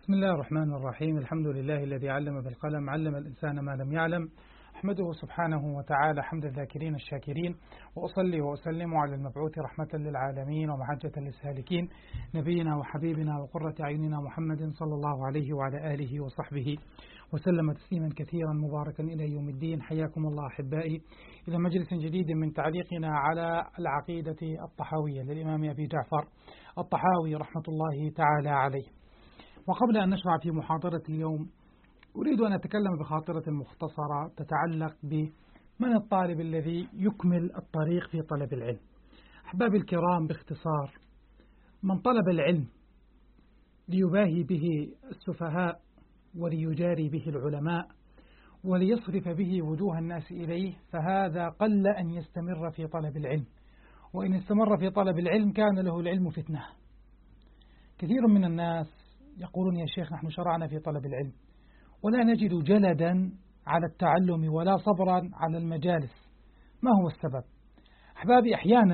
بسم الله الرحمن الرحيم. الحمد لله الذي علم بالقلم، علم الإنسان ما لم يعلم. أحمده سبحانه وتعالى حمد الذاكرين الشاكرين، وأصلي وأسلم على المبعوث رحمة للعالمين ومحجة للسالكين، نبينا وحبيبنا وقرة أعيننا محمد صلى الله عليه وعلى آله وصحبه وسلم تسليما كثيرا مباركا إلى يوم الدين. حياكم الله أحبائي إلى مجلس جديد من تعليقنا على العقيدة الطحاوية للإمام أبي جعفر الطحاوي رحمة الله تعالى عليه. وقبل أن نشرع في محاضرة اليوم أريد أن أتكلم بخاطرة مختصرة تتعلق بمن الطالب الذي يكمل الطريق في طلب العلم. أحبابي الكرام، باختصار، من طلب العلم ليباهي به السفهاء وليجاري به العلماء وليصرف به وجوه الناس إليه فهذا قل أن يستمر في طلب العلم، وإن استمر في طلب العلم كان له العلم فتنة. كثير من الناس يقولون يا شيخ نحن شرعنا في طلب العلم ولا نجد جلدا على التعلم ولا صبرا على المجالس. ما هو السبب؟ أحبابي،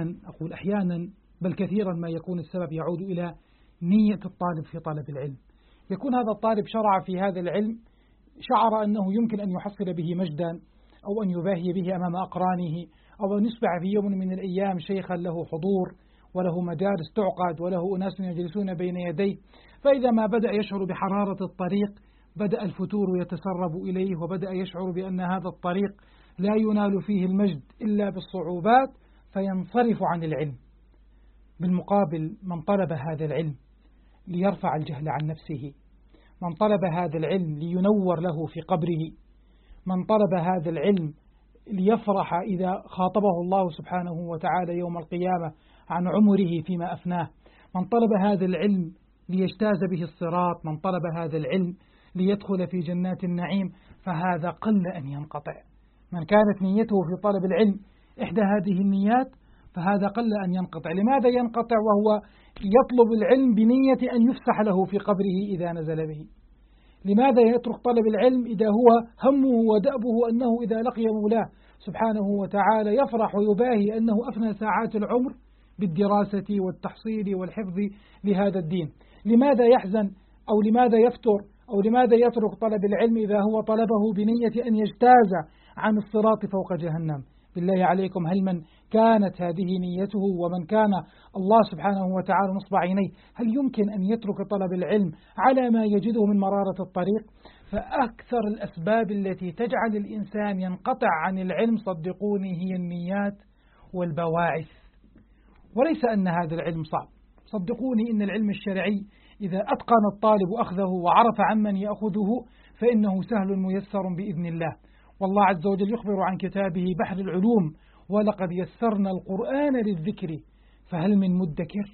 أحيانا بل كثيرا ما يكون السبب يعود إلى نية الطالب في طلب العلم. يكون هذا الطالب شرع في هذا العلم، شعر أنه يمكن أن يحصل به مجدا أو أن يباهي به أمام أقرانه، أو أن يصبح في يوم من الأيام شيخا له حضور وله مجالس تعقد وله أناس يجلسون بين يديه. فإذا ما بدأ يشعر بحرارة الطريق بدأ الفتور يتسرب إليه، وبدأ يشعر بأن هذا الطريق لا ينال فيه المجد إلا بالصعوبات فينصرف عن العلم. بالمقابل، من طلب هذا العلم ليرفع الجهل عن نفسه، من طلب هذا العلم لينور له في قبره، من طلب هذا العلم ليفرح إذا خاطبه الله سبحانه وتعالى يوم القيامة عن عمره فيما أفناه، من طلب هذا العلم ليجتاز به الصراط، من طلب هذا العلم ليدخل في جنات النعيم، فهذا قل أن ينقطع. من كانت نيته في طلب العلم إحدى هذه النيات فهذا قل أن ينقطع. لماذا ينقطع وهو يطلب العلم بنية أن يفسح له في قبره إذا نزل به؟ لماذا يترك طلب العلم إذا هو همه ودأبه أنه إذا لقي مولاه سبحانه وتعالى يفرح ويباهي أنه أفنى ساعات العمر بالدراسة والتحصيل والحفظ لهذا الدين؟ لماذا يحزن أو لماذا يفتر أو لماذا يترك طلب العلم إذا هو طلبه بنية أن يجتاز عن الصراط فوق جهنم؟ بالله عليكم، هل من كانت هذه نيته ومن كان الله سبحانه وتعالى نصب عينيه هل يمكن أن يترك طلب العلم على ما يجده من مرارة الطريق؟ فأكثر الأسباب التي تجعل الإنسان ينقطع عن العلم صدقوني هي النيات والبواعث، وليس أن هذا العلم صعب. صدقوني إن العلم الشرعي إذا أتقن الطالب أخذه وعرف عمن يأخذه فإنه سهل ميسر بإذن الله. والله عز وجل يخبر عن كتابه بحر العلوم: ولقد يسرنا القرآن للذكر فهل من مدكر.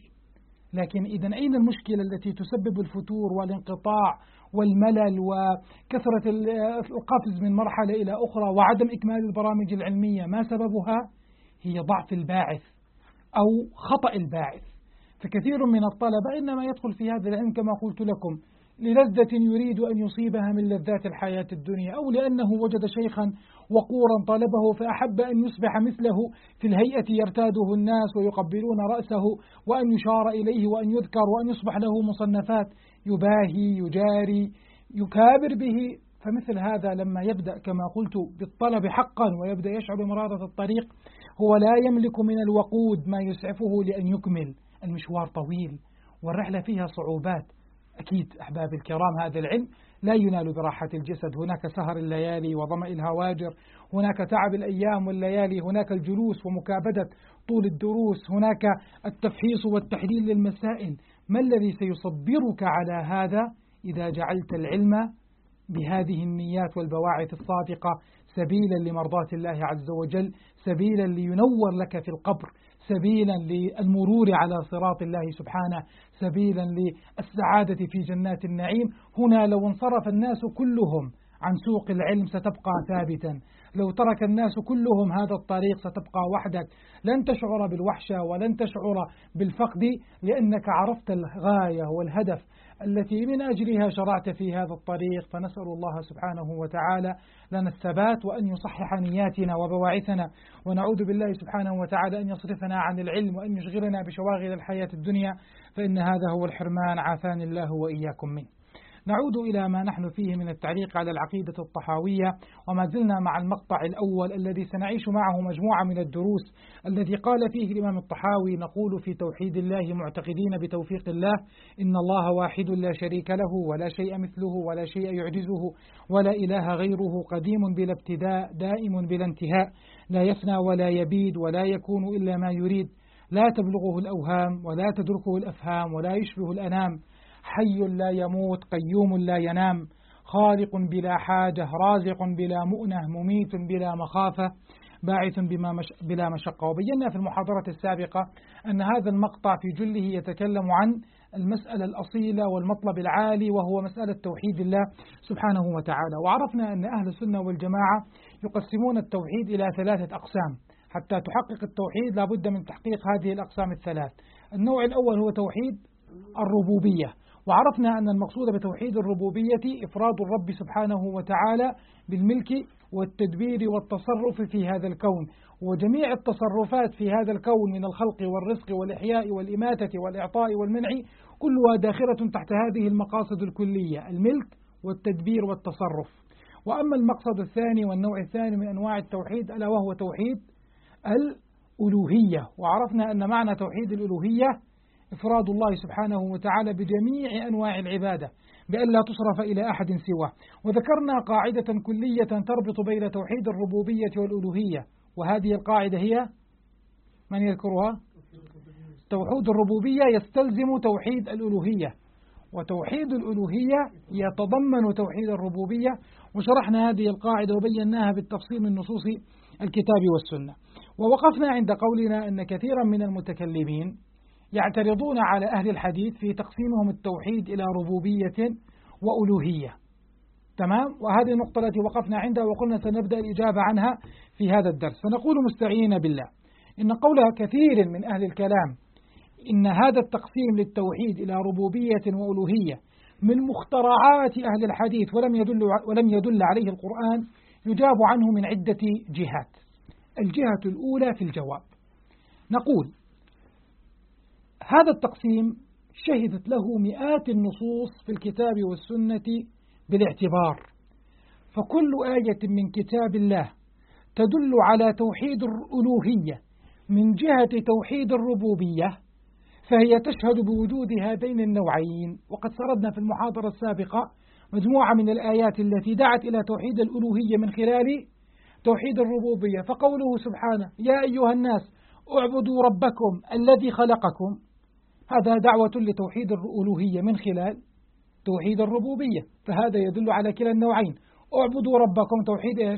لكن إذن أين المشكلة التي تسبب الفتور والانقطاع والملل وكثرة القفز من مرحلة إلى أخرى وعدم إكمال البرامج العلمية؟ ما سببها؟ هي ضعف الباعث أو خطأ الباعث. فكثير من الطلبة إنما يدخل في هذا العلم كما قلت لكم للذة يريد أن يصيبها من لذات الحياة الدنيا، أو لأنه وجد شيخا وقورا طلبه فأحب أن يصبح مثله في الهيئة يرتاده الناس ويقبلون رأسه، وأن يشار إليه وأن يذكر وأن يصبح له مصنفات يباهي يجاري يكابر به. فمثل هذا لما يبدأ كما قلت بالطلب حقا ويبدأ يشعر بمرارة الطريق هو لا يملك من الوقود ما يسعفه لأن يكمل. المشوار طويل والرحلة فيها صعوبات. أكيد أحباب الكرام، هذا العلم لا ينال براحة الجسد، هناك سهر الليالي وظمأ الهواجر، هناك تعب الأيام والليالي، هناك الجلوس ومكابدة طول الدروس، هناك التفحيص والتحليل للمسائل. ما الذي سيصبرك على هذا إذا جعلت العلم بهذه النيات والبواعث الصادقة سبيلا لمرضاة الله عز وجل، سبيلا لينور لك في القبر، سبيلا للمرور على صراط الله سبحانه، سبيلا للسعادة في جنات النعيم؟ هنا لو انصرف الناس كلهم عن سوق العلم ستبقى ثابتا. لو ترك الناس كلهم هذا الطريق ستبقى وحدك، لن تشعر بالوحشة ولن تشعر بالفقد، لأنك عرفت الغاية والهدف التي من أجلها شرعت في هذا الطريق. فنسأل الله سبحانه وتعالى لنا الثبات وأن يصحح نياتنا وبواعثنا، ونعوذ بالله سبحانه وتعالى أن يصرفنا عن العلم وأن يشغلنا بشواغل الحياة الدنيا، فإن هذا هو الحرمان عافاني الله وإياكم منه. نعود إلى ما نحن فيه من التعليق على العقيدة الطحاوية، وما زلنا مع المقطع الأول الذي سنعيش معه مجموعة من الدروس، الذي قال فيه الإمام الطحاوي: نقول في توحيد الله معتقدين بتوفيق الله إن الله واحد لا شريك له ولا شيء مثله ولا شيء يعجزه ولا إله غيره، قديم بلا ابتداء دائم بلا انتهاء، لا يفنى ولا يبيد ولا يكون إلا ما يريد، لا تبلغه الأوهام ولا تدركه الأفهام ولا يشبه الأنام، حي لا يموت قيوم لا ينام، خالق بلا حاجة رازق بلا مؤنة مميت بلا مخافة باعث بلا مشقة. وبينا في المحاضرة السابقة أن هذا المقطع في جله يتكلم عن المسألة الأصيلة والمطلب العالي، وهو مسألة توحيد الله سبحانه وتعالى. وعرفنا أن أهل السنة والجماعة يقسمون التوحيد إلى 3 أقسام. حتى تحقق التوحيد لابد من تحقيق هذه الأقسام ال3. النوع الأول هو توحيد الربوبية، وعرفنا أن المقصود بتوحيد الربوبية إفراد الرب سبحانه وتعالى بالملك والتدبير والتصرف في هذا الكون، وجميع التصرفات في هذا الكون من الخلق والرزق والإحياء والإماتة والإعطاء والمنع كلها داخلة تحت هذه المقاصد الكلية: الملك والتدبير والتصرف. وأما المقصد الثاني والنوع الثاني من أنواع التوحيد ألا وهو توحيد الألوهية، وعرفنا أن معنى توحيد الألوهية إفراد الله سبحانه وتعالى بجميع أنواع العبادة بأن لا تصرف إلى أحد سواه. وذكرنا قاعدة كلية تربط بين توحيد الربوبية والألوهية، وهذه القاعدة هي من يذكرها؟ توحيد الربوبية يستلزم توحيد الألوهية، وتوحيد الألوهية يتضمن توحيد الربوبية، وشرحنا هذه القاعدة وبيناها بالتفصيل من نصوص الكتاب والسنة. ووقفنا عند قولنا أن كثيرا من المتكلمين يعترضون على أهل الحديث في تقسيمهم التوحيد إلى ربوبية وألوهية. تمام؟ وهذه النقطة التي وقفنا عندها وقلنا سنبدأ الإجابة عنها في هذا الدرس. فنقول مستعينين بالله إن قول كثير من أهل الكلام إن هذا التقسيم للتوحيد إلى ربوبية وألوهية من مخترعات أهل الحديث ولم يدل عليه القرآن يجاب عنه من عدة جهات. الجهة الأولى في الجواب، نقول هذا التقسيم شهدت له مئات النصوص في الكتاب والسنة بالاعتبار، فكل آية من كتاب الله تدل على توحيد الألوهية من جهة توحيد الربوبية فهي تشهد بوجود هذين النوعين. وقد سردنا في المحاضرة السابقة مجموعة من الآيات التي دعت إلى توحيد الألوهية من خلال توحيد الربوبية، فقوله سبحانه: يا أيها الناس اعبدوا ربكم الذي خلقكم، هذا دعوة لتوحيد الألوهية من خلال توحيد الربوبية، فهذا يدل على كلا النوعين. اعبدوا ربكم توحيد إيش؟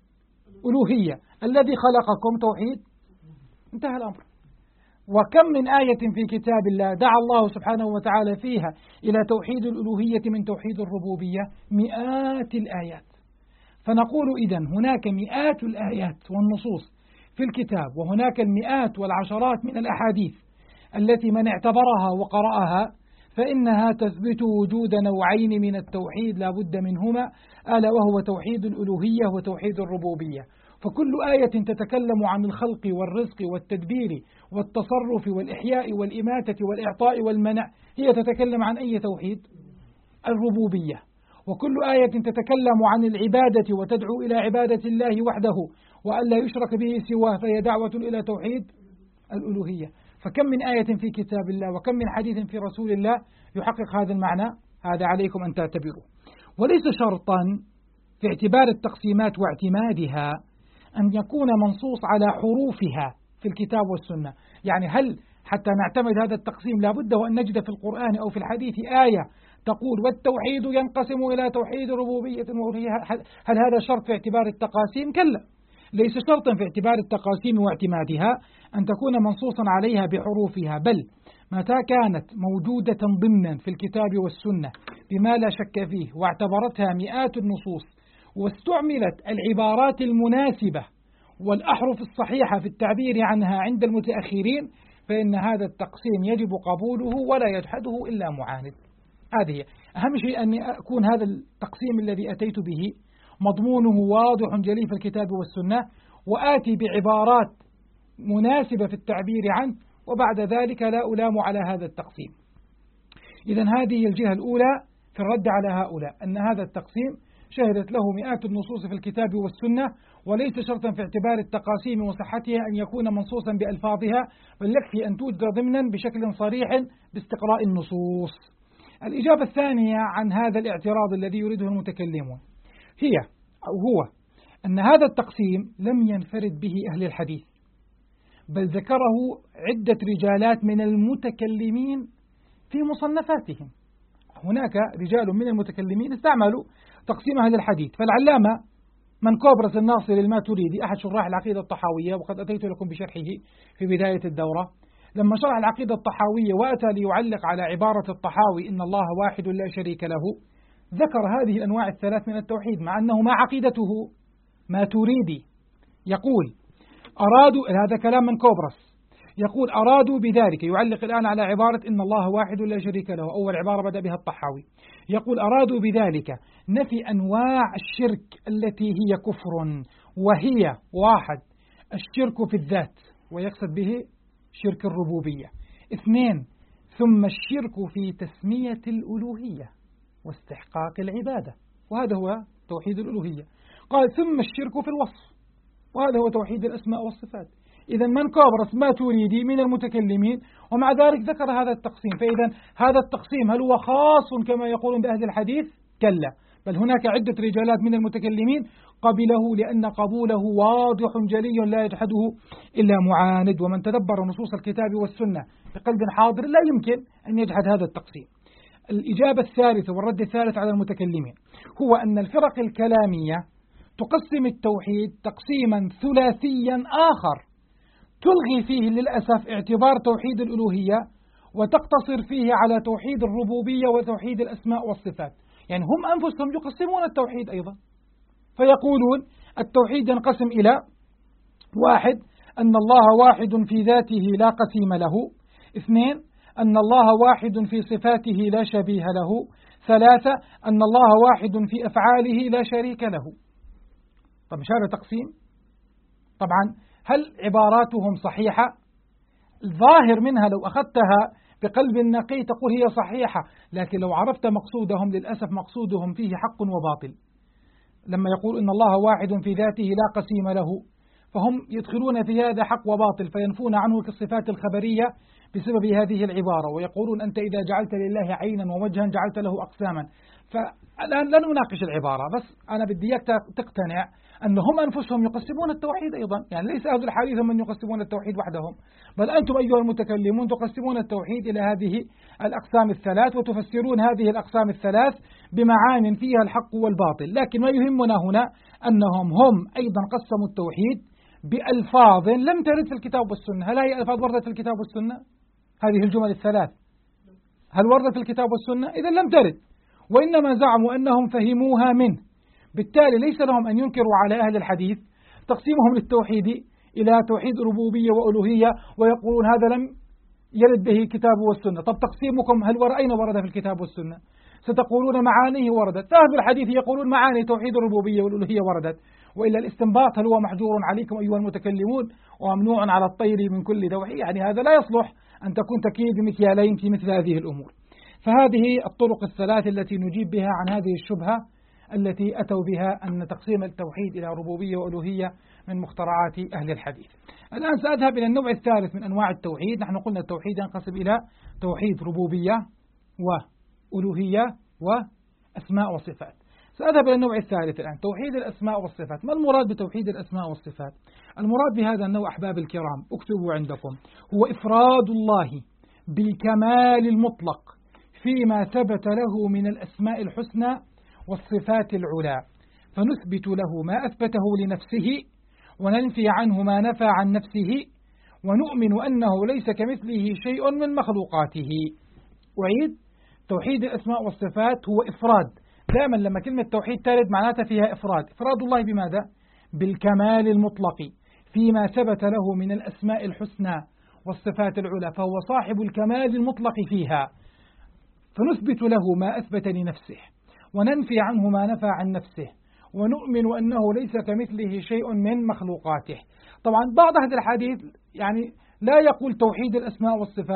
ألوهية. الذي خلقكم توحيد، انتهى الأمر. وكم من آية في كتاب الله دعا الله سبحانه وتعالى فيها إلى توحيد الألوهية من توحيد الربوبية، مئات الآيات. فنقول إذن هناك مئات الآيات والنصوص في الكتاب، وهناك المئات والعشرات من الأحاديث التي من اعتبرها وقرأها فإنها تثبت وجود نوعين من التوحيد لا بد منهما، ألا وهو توحيد الألوهية وتوحيد الربوبية. فكل آية تتكلم عن الخلق والرزق والتدبير والتصرف والإحياء والإماتة والإعطاء والمنع هي تتكلم عن أي توحيد؟ الربوبية. وكل آية تتكلم عن العبادة وتدعو إلى عبادة الله وحده وأن لا يشرك به سواه فهي دعوة إلى توحيد الألوهية. فكم من آية في كتاب الله وكم من حديث في رسول الله يحقق هذا المعنى؟ هذا عليكم أن تعتبروه. وليس شرطا في اعتبار التقسيمات واعتمادها أن يكون منصوص على حروفها في الكتاب والسنة. يعني هل حتى نعتمد هذا التقسيم لابد وأن نجد في القرآن أو في الحديث آية تقول والتوحيد ينقسم إلى توحيد ربوبية وألوهية؟ هل هذا شرط في اعتبار التقاسيم؟ كلا، ليس شرطا في اعتبار التقاسيم واعتمادها أن تكون منصوصا عليها بحروفها، بل متى كانت موجودة ضمنا في الكتاب والسنة بما لا شك فيه واعتبرتها مئات النصوص واستعملت العبارات المناسبة والأحرف الصحيحة في التعبير عنها عند المتأخرين فإن هذا التقسيم يجب قبوله ولا يجحده إلا معاند. هذه أهم شيء، أن يكون هذا التقسيم الذي أتيت به مضمونه واضح جلي في الكتاب والسنة، وآتي بعبارات مناسبة في التعبير عنه، وبعد ذلك لا ألام على هذا التقسيم. إذن هذه الجهة الأولى في الرد على هؤلاء أن هذا التقسيم شهدت له مئات النصوص في الكتاب والسنة، وليس شرطا في اعتبار التقاسيم وصحتها أن يكون منصوصا بألفاظها، بل يكفي أن توجد ضمنا بشكل صريح باستقراء النصوص. الإجابة الثانية عن هذا الاعتراض الذي يريده المتكلمون هو أن هذا التقسيم لم ينفرد به أهل الحديث، بل ذكره عدة رجالات من المتكلمين في مصنفاتهم. هناك رجال من المتكلمين استعملوا تقسيم أهل الحديث، فالعلامة منكوبرس الناصري الماتريدي أحد شراح العقيدة الطحاوية، وقد أتيت لكم بشرحه في بداية الدورة، لما شرح العقيدة الطحاوية وأتى ليعلق على عبارة الطحاوي إن الله واحد لا شريك له، ذكر هذه الأنواع الثلاث من التوحيد، مع أنه ما عقيدته ماتريدي. يقول أرادوا، هذا كلام منكوبرس، يقول أرادوا بذلك، يعلق الآن على عبارة إن الله واحد لا شريك له، أول عبارة بدأ بها الطحاوي، يقول أرادوا بذلك نفي أنواع الشرك التي هي كفر، وهي: واحد، الشرك في الذات، ويقصد به شرك الربوبية. اثنين، ثم الشرك في تسمية الألوهية واستحقاق العبادة، وهذا هو توحيد الألوهية. قال ثم الشرك في الوصف، وهذا هو توحيد الأسماء والصفات. إذا منكوبرس ماتريدي من المتكلمين، ومع ذلك ذكر هذا التقسيم. فإذا هذا التقسيم هل هو خاص كما يقولون بأهل الحديث؟ كلا، بل هناك عدة رجالات من المتكلمين قبله، لأن قبوله واضح جلي لا يجحده إلا معاند، ومن تدبر نصوص الكتاب والسنة بقلب حاضر لا يمكن أن يجحد هذا التقسيم. الإجابة الثالثة والرد الثالث على المتكلمين هو أن الفرق الكلامية تقسم التوحيد تقسيما ثلاثيا آخر، تلغي فيه للأسف اعتبار توحيد الألوهية، وتقتصر فيه على توحيد الربوبية وتوحيد الأسماء والصفات. يعني هم أنفسهم يقسمون التوحيد أيضا، فيقولون التوحيد ينقسم إلى: واحد، أن الله واحد في ذاته لا قسيم له. اثنين، أن الله واحد في صفاته لا شبيه له. ثلاثة، أن الله واحد في أفعاله لا شريك له. طب مش هذا تقسيم؟ طبعا هل عباراتهم صحيحة؟ الظاهر منها لو أخذتها بقلب نقي تقول هي صحيحة، لكن لو عرفت مقصودهم للأسف مقصودهم فيه حق وباطل. لما يقول إن الله واحد في ذاته لا قسيم له، فهم يدخلون في هذا حق وباطل، فينفون عنه كالصفات الخبرية بسبب هذه العبارة، ويقولون أنت إذا جعلت لله عينا ووجها جعلت له أقساما. فالآن لن نناقش العبارة، بس أنا بدي إياك تقتنع أنهم أنفسهم يقسمون التوحيد أيضا. يعني ليس أهل الحديث من يقسمون التوحيد وحدهم، بل أنتم أيها المتكلمون تقسمون التوحيد إلى هذه الأقسام الثلاث، وتفسرون هذه الأقسام الثلاث بمعان فيها الحق والباطل. لكن ما يهمنا هنا أنهم أيضا قسموا التوحيد بألفاظ لم ترد في الكتاب والسنة. هل هي ألفاظ وردت في الكتاب والسنة؟ هذه الجمل الثلاث هل وردت في الكتاب والسنة؟ إذا لم ترد، وإنما زعموا أنهم فهموها منه. بالتالي ليس لهم أن ينكروا على أهل الحديث تقسيمهم للتوحيد إلى توحيد ربوبية وألوهية ويقولون هذا لم يرد به الكتاب والسنة. طب تقسيمكم أين ورد في الكتاب والسنة؟ ستقولون معانيه وردت. فأهل الحديث يقولون معاني توحيد الربوبية والألوهية وردت، وإلا الاستنباط هل هو محجور عليكم أيها المتكلمون وممنوع على الطير من كل دوحي؟ يعني هذا لا يصلح أن تكون تكييد بمكيالين في مثل هذه الأمور. فهذه الطرق الثلاث التي نجيب بها عن هذه الشبهة التي أتوا بها أن تقسيم التوحيد إلى ربوبية وألوهية من مخترعات أهل الحديث. الآن سأذهب إلى النوع الثالث من أنواع التوحيد. نحن قلنا التوحيد ينقسم إلى توحيد ربوبية وألوهية وأسماء وصفات. سأذهب إلى النوع الثالث الآن، توحيد الأسماء والصفات. ما المراد بتوحيد الأسماء والصفات؟ المراد بهذا النوع أحباب الكرام، اكتبوا عندكم، هو إفراد الله بالكمال المطلق فيما ثبت له من الأسماء الحسنى والصفات العلى، فنثبت له ما أثبته لنفسه وننفي عنه ما نفى عن نفسه، ونؤمن أنه ليس كمثله شيء من مخلوقاته. أعيد: توحيد الأسماء والصفات هو إفراد. دائما لما كلمة توحيد ترد معناتها فيها إفراد. إفراد الله بماذا؟ بالكمال المطلق فيما ثبت له من الأسماء الحسنى والصفات العلى، فهو صاحب الكمال المطلق فيها، فنثبت له ما أثبت لنفسه وننفي عنه ما نفى عن نفسه، ونؤمن أنه ليس كمثله شيء من مخلوقاته. طبعا بعض أهل الحديث يعني لا يقول توحيد الأسماء والصفات،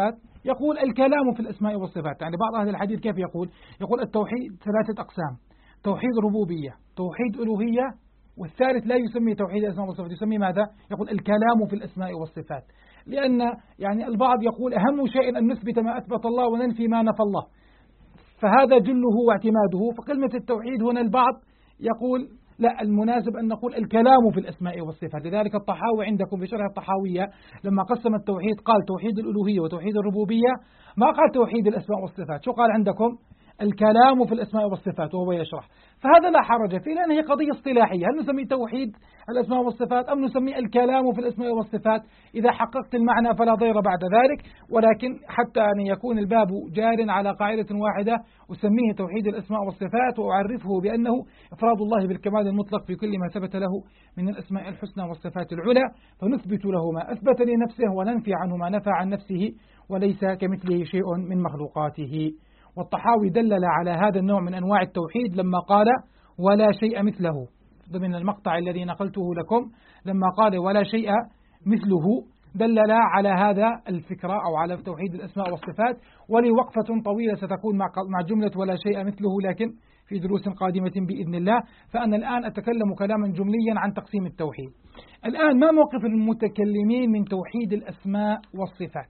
يقول الكلام في الأسماء والصفات. يعني بعض أهل الحديث كيف يقول التوحيد 3 أقسام: توحيد ربوبية، توحيد ألوهية، والثالث لا يسمي توحيد الأسماء والصفات، يسمي ماذا؟ يقول الكلام في الأسماء والصفات. لأن يعني البعض يقول أهم شيء أن نثبت ما أثبت الله وننفي ما نفى الله، فهذا جله واعتماده. فكلمة التوحيد هنا البعض يقول لا، المناسب أن نقول الكلام في الأسماء والصفات. لذلك الطحاوي عندكم في شرح الطحاوية لما قسم التوحيد قال توحيد الألوهية وتوحيد الربوبية، ما قال توحيد الأسماء والصفات. شو قال عندكم؟ الكلام في الأسماء والصفات وهو يشرح. فهذا لا حرج فيه، لأن هي قضية اصطلاحية، هل نسمي توحيد الأسماء والصفات أم نسمي الكلام في الأسماء والصفات؟ إذا حققت المعنى فلا ضير بعد ذلك. ولكن حتى أن يكون الباب جار على قاعدة واحدة أسميه توحيد الأسماء والصفات، وأعرفه بأنه إفراد الله بالكمال المطلق في كل ما ثبت له من الأسماء الحسنى والصفات العلى، فنثبت له ما أثبت لنفسه وننفي عنه ما نفى عن نفسه، وليس كمثله شيء من مخلوقاته. والطحاوي دلل على هذا النوع من أنواع التوحيد لما قال ولا شيء مثله، ضمن المقطع الذي نقلته لكم، لما قال ولا شيء مثله دلل على هذا الفكرة أو على توحيد الأسماء والصفات. ولي وقفة طويلة ستكون مع جملة ولا شيء مثله، لكن في دروس قادمة بإذن الله. فأنا الآن أتكلم كلاما جمليا عن تقسيم التوحيد. الآن ما موقف المتكلمين من توحيد الأسماء والصفات؟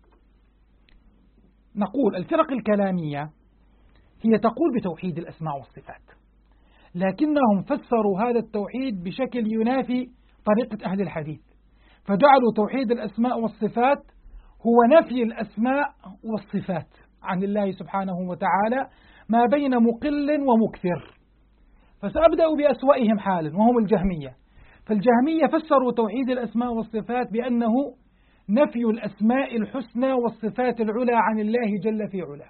نقول الفرق الكلامية هي تقول بتوحيد الأسماء والصفات، لكنهم فسروا هذا التوحيد بشكل ينافي طريقة أهل الحديث، فجعلوا توحيد الأسماء والصفات هو نفي الأسماء والصفات عن الله سبحانه وتعالى ما بين مقل ومكثر. فسأبدأ بأسوأهم حالا وهم الجهمية. فالجهمية فسروا توحيد الأسماء والصفات بأنه نفي الأسماء الحسنى والصفات العلى عن الله جل في علاه.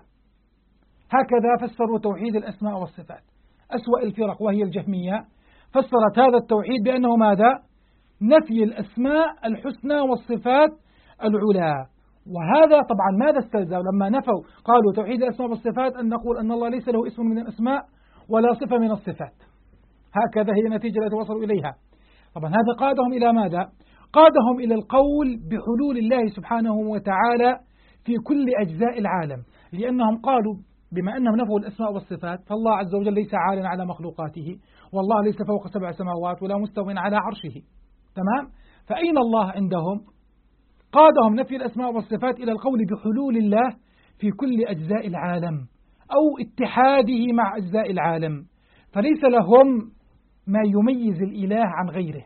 هكذا فسروا توحيد الأسماء والصفات. أسوأ الفرق وهي الجهمية فسرت هذا التوحيد بأنه ماذا؟ نفي الأسماء الحسنى والصفات العلى. وهذا طبعا ماذا استلزم لما نفوا قالوا توحيد الأسماء والصفات؟ أن نقول أن الله ليس له اسم من الأسماء ولا صفة من الصفات. هكذا هي النتيجة التي وصلوا إليها. طبعا هذا قادهم إلى ماذا؟ قادهم إلى القول بحلول الله سبحانه وتعالى في كل أجزاء العالم، لأنهم قالوا بما أنهم نفوا الأسماء والصفات فالله عز وجل ليس عالا على مخلوقاته، والله ليس فوق 7 سماوات ولا مستو على عرشه. تمام؟ فأين الله عندهم؟ قادهم نفي الأسماء والصفات إلى القول بحلول الله في كل أجزاء العالم أو اتحاده مع أجزاء العالم، فليس لهم ما يميز الإله عن غيره.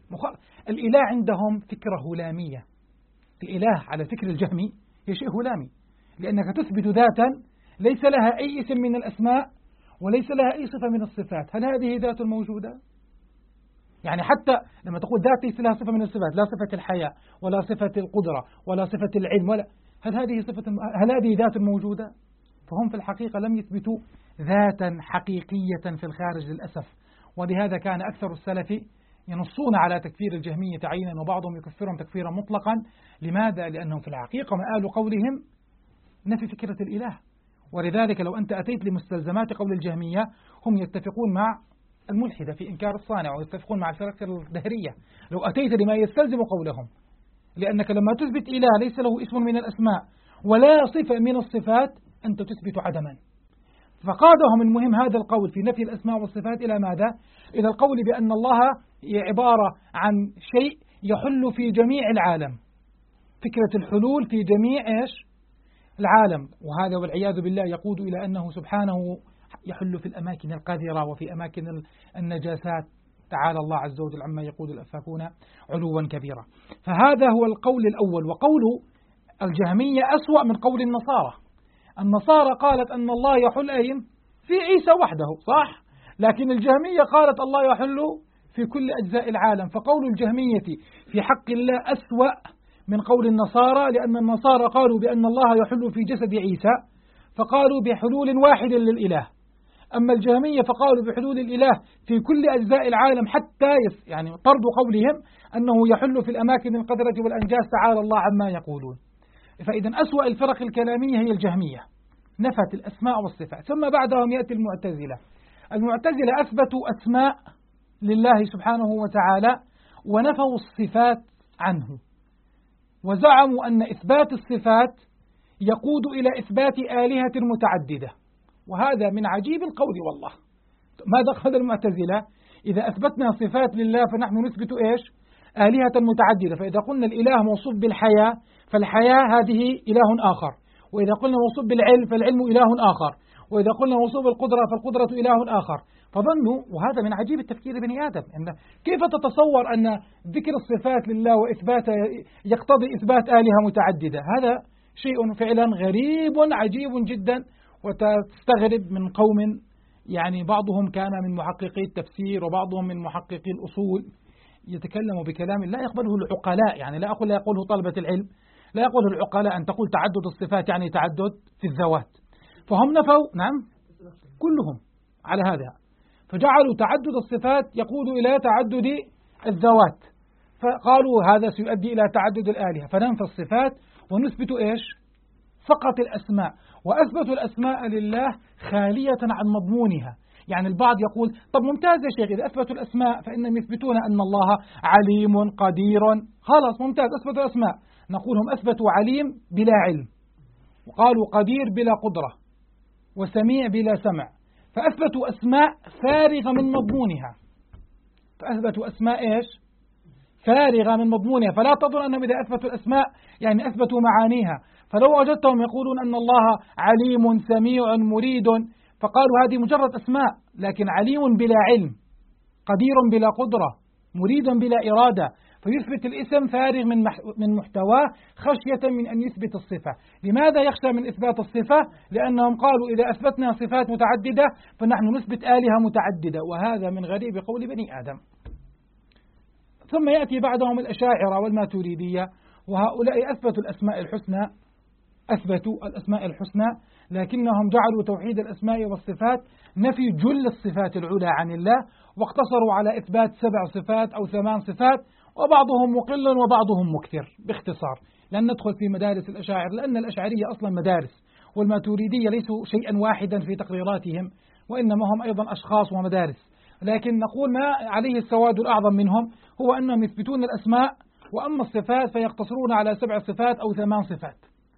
الإله عندهم فكرة هلامية. الإله على فكر الجهمي هي شيء هلامي، لأنك تثبت ذاتا ليس لها أي اسم من الأسماء وليس لها أي صفة من الصفات. هل هذه ذات موجودة؟ يعني حتى لما تقول ذات ليس لها صفة من الصفات، لا صفة الحياة ولا صفة القدرة ولا صفة العلم ولا، هل هذه ذات موجودة؟ فهم في الحقيقة لم يثبتوا ذاتا حقيقية في الخارج للأسف. ولهذا كان أكثر السلف ينصون على تكفير الجهمية عينا، وبعضهم يكفرهم تكفيرا مطلقا. لماذا؟ لأنهم في الحقيقة مآل قولهم نفي فكرة الإله. ولذلك لو أنت أتيت لمستلزمات قول الجهمية هم يتفقون مع الملحدة في إنكار الصانع، ويتفقون مع الفرق الدهرية لو أتيت لما يستلزم قولهم، لأنك لما تثبت إله ليس له اسم من الأسماء ولا صفة من الصفات أنت تثبت عدما. فقادهم المهم هذا القول في نفي الأسماء والصفات إلى ماذا؟ إلى القول بأن الله عبارة عن شيء يحل في جميع العالم، فكرة الحلول في جميع العالم. وهذا والعياذ بالله يقود إلى أنه سبحانه يحل في الأماكن القذرة وفي أماكن النجاسات. تعالى الله عز وجل عما يقول الأفاكون علوا كبيرا. فهذا هو القول الأول. وقول الجهمية أسوأ من قول النصارى. النصارى قالت أن الله يحل أين؟ في عيسى وحده، صح؟ لكن الجهمية قالت الله يحل في كل أجزاء العالم. فقول الجهمية في حق الله أسوأ من قول النصارى، لأن النصارى قالوا بأن الله يحل في جسد عيسى فقالوا بحلول واحد للإله، أما الجهمية فقالوا بحلول الإله في كل أجزاء العالم، حتى يعني طرد قولهم أنه يحل في الأماكن القذرة والأنجاس. تعالى الله عما يقولون. فإذا أسوأ الفرق الكلامية هي الجهمية، نفت الأسماء والصفات. ثم بعدهم يأتي المعتزلة. المعتزلة أثبتوا أسماء لله سبحانه وتعالى ونفوا الصفات عنه، وزعموا أن إثبات الصفات يقود إلى إثبات آلهة متعددة، وهذا من عجيب القول والله. ماذا قال المعتزلة؟ إذا أثبتنا صفات لله فنحن نثبت إيش؟ آلهة متعددة. فإذا قلنا الإله موصوف بالحياة فالحياة هذه إله آخر، وإذا قلنا موصوف بالعلم فالعلم إله آخر، وإذا قلنا موصوف بالقدرة فالقدرة إله آخر. فظنوا، وهذا من عجيب التفكير بني آدم، إن كيف تتصور أن ذكر الصفات لله وإثباتها يقتضي إثبات آلهة متعددة؟ هذا شيء فعلا غريب عجيب جدا، وتستغرب من قوم يعني بعضهم كان من محققي التفسير وبعضهم من محققي الأصول يتكلم بكلام لا يقبله العقلاء. يعني لا أقول لا يقوله طلبة العلم، لا يقوله العقلاء أن تقول تعدد الصفات يعني تعدد في الذوات. فهم نفوا، نعم كلهم على هذا، فجعلوا تعدد الصفات يقود إلى تعدد الذوات، فقالوا هذا سيؤدي إلى تعدد الآلهة، فننفي الصفات ونثبت إيش؟ فقط الأسماء. وأثبتوا الأسماء لله خالية عن مضمونها. يعني البعض يقول طب ممتاز يا شيخ، إذا أثبتوا الأسماء فإنهم يثبتون أن الله عليم قدير، خلاص ممتاز أثبتوا الأسماء. نقول هم أثبتوا عليم بلا علم، وقالوا قدير بلا قدرة، وسميع بلا سمع، فأثبتوا أسماء فارغة من مضمونها. فأثبتوا أسماء إيش؟ فارغة من مضمونها. فلا تظن أنهم إذا أثبتوا الأسماء يعني أثبتوا معانيها. فلو وجدتهم يقولون أن الله عليم سميع مريد، فقالوا هذه مجرد أسماء، لكن عليم بلا علم، قدير بلا قدرة، مريد بلا إرادة، فيثبت الاسم فارغ من محتواه خشية من أن يثبت الصفة. لماذا يخشى من إثبات الصفة؟ لأنهم قالوا إذا أثبتنا صفات متعددة فنحن نثبت آلهة متعددة، وهذا من غريب قول بني آدم. ثم يأتي بعدهم الأشاعرة والماتريدية، وهؤلاء أثبتوا الأسماء الحسنى، لكنهم جعلوا توحيد الأسماء والصفات نفي جل الصفات العلى عن الله، واقتصروا على إثبات 7 صفات أو 8 صفات، وبعضهم مقل وبعضهم مكثر. باختصار لن ندخل في مدارس الأشاعر، لأن الأشعرية أصلا مدارس، والماتريدية ليسوا شيئا واحدا في تقريراتهم، وإنما هم أيضا أشخاص ومدارس. لكن نقول ما عليه السواد الأعظم منهم هو أنهم يثبتون الأسماء، وأما الصفات فيقتصرون على 7 صفات أو 8 صفات،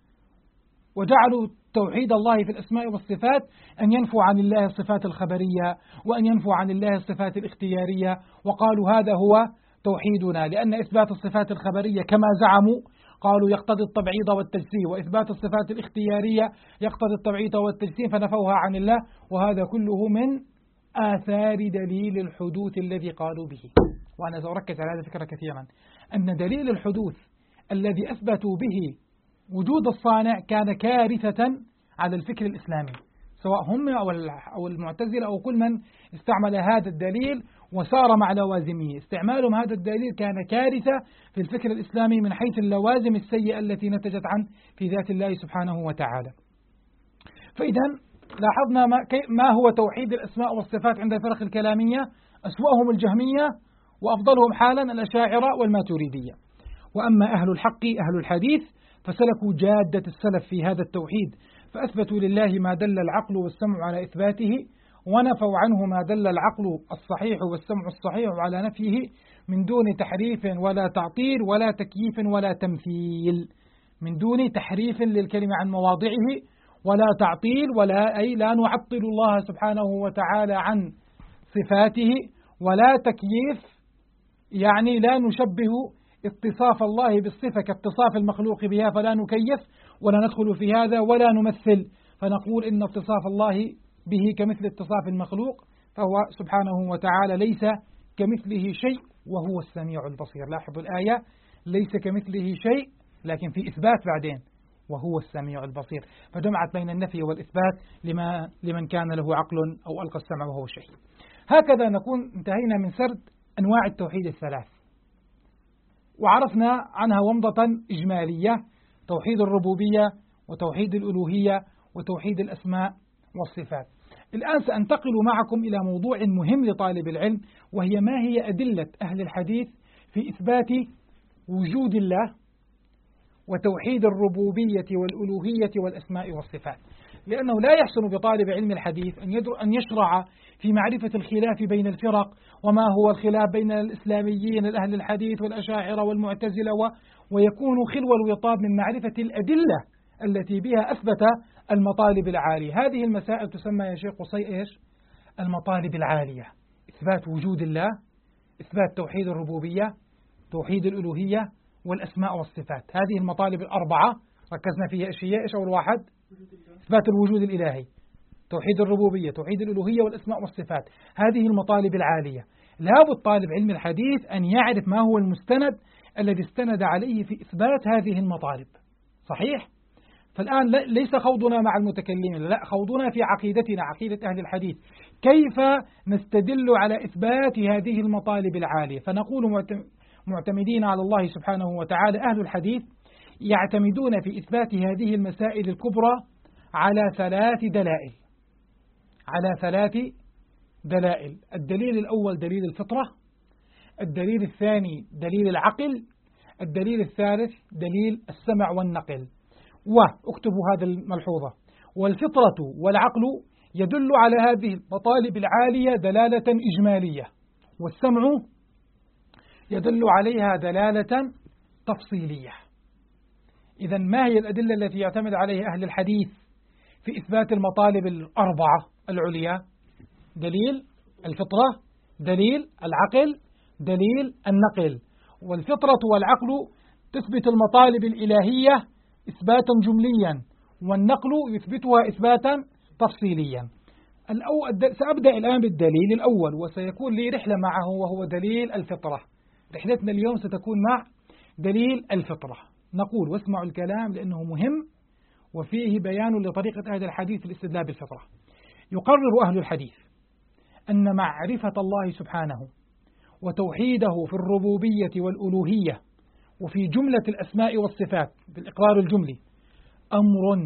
وجعلوا توحيد الله في الأسماء والصفات أن ينفوا عن الله الصفات الخبرية، وأن ينفوا عن الله الصفات الاختيارية، وقالوا هذا هو توحيدنا، لأن إثبات الصفات الخبرية كما زعموا قالوا يقتضي التبعيض والتجسيم، وإثبات الصفات الاختيارية يقتضي التبعيض والتجسيم، فنفوها عن الله. وهذا كله من آثار دليل الحدوث الذي قالوا به. وأنا سأركز على هذه الفكرة كثيرا، أن دليل الحدوث الذي أثبتوا به وجود الصانع كان كارثة على الفكر الإسلامي، سواء هم أو المعتزلة أو كل من استعمل هذا الدليل وسار مع لوازمه. استعمالهم هذا الدليل كان كارثة في الفكر الإسلامي من حيث اللوازم السيئة التي نتجت عن في ذات الله سبحانه وتعالى. فإذا لاحظنا ما هو توحيد الأسماء والصفات عند الفرق الكلامية. أسوأهم الجهمية، وأفضلهم حالا الأشاعرة والماتريدية. وأما أهل الحق أهل الحديث فسلكوا جادة السلف في هذا التوحيد، فأثبتوا لله ما دل العقل والسمع على إثباته، ونفوا عنه ما دل العقل الصحيح والسمع الصحيح على نفيه، من دون تحريف ولا تعطيل ولا تكييف ولا تمثيل. من دون تحريف للكلمة عن مواضعه، ولا تعطيل، أي لا نعطل الله سبحانه وتعالى عن صفاته، ولا تكييف يعني لا نشبه اتصاف الله بالصفة كاتصاف المخلوق بها فلا نكيف ولا ندخل في هذا، ولا نمثل فنقول إن اتصاف الله به كمثل اتصاف المخلوق، فهو سبحانه وتعالى ليس كمثله شيء وهو السميع البصير. لاحظوا الآية، ليس كمثله شيء، لكن في إثبات بعدين وهو السميع البصير، فجمعت بين النفي والإثبات لمن كان له عقل أو ألقى السمع وهو شيء. هكذا نكون انتهينا من سرد أنواع التوحيد الثلاث، وعرفنا عنها ومضة إجمالية: توحيد الربوبية، وتوحيد الألوهية، وتوحيد الأسماء والصفات. الآن سأنتقل معكم إلى موضوع مهم لطالب العلم، وهي ما هي أدلة أهل الحديث في إثبات وجود الله وتوحيد الربوبية والألوهية والأسماء والصفات. لأنه لا يحسن بطالب علم الحديث أن يشرع في معرفة الخلاف بين الفرق، وما هو الخلاف بين الإسلاميين الأهل الحديث والأشاعرة والمعتزلة، ويكون خلو الوطاب من معرفة الأدلة التي بها أثبت المطالب العالية. هذه المسائل تسمى يا شيخ قصي إيش؟ المطالب العالية: إثبات وجود الله، إثبات توحيد الربوبية، توحيد الألوهية، والأسماء والصفات. هذه المطالب الأربعة ركزنا فيها. إيش أول واحد؟ إثبات الوجود الإلهي، توحيد الربوبية، توحيد الألوهية، والأسماء والصفات. هذه المطالب العالية. لابد طالب علم الحديث أن يعرف ما هو المستند الذي استند عليه في إثبات هذه المطالب. صحيح؟ فالآن ليس خوضنا مع المتكلمين، لا، خوضنا في عقيدتنا، عقيدة أهل الحديث، كيف نستدل على إثبات هذه المطالب العالية. فنقول معتمدين على الله سبحانه وتعالى. أهل الحديث يعتمدون في إثبات هذه المسائل الكبرى على 3 دلائل. على 3 دلائل. الدليل الأول دليل الفطرة، الدليل الثاني دليل العقل، الدليل الثالث دليل السمع والنقل. واكتبوا هذه الملحوظة: والفطرة والعقل يدل على هذه المطالب العالية دلالة إجمالية، والسمع يدل عليها دلالة تفصيلية. إذن ما هي الأدلة التي يعتمد عليها أهل الحديث في إثبات المطالب الأربعة العليا؟ دليل الفطرة، دليل العقل، دليل النقل. والفطرة والعقل تثبت المطالب الإلهية إثباتا جمليا، والنقل يثبتها إثباتا تفصيليا. سأبدأ الآن بالدليل الأول، وسيكون لي رحلة معه، وهو دليل الفطرة. رحلتنا اليوم ستكون مع دليل الفطرة. نقول، واسمعوا الكلام لأنه مهم وفيه بيان لطريقة أهل الحديث في الاستدلال بالفطرة. يقرر أهل الحديث أن معرفة الله سبحانه وتوحيده في الربوبية والألوهية وفي جملة الأسماء والصفات بالإقرار الجملي أمر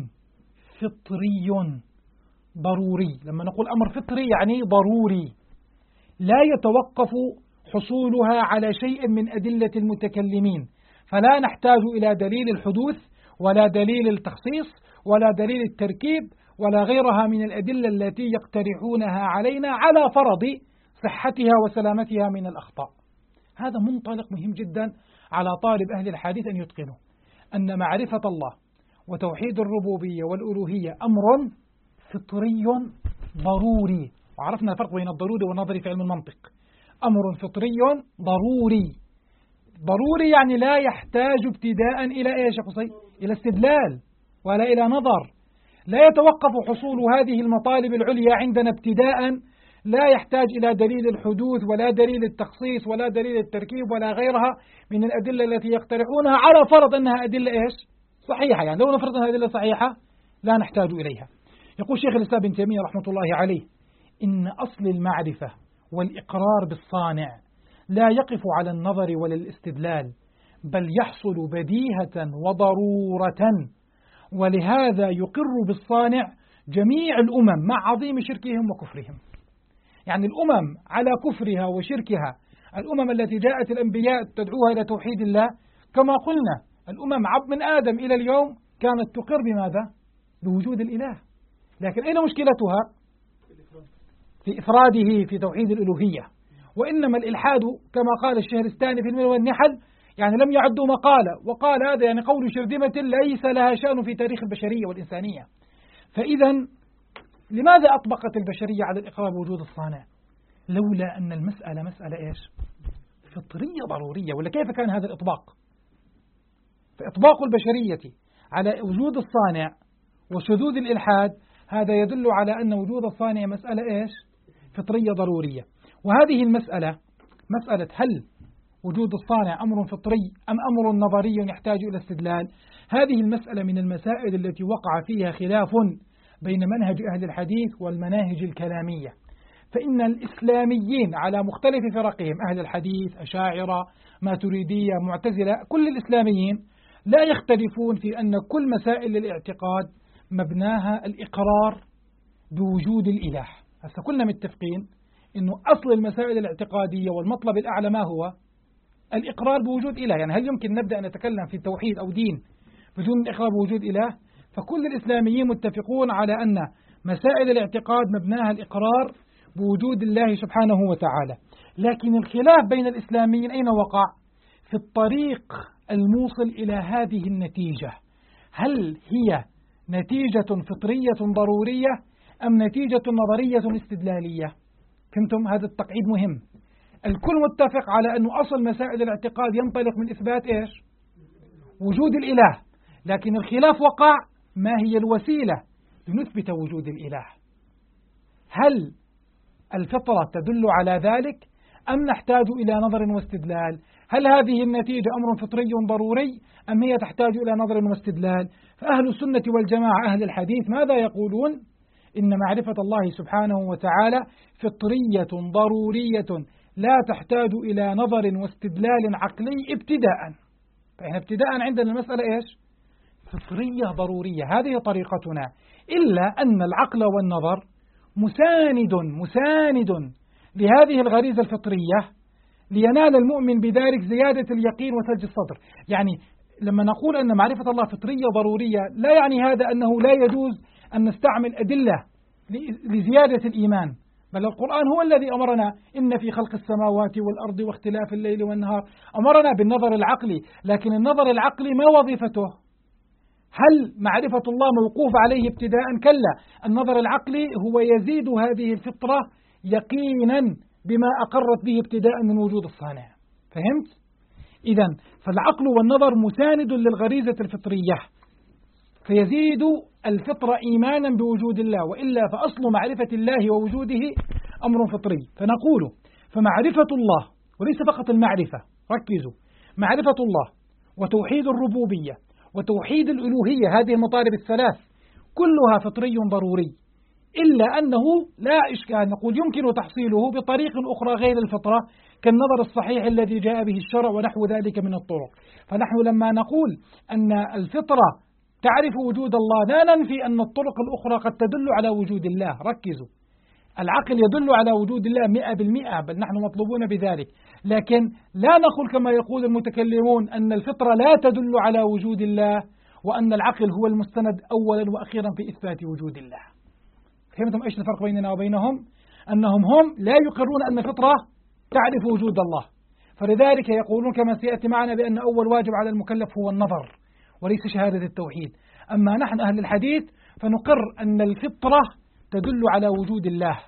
فطري ضروري. لما نقول أمر فطري يعني ضروري، لا يتوقف حصولها على شيء من أدلة المتكلمين، فلا نحتاج إلى دليل الحدوث ولا دليل التخصيص ولا دليل التركيب ولا غيرها من الأدلة التي يقترحونها علينا على فرض صحتها وسلامتها من الأخطاء. هذا منطلق مهم جدا على طالب أهل الحديث أن يتقنه، أن معرفة الله وتوحيد الربوبية والألوهية أمر فطري ضروري. وعرفنا الفرق بين الضروري والنظري في علم المنطق. أمر فطري ضروري. ضروري يعني لا يحتاج ابتداء إلى إيش يا قصي؟ إلى استدلال ولا إلى نظر. لا يتوقف حصول هذه المطالب العليا عندنا ابتداء، لا يحتاج إلى دليل الحدوث ولا دليل التخصيص ولا دليل التركيب ولا غيرها من الأدلة التي يقترحونها على فرض أنها أدلة إيش؟ صحيحة. يعني لو نفرض أنها أدلة صحيحة لا نحتاج إليها. يقول شيخ الإسلام ابن تيمية رحمة الله عليه: إن أصل المعرفة والإقرار بالصانع لا يقف على النظر ولا الاستدلال، بل يحصل بديهة وضرورة، ولهذا يقر بالصانع جميع الأمم مع عظيم شركهم وكفرهم. يعني الأمم على كفرها وشركها، الأمم التي جاءت الأنبياء تدعوها إلى توحيد الله، كما قلنا الأمم من آدم إلى اليوم كانت تقر بماذا؟ بوجود الإله. لكن أين مشكلتها؟ في إفراده في توحيد الألوهية. وإنما الإلحاد كما قال الشهرستاني في الملل والنحل يعني لم يعدوا مقالة، وقال هذا يعني قول شرذمة ليس لها شأن في تاريخ البشرية والإنسانية. فإذا لماذا أطبقت البشرية على الإقرار بوجود الصانع؟ لولا أن المسألة مسألة إيش؟ فطرية ضرورية. ولا كيف كان هذا الإطباق؟ فإطباق البشرية على وجود الصانع وشذوذ الإلحاد هذا يدل على أن وجود الصانع مسألة إيش؟ فطرية ضرورية. وهذه المسألة مسألة هل وجود الصانع أمر فطري أم أمر نظري يحتاج إلى استدلال، هذه المسألة من المسائل التي وقع فيها خلاف بين منهج أهل الحديث والمناهج الكلامية. فإن الإسلاميين على مختلف فرقهم، أهل الحديث، أشاعرة، ماتريدية، معتزلة، كل الإسلاميين لا يختلفون في أن كل مسائل الاعتقاد مبناها الإقرار بوجود الإله. هسه كلنا متفقين أنه أصل المسائل الاعتقادية والمطلب الأعلى ما هو؟ الإقرار بوجود إله. يعني هل يمكن نبدأ نتكلم في توحيد أو دين بدون الإقرار بوجود إله؟ فكل الإسلاميين متفقون على أن مسائل الاعتقاد مبناها الإقرار بوجود الله سبحانه وتعالى. لكن الخلاف بين الإسلاميين أين وقع؟ في الطريق الموصل إلى هذه النتيجة. هل هي نتيجة فطرية ضرورية أم نتيجة نظرية استدلالية؟ فهمتم؟ هذا التقعيد مهم. الكل متفق على أن أصل مسائل الاعتقاد ينطلق من إثبات إيش؟ وجود الإله، لكن الخلاف وقع ما هي الوسيلة لنثبت وجود الإله؟ هل الفطرة تدل على ذلك أم نحتاج إلى نظر واستدلال؟ هل هذه النتيجة أمر فطري ضروري أم هي تحتاج إلى نظر واستدلال؟ فأهل السنة والجماعة أهل الحديث ماذا يقولون؟ إن معرفة الله سبحانه وتعالى فطرية ضرورية لا تحتاج إلى نظر واستدلال عقلي ابتداء. فإحنا ابتداء عندنا المسألة إيش؟ فطرية ضرورية، هذه طريقتنا، إلا أن العقل والنظر مساند لهذه الغريزة الفطرية لينال المؤمن بذلك زيادة اليقين وثلج الصدر. يعني لما نقول أن معرفة الله فطرية ضرورية لا يعني هذا أنه لا يجوز أن نستعمل أدلة لزيادة الإيمان، بل القرآن هو الذي أمرنا إن في خلق السماوات والأرض واختلاف الليل والنهار، أمرنا بالنظر العقلي، لكن النظر العقلي ما وظيفته؟ هل معرفة الله موقوف عليه ابتداء؟ كلا، النظر العقلي هو يزيد هذه الفطرة يقينا بما أقرت به ابتداء من وجود الصانع. فهمت؟ إذن فالعقل والنظر مساند للغريزة الفطرية، فيزيد الفطرة إيمانا بوجود الله، وإلا فأصل معرفة الله ووجوده أمر فطري. فنقول فمعرفة الله، وليس فقط المعرفة، ركزوا، معرفة الله وتوحيد الربوبية وتوحيد الألوهية، هذه المطالب الثلاث كلها فطري ضروري، إلا أنه لا إشكال نقول يمكن تحصيله بطريق أخرى غير الفطرة، كالنظر الصحيح الذي جاء به الشرع ونحو ذلك من الطرق. فنحن لما نقول أن الفطرة تعرف وجود الله لا ننفي أن الطرق الأخرى قد تدل على وجود الله. ركزوا، العقل يدل على وجود الله 100%، بل نحن مطلوبون بذلك، لكن لا نقول كما يقول المتكلمون أن الفطرة لا تدل على وجود الله وأن العقل هو المستند أولا وأخيرا في إثبات وجود الله. فهمتم إيش الفرق بيننا وبينهم؟ أنهم هم لا يقرون أن الفطرة تعرف وجود الله، فلذلك يقولون كما سيأتي معنا بأن أول واجب على المكلف هو النظر وليس شهادة التوحيد. أما نحن أهل الحديث فنقر أن الفطرة تدل على وجود الله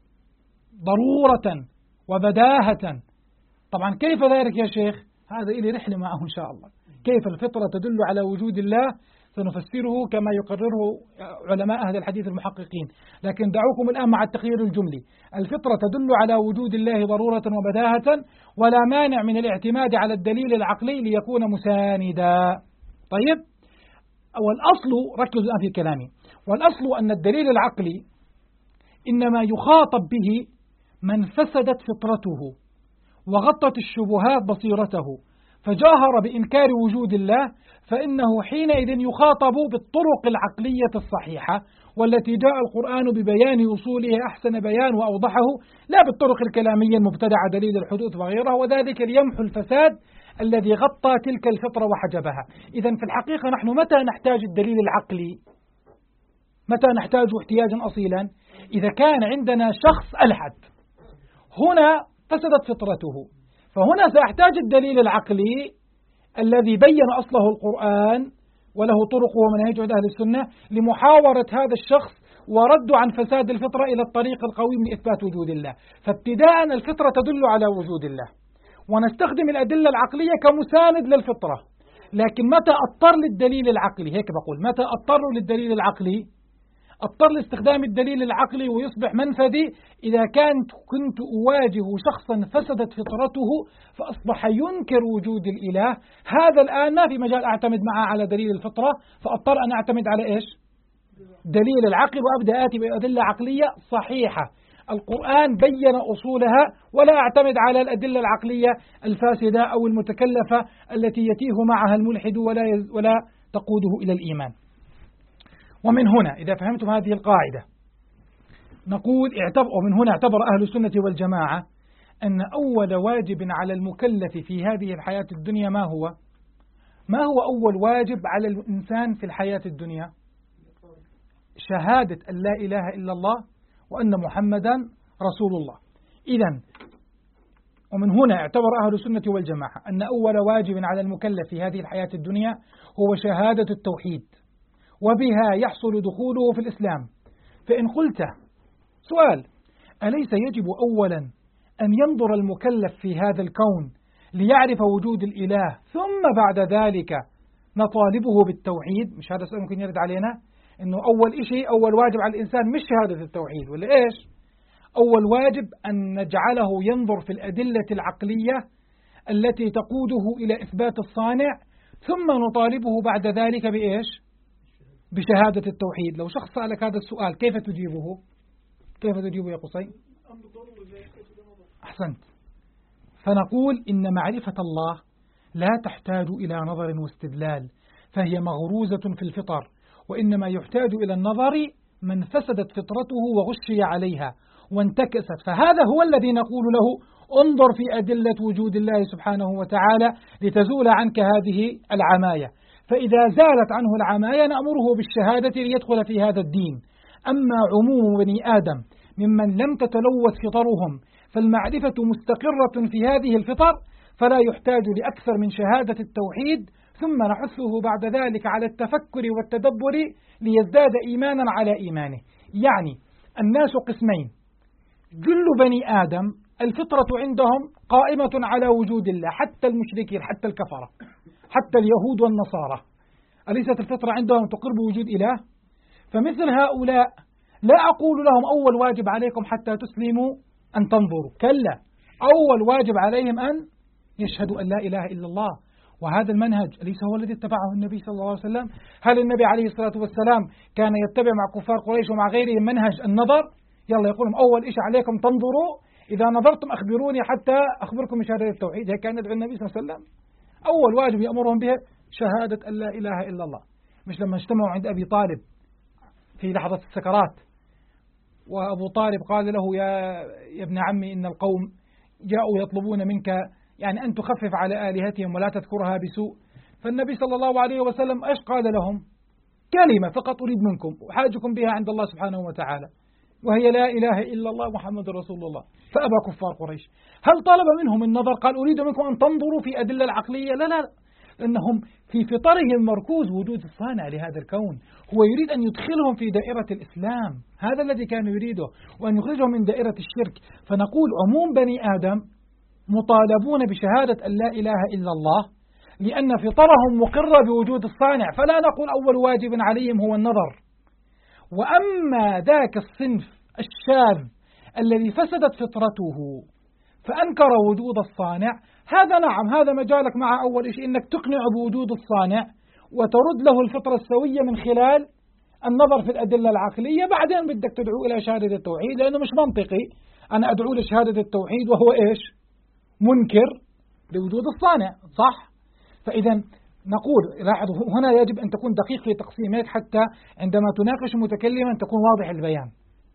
ضرورة وبداهة. طبعا كيف ذلك يا شيخ؟ هذا إلي رحلة معه إن شاء الله. كيف الفطرة تدل على وجود الله سنفسره كما يقرره علماء أهل الحديث المحققين، لكن دعوكم الآن مع التخيير الجملي. الفطرة تدل على وجود الله ضرورة وبداهة، ولا مانع من الاعتماد على الدليل العقلي ليكون مساندا. طيب، والأصل، ركزوا الآن في كلامي، والأصل أن الدليل العقلي إنما يخاطب به من فسدت فطرته وغطت الشبهات بصيرته فجاهر بإنكار وجود الله، فإنه حينئذ يخاطب بالطرق العقلية الصحيحة والتي جاء القرآن ببيان أصوله أحسن بيان وأوضحه، لا بالطرق الكلامية المبتدعة دليل الحدوث وغيرها، وذلك ليمحو الفساد الذي غطى تلك الفطرة وحجبها. إذن في الحقيقة نحن متى نحتاج الدليل العقلي؟ متى نحتاج احتياجا أصيلا؟ إذا كان عندنا شخص ألحد هنا فسدت فطرته، فهنا سأحتاج الدليل العقلي الذي بين أصله القرآن وله طرقه ومناهج أهل السنة لمحاورة هذا الشخص ورد عن فساد الفطرة إلى الطريق القويم لإثبات وجود الله. فابتداء الفطرة تدل على وجود الله، ونستخدم الأدلة العقلية كمساند للفطرة، لكن متى أضطر للدليل العقلي، هيك بقول، متى أضطر للدليل العقلي؟ أضطر لاستخدام الدليل العقلي ويصبح منفذي إذا كنت أواجه شخصا فسدت فطرته فأصبح ينكر وجود الإله. هذا الآن ما في مجال أعتمد معه على دليل الفطرة، فأضطر أن أعتمد على إيش؟ دليل العقل، وأبدأ آتي بأدلة عقلية صحيحة القرآن بين أصولها، ولا أعتمد على الأدلة العقلية الفاسدة أو المتكلفة التي يتيه معها الملحد ولا تقوده إلى الإيمان. ومن هنا إذا فهمتم هذه القاعدة نقول ومن هنا اعتبر أهل السنة والجماعة أن أول واجب على المكلف في هذه الحياة الدنيا ما هو؟ ما هو أول واجب على الإنسان في الحياة الدنيا؟ شهادة أن لا إله إلا الله وأن محمدا رسول الله. إذن ومن هنا اعتبر أهل السنة والجماعة أن أول واجب على المكلف في هذه الحياة الدنيا هو شهادة التوحيد، وبها يحصل دخوله في الإسلام. فإن قلت سؤال: أليس يجب أولا أن ينظر المكلف في هذا الكون ليعرف وجود الإله ثم بعد ذلك نطالبه بالتوحيد؟ مش هذا السؤال ممكن يرد علينا؟ إنه أول شيء، أول واجب على الإنسان مش شهادة التوحيد، ولا إيش؟ أول واجب أن نجعله ينظر في الأدلة العقلية التي تقوده إلى إثبات الصانع، ثم نطالبه بعد ذلك بإيش؟ بشهادة التوحيد. لو شخص سألك هذا السؤال كيف تجيبه؟ كيف تجيبه يا قصي؟ أحسنت. فنقول إن معرفة الله لا تحتاج إلى نظر واستدلال، فهي مغروزة في الفطر، وإنما يحتاج إلى النظر من فسدت فطرته وغشي عليها وانتكست. فهذا هو الذي نقول له: انظر في أدلة وجود الله سبحانه وتعالى لتزول عنك هذه العماية. فإذا زالت عنه العماية نأمره بالشهادة ليدخل في هذا الدين. أما عموم بني آدم ممن لم تتلوث فطرهم فالمعرفة مستقرة في هذه الفطر، فلا يحتاج لأكثر من شهادة التوحيد، ثم نحثه بعد ذلك على التفكر والتدبر ليزداد إيمانا على إيمانه. يعني الناس قسمين: جل بني آدم الفطرة عندهم قائمة على وجود الله، حتى المشركين، حتى الكفرة، حتى اليهود والنصارى، أليست الفطرة عندهم تقر بوجود إله؟ فمثل هؤلاء لا أقول لهم أول واجب عليكم حتى تسلموا أن تنظروا، كلا، أول واجب عليهم أن يشهدوا أن لا إله إلا الله. وهذا المنهج أليس هو الذي اتبعه النبي صلى الله عليه وسلم؟ هل النبي عليه الصلاة والسلام كان يتبع مع كفار قريش ومع غيرهم منهج النظر؟ يلا يقولون أول إيش عليكم تنظروا، إذا نظرتم أخبروني حتى أخبركم بشهادة التوحيد. هيك كان يدعو النبي صلى الله عليه وسلم. أول واجب يأمرهم به شهادة أن لا إله إلا الله. مش لما اجتمعوا عند أبي طالب في لحظة السكرات، وأبو طالب قال له: يا ابن عمي، إن القوم جاءوا يطلبون منك يعني أن تخفف على آلهتهم ولا تذكرها بسوء. فالنبي صلى الله عليه وسلم إيش قال لهم؟ كلمة فقط أريد منكم وحاجكم بها عند الله سبحانه وتعالى، وهي لا إله إلا الله محمد رسول الله. فأبى كفار قريش. هل طلب منهم النظر؟ قال: أريد منكم أن تنظروا في أدلة العقلية؟ لا لا، لأنهم في فطرهم مركوز وجود الصانع لهذا الكون. هو يريد أن يدخلهم في دائرة الإسلام، هذا الذي كان يريده، وأن يخرجهم من دائرة الشرك. فنقول عموم بني آدم مطالبون بشهادة أن لا إله إلا الله، لأن فطرهم مقرة بوجود الصانع، فلا نقول أول واجب عليهم هو النظر. وأما ذاك الصنف الشاذ الذي فسدت فطرته فأنكر وجود الصانع، هذا نعم، هذا مجالك مع أول شيء أنك تقنع بوجود الصانع وترد له الفطرة السوية من خلال النظر في الأدلة العقلية. بعدين بدك تدعو إلى شهادة التوحيد، لأنه مش منطقي أنا أدعو لشهادة التوحيد وهو إيش؟ منكر لوجود الصانع، صح؟ فإذا نقول لاحظوا هنا يجب أن تكون دقيق في تقسيمك حتى عندما تناقش متكلما تكون واضح البيان،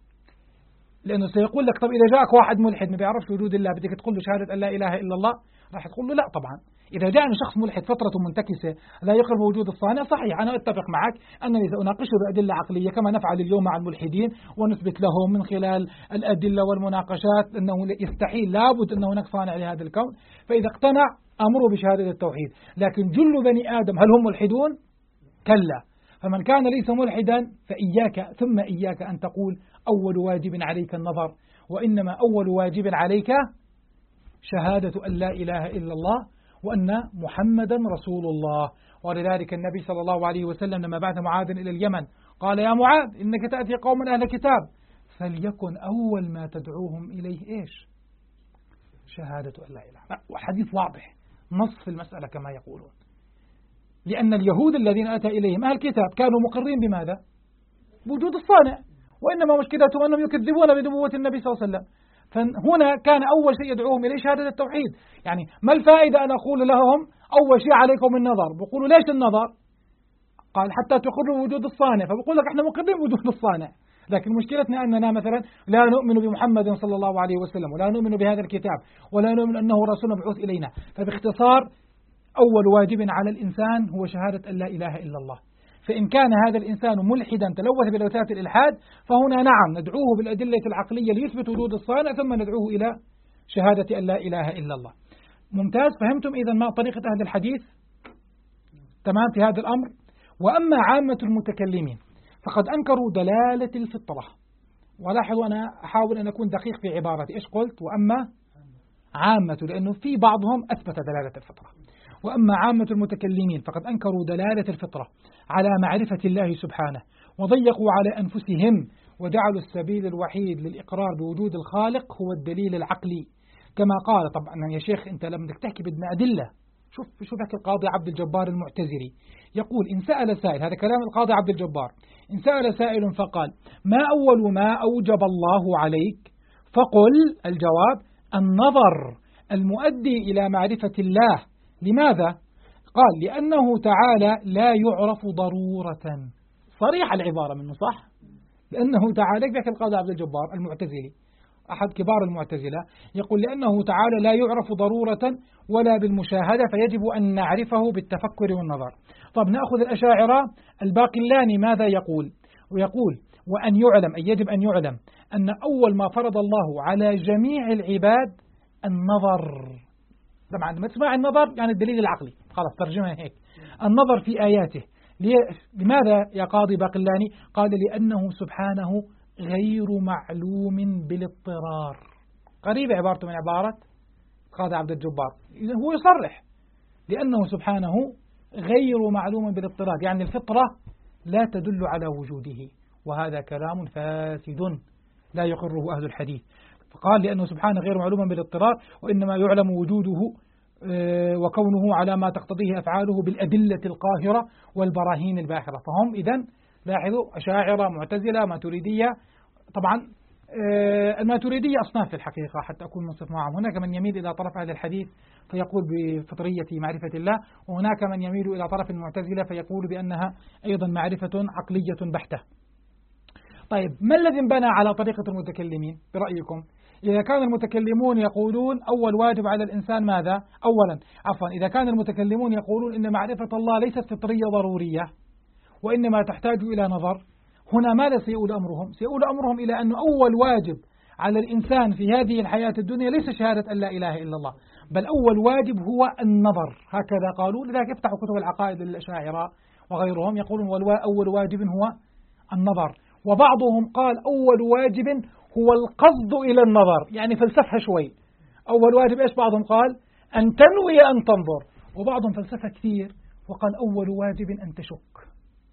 لأنه سيقول لك: طب إذا جاءك واحد ملحد ما بيعرفش وجود الله بدك تقول له شهادة أن لا إله إلا الله؟ راح تقول له لا طبعا. إذا جاءني شخص ملحد فطرته منتكسة لا يقر بوجود الصانع، صحيح أنا أتفق معك أنني سأناقشه بأدلة عقلية كما نفعل اليوم مع الملحدين، ونثبت لهم من خلال الأدلة والمناقشات أنه يستحيل، لابد أن هناك صانع لهذا الكون. فإذا اقتنع أمره بشهادة التوحيد. لكن جل بني آدم هل هم ملحدون؟ كلا. فمن كان ليس ملحدا فإياك ثم إياك أن تقول أول واجب عليك النظر، وإنما أول واجب عليك شهادة أن لا إله إلا الله وأن محمدا رسول الله. ولذلك النبي صلى الله عليه وسلم لما بعث معاذ إلى اليمن قال: يا معاذ إنك تأتي قوما أهل كتاب فليكن أول ما تدعوهم إليه إيش؟ شهادة أن لا إله. وحديث واضح نص في المسألة كما يقولون، لأن اليهود الذين أتى إليهم أهل الكتاب كانوا مقرين بماذا؟ بوجود الصانع، وإنما مشكلتهم أنهم يكذبون بنبوة النبي صلى الله عليه وسلم. فهنا كان أول شيء يدعوهم إليه شهادة التوحيد. يعني ما الفائدة أن أقول لهم أول شيء عليكم النظر؟ بيقولوا ليش النظر؟ قال: حتى تقروا وجود الصانع. فبقول لك إحنا مقرين بوجود الصانع، لكن مشكلتنا أننا مثلا لا نؤمن بمحمد صلى الله عليه وسلم، ولا نؤمن بهذا الكتاب، ولا نؤمن أنه رسول مبعوث إلينا. فباختصار أول واجب على الإنسان هو شهادة أن لا إله إلا الله. فإن كان هذا الإنسان ملحدا تلوث بلوثات الإلحاد فهنا نعم ندعوه بالأدلة العقلية ليثبت وجود الصانع، ثم ندعوه إلى شهادة أن لا إله إلا الله. ممتاز. فهمتم إذن ما طريقة أهل الحديث؟ تمام في هذا الأمر. وأما عامة المتكلمين فقد أنكروا دلالة الفطرة. ولاحظوا أنا أحاول أن أكون دقيق في عبارتي، إيش قلت؟ وأما عامة، لأنه في بعضهم أثبت دلالة الفطرة. وأما عامة المتكلمين فقد أنكروا دلالة الفطرة على معرفة الله سبحانه، وضيقوا على أنفسهم، وجعلوا السبيل الوحيد للإقرار بوجود الخالق هو الدليل العقلي، كما قال. طبعا يا شيخ أنت لما بدك تحكي بدنا أدلة، شوف ذاك القاضي عبد الجبار المعتزلي يقول: إن سأل سائل، هذا كلام القاضي عبد الجبار، إن سأل سائل فقال: ما أول ما أوجب الله عليك؟ فقل الجواب: النظر المؤدي إلى معرفة الله. لماذا؟ قال: لأنه تعالى لا يعرف ضرورة. صريح العبارة منه، صح؟ لأنه تعالى، ذاك القاضي عبد الجبار المعتزلي أحد كبار المعتزلة يقول: لأنه تعالى لا يعرف ضرورة ولا بالمشاهدة، فيجب أن نعرفه بالتفكر والنظر. طب نأخذ الأشاعرة. الباقلاني ماذا يقول؟ ويقول: وأن يعلم، أي يجب أن يعلم، أن أول ما فرض الله على جميع العباد النظر. طبعا لما تسمع النظر يعني الدليل العقلي، خلاص ترجمها هيك، النظر في آياته. لماذا يا قاضي باقلاني؟ قال: لأنه سبحانه غير معلوم بالاضطرار. قريبة عبارته من عبارة قاضي عبد الجبار، إذن هو يصرح لأنه سبحانه غير معلوم بالاضطرار، يعني الفطرة لا تدل على وجوده، وهذا كلام فاسد لا يقره أهل الحديث. فقال: لأنه سبحانه غير معلوم بالاضطرار، وإنما يعلم وجوده وكونه على ما تقتضيه أفعاله بالأدلة القاهرة والبراهين الباهرة. فهم إذن لاحظوا أشاعرة، معتزلة، ماتريدية. طبعا الماتريدية أصناف في الحقيقة حتى أكون منصف معهم. هناك من يميل إلى طرف أهل الحديث فيقول بفطرية معرفة الله، وهناك من يميل إلى طرف المعتزلة فيقول بأنها أيضا معرفة عقلية بحتة. طيب ما الذي انبنى على طريقة المتكلمين برأيكم؟ إذا كان المتكلمون يقولون أول واجب على الإنسان ماذا؟ إذا كان المتكلمون يقولون إن معرفة الله ليست فطرية ضرورية وإنما تحتاج إلى نظر، هنا ماذا سيؤول أمرهم؟ سيؤول أمرهم إلى أن أول واجب على الإنسان في هذه الحياة الدنيا ليس شهادة أن لا إله إلا الله، بل أول واجب هو النظر. هكذا قالوا. لذلك يفتحوا كتب العقائد للأشاعرة وغيرهم يقولون أول واجب هو النظر. وبعضهم قال أول واجب هو القصد إلى النظر، يعني فلسفها شوي. أول واجب إيش؟ بعضهم قال أن تنوي أن تنظر، وبعضهم فلسفة كثير وقال أول واجب أن تشك.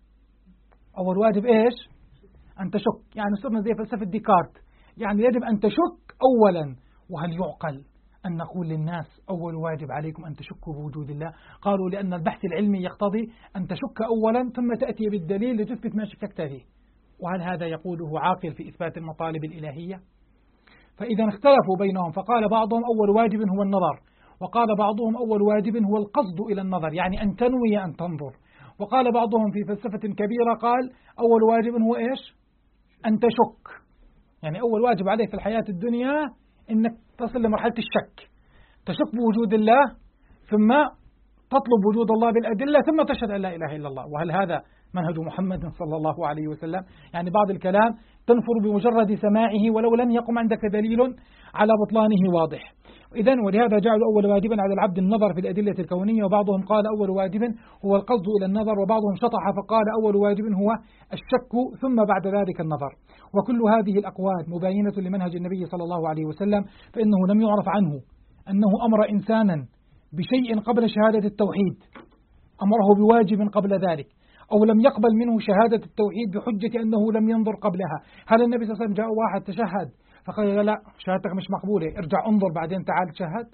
أول واجب إيش؟ أن تشك، يعني صرنا زي فلسفة ديكارت، يعني يجب أن تشك أولا. وهل يعقل أن نقول للناس أول واجب عليكم أن تشكوا بوجود الله؟ قالوا لأن البحث العلمي يقتضي أن تشك أولا ثم تأتي بالدليل لتثبت ما شككت فيه. وهل هذا يقوله عاقل في إثبات المطالب الإلهية؟ فإذا اختلفوا بينهم، فقال بعضهم أول واجب هو النظر، وقال بعضهم أول واجب هو القصد إلى النظر، يعني أن تنوي أن تنظر. وقال بعضهم في فلسفة كبيرة قال أول واجب هو إيش؟ أن تشك، يعني أول واجب عليك في الحياة الدنيا إنك تصل لمرحلة الشك، تشك بوجود الله ثم تطلب وجود الله بالأدلة ثم تشهد أن لا إله إلا الله. وهل هذا منهج محمد صلى الله عليه وسلم؟ يعني بعض الكلام تنفر بمجرد سماعه ولو لم يقم عندك دليل على بطلانه واضح. إذن ولهذا جعلوا أول واجبا على العبد النظر في الأدلة الكونية، وبعضهم قال أول واجب هو القصد إلى النظر، وبعضهم شطح فقال أول واجب هو الشك ثم بعد ذلك النظر. وكل هذه الأقوال مباينة لمنهج النبي صلى الله عليه وسلم، فإنه لم يعرف عنه أنه أمر إنسانا بشيء قبل شهادة التوحيد أمره بواجب قبل ذلك، أو لم يقبل منه شهادة التوحيد بحجة أنه لم ينظر قبلها. هل النبي صلى الله عليه وسلم جاء واحد تشهد فقال لا شهادتك مش مقبولة، ارجع انظر بعدين تعال تشهد؟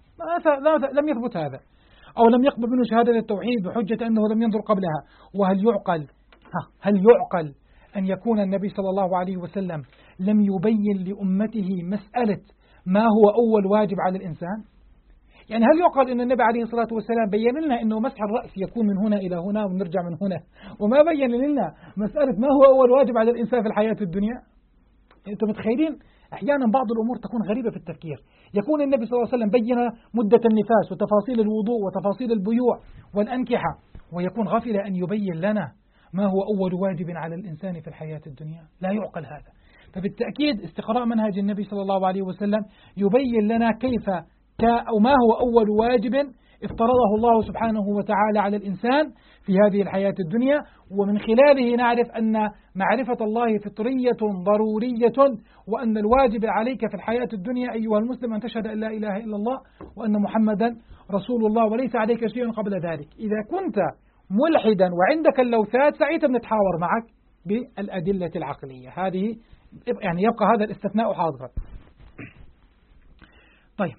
لم يثبت هذا. أو لم يقبل منه شهادة التوحيد بحجة أنه لم ينظر قبلها. وهل يعقل أن يكون النبي صلى الله عليه وسلم لم يبين لأمته مسألة ما هو أول واجب على الإنسان؟ يعني هل يعقل أن النبي عليه الصلاة والسلام بين لنا أنه مسح الرأس يكون من هنا إلى هنا ونرجع من هنا، وما بين لنا مسألة ما هو أول واجب على الإنسان في الحياة الدنيا؟ أنتم متخيلين؟ أحيانا بعض الأمور تكون غريبة في التفكير. يكون النبي صلى الله عليه وسلم بين مدة النفاس وتفاصيل الوضوء وتفاصيل البيوع والأنكحة، ويكون غافل أن يبين لنا ما هو أول واجب على الإنسان في الحياة الدنيا. لا يعقل هذا. فبالتأكيد استقراء منهج النبي صلى الله عليه وسلم يبين لنا كيف أو ما هو أول واجب افترضه الله سبحانه وتعالى على الإنسان في هذه الحياة الدنيا، ومن خلاله نعرف أن معرفة الله فطرية ضرورية، وأن الواجب عليك في الحياة الدنيا أيها المسلم أن تشهد أن لا إله إلا الله وأن محمدا رسول الله، وليس عليك شيء قبل ذلك. إذا كنت ملحدا وعندك اللوثات ساعتها بنتحاور معك بالأدلة العقلية، هذه يعني يبقى هذا الاستثناء حاضرا. طيب،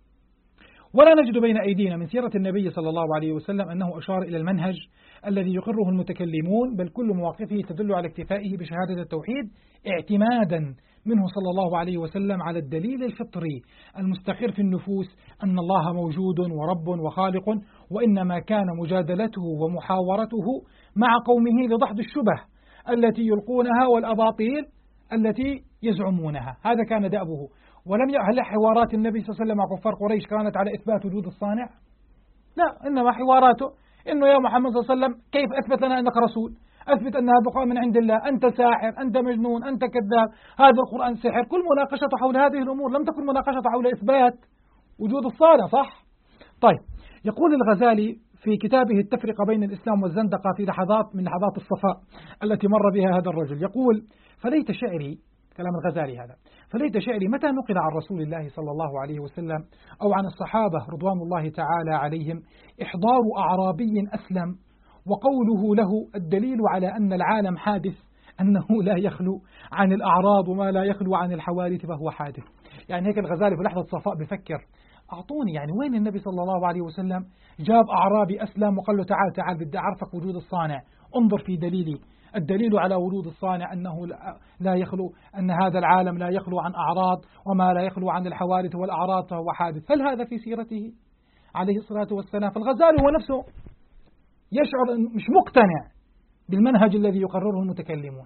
ولا نجد بين أيدينا من سيرة النبي صلى الله عليه وسلم أنه أشار إلى المنهج الذي يقره المتكلمون، بل كل مواقفه تدل على اكتفائه بشهادة التوحيد اعتمادا منه صلى الله عليه وسلم على الدليل الفطري المستقر في النفوس أن الله موجود ورب وخالق، وإنما كان مجادلته ومحاورته مع قومه لدحض الشبه التي يلقونها والأباطيل التي يزعمونها. هذا كان دأبه. هل حوارات النبي صلى الله عليه وسلم مع كفار قريش كانت على إثبات وجود الصانع؟ لا، إنما حواراته إنه يا محمد صلى الله عليه وسلم كيف أثبت لنا أنك رسول؟ أثبت أنها بقاء من عند الله، أنت ساحر، أنت مجنون، أنت كذاب، هذا القرآن سحر. كل مناقشة حول هذه الأمور، لم تكن مناقشة حول إثبات وجود الصانع، صح؟ طيب، يقول الغزالي في كتابه التفرقة بين الإسلام والزندقة في لحظات من لحظات الصفاء التي مر بها هذا الرجل، يقول: فليت شعري، كلام الغزالي هذا، فليت شعري متى نقل عن رسول الله صلى الله عليه وسلم أو عن الصحابة رضوان الله تعالى عليهم إحضار أعرابي أسلم وقوله له الدليل على أن العالم حادث أنه لا يخلو عن الأعراض وما لا يخلو عن الحوادث فهو حادث. يعني هيك الغزالي في لحظة صفاء بفكر، أعطوني يعني وين النبي صلى الله عليه وسلم جاب أعرابي أسلم وقال له تعال بدي أعرفك وجود الصانع، انظر في دليلي، الدليل على وجود الصانع أنه لا يخلو، أن هذا العالم لا يخلو عن أعراض وما لا يخلو عن الحوادث والأعراض فهو حادث. هل هذا في سيرته عليه الصلاة والسلام؟ فالغزالي هو نفسه يشعر مش مقتنع بالمنهج الذي يقرره المتكلمون.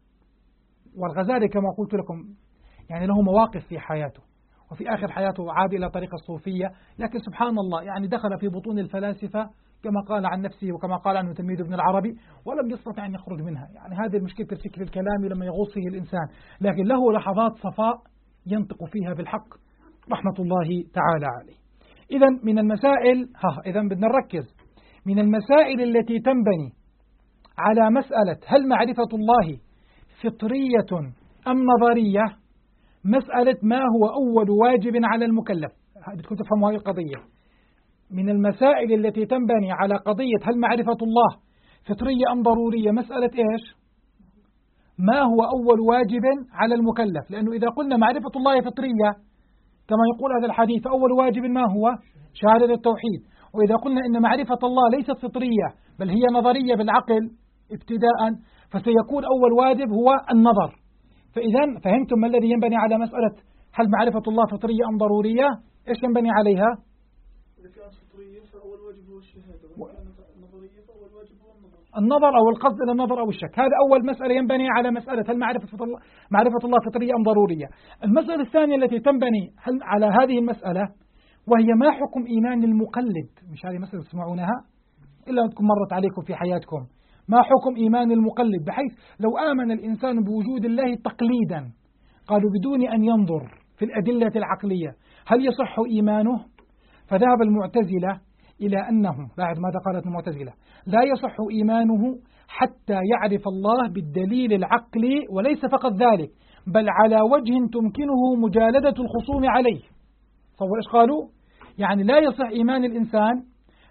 والغزالي كما قلت لكم يعني له مواقف في حياته، وفي آخر حياته عاد إلى طريقة الصوفية، لكن سبحان الله يعني دخل في بطون الفلاسفة كما قال عن نفسه وكما قال عنه تلميذ ابن العربي، ولم يستطع أن يخرج منها. يعني هذه مشكلة الفكر الكلامي لما يغوص فيه الإنسان، لكن له لحظات صفاء ينطق فيها بالحق رحمة الله تعالى عليه. إذا من المسائل، إذا بدنا نركز، من المسائل التي تنبني على مسألة هل معرفة الله فطرية أم نظرية، مسألة ما هو أول واجب على المكلف. بدكم تفهموا هذه القضية. من المسائل التي تنبني على قضية هل معرفة الله فطرية أم ضرورية، مسألة إيش؟ ما هو أول واجب على المكلف. لأنه إذا قلنا معرفة الله فطرية كما يقول هذا الحديث، أول واجب ما هو؟ شهادة التوحيد. وإذا قلنا إن معرفة الله ليست فطرية بل هي نظرية بالعقل ابتداء، فسيكون أول واجب هو النظر. فإذا فهمتم ما الذي ينبني على مسألة هل معرفة الله فطرية أم ضرورية؟ إيش ينبني عليها؟ إذا كانت فطرية فأول واجب هو الشهادة، وإذا كانت نظرية فأول واجب هو النظر أو القصد إلى النظر أو الشك. هذا أول مسألة ينبني على مسألة هل معرفة الله فطرية أم ضرورية. المسألة الثانية التي تنبني على هذه المسألة وهي ما حكم إيمان المقلد. مش هذه مسألة تسمعونها إلا أنكم مرت عليكم في حياتكم. ما حكم إيمان المقلد، بحيث لو آمن الإنسان بوجود الله تقليدا، قالوا بدون أن ينظر في الأدلة العقلية، هل يصح إيمانه؟ فذهب المعتزلة إلى أنه، لاحظ ماذا قالت المعتزلة، لا يصح إيمانه حتى يعرف الله بالدليل العقلي، وليس فقط ذلك بل على وجه تمكنه مجالدة الخصوم عليه. صور إيش قالوا؟ يعني لا يصح إيمان الإنسان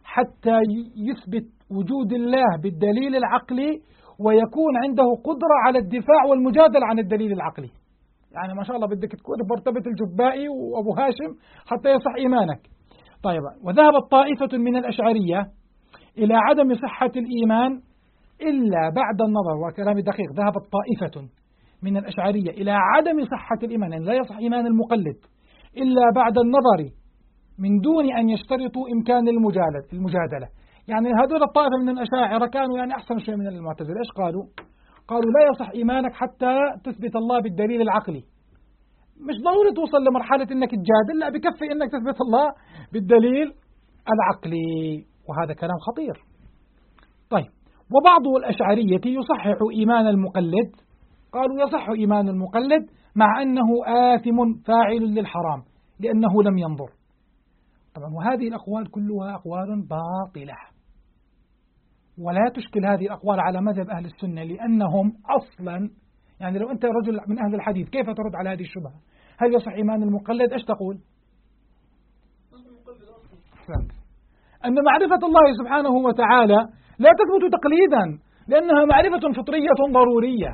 حتى يثبت وجود الله بالدليل العقلي ويكون عنده قدرة على الدفاع والمجادلة عن الدليل العقلي. يعني ما شاء الله بدك تكون مرتبة الجبائي وأبو هاشم حتى يصح إيمانك. طيب، وذهبت طائفة من الأشعرية إلى عدم صحة الإيمان إلا بعد النظر، وكلام دقيق، ذهبت طائفة من الأشعرية إلى عدم صحة الإيمان، يعني لا يصح إيمان المقلد إلا بعد النظر من دون أن يشترطوا إمكان المجادلة. يعني هذول الطائفة من الأشاعرة كانوا يعني أحسن شيء من المعتزلة. إيش قالوا؟ قالوا لا يصح إيمانك حتى تثبت الله بالدليل العقلي. مش ضروري توصل لمرحلة إنك تجادل، لا، بكفي إنك تثبت الله بالدليل العقلي، وهذا كلام خطير. طيب، وبعض الأشعرية يصحح إيمان المقلد، قالوا يصح إيمان المقلد مع أنه آثم فاعل للحرام لأنه لم ينظر. طبعا وهذه الأقوال كلها أقوال باطلة، ولا تشكل هذه الأقوال على مذهب أهل السنة، لأنهم أصلا يعني لو أنت رجل من أهل الحديث كيف ترد على هذه الشبهة؟ هل يصح إيمان المقلد؟ إيش تقول؟ أن معرفة الله سبحانه وتعالى لا تثبت تقليدا، لأنها معرفة فطرية ضرورية.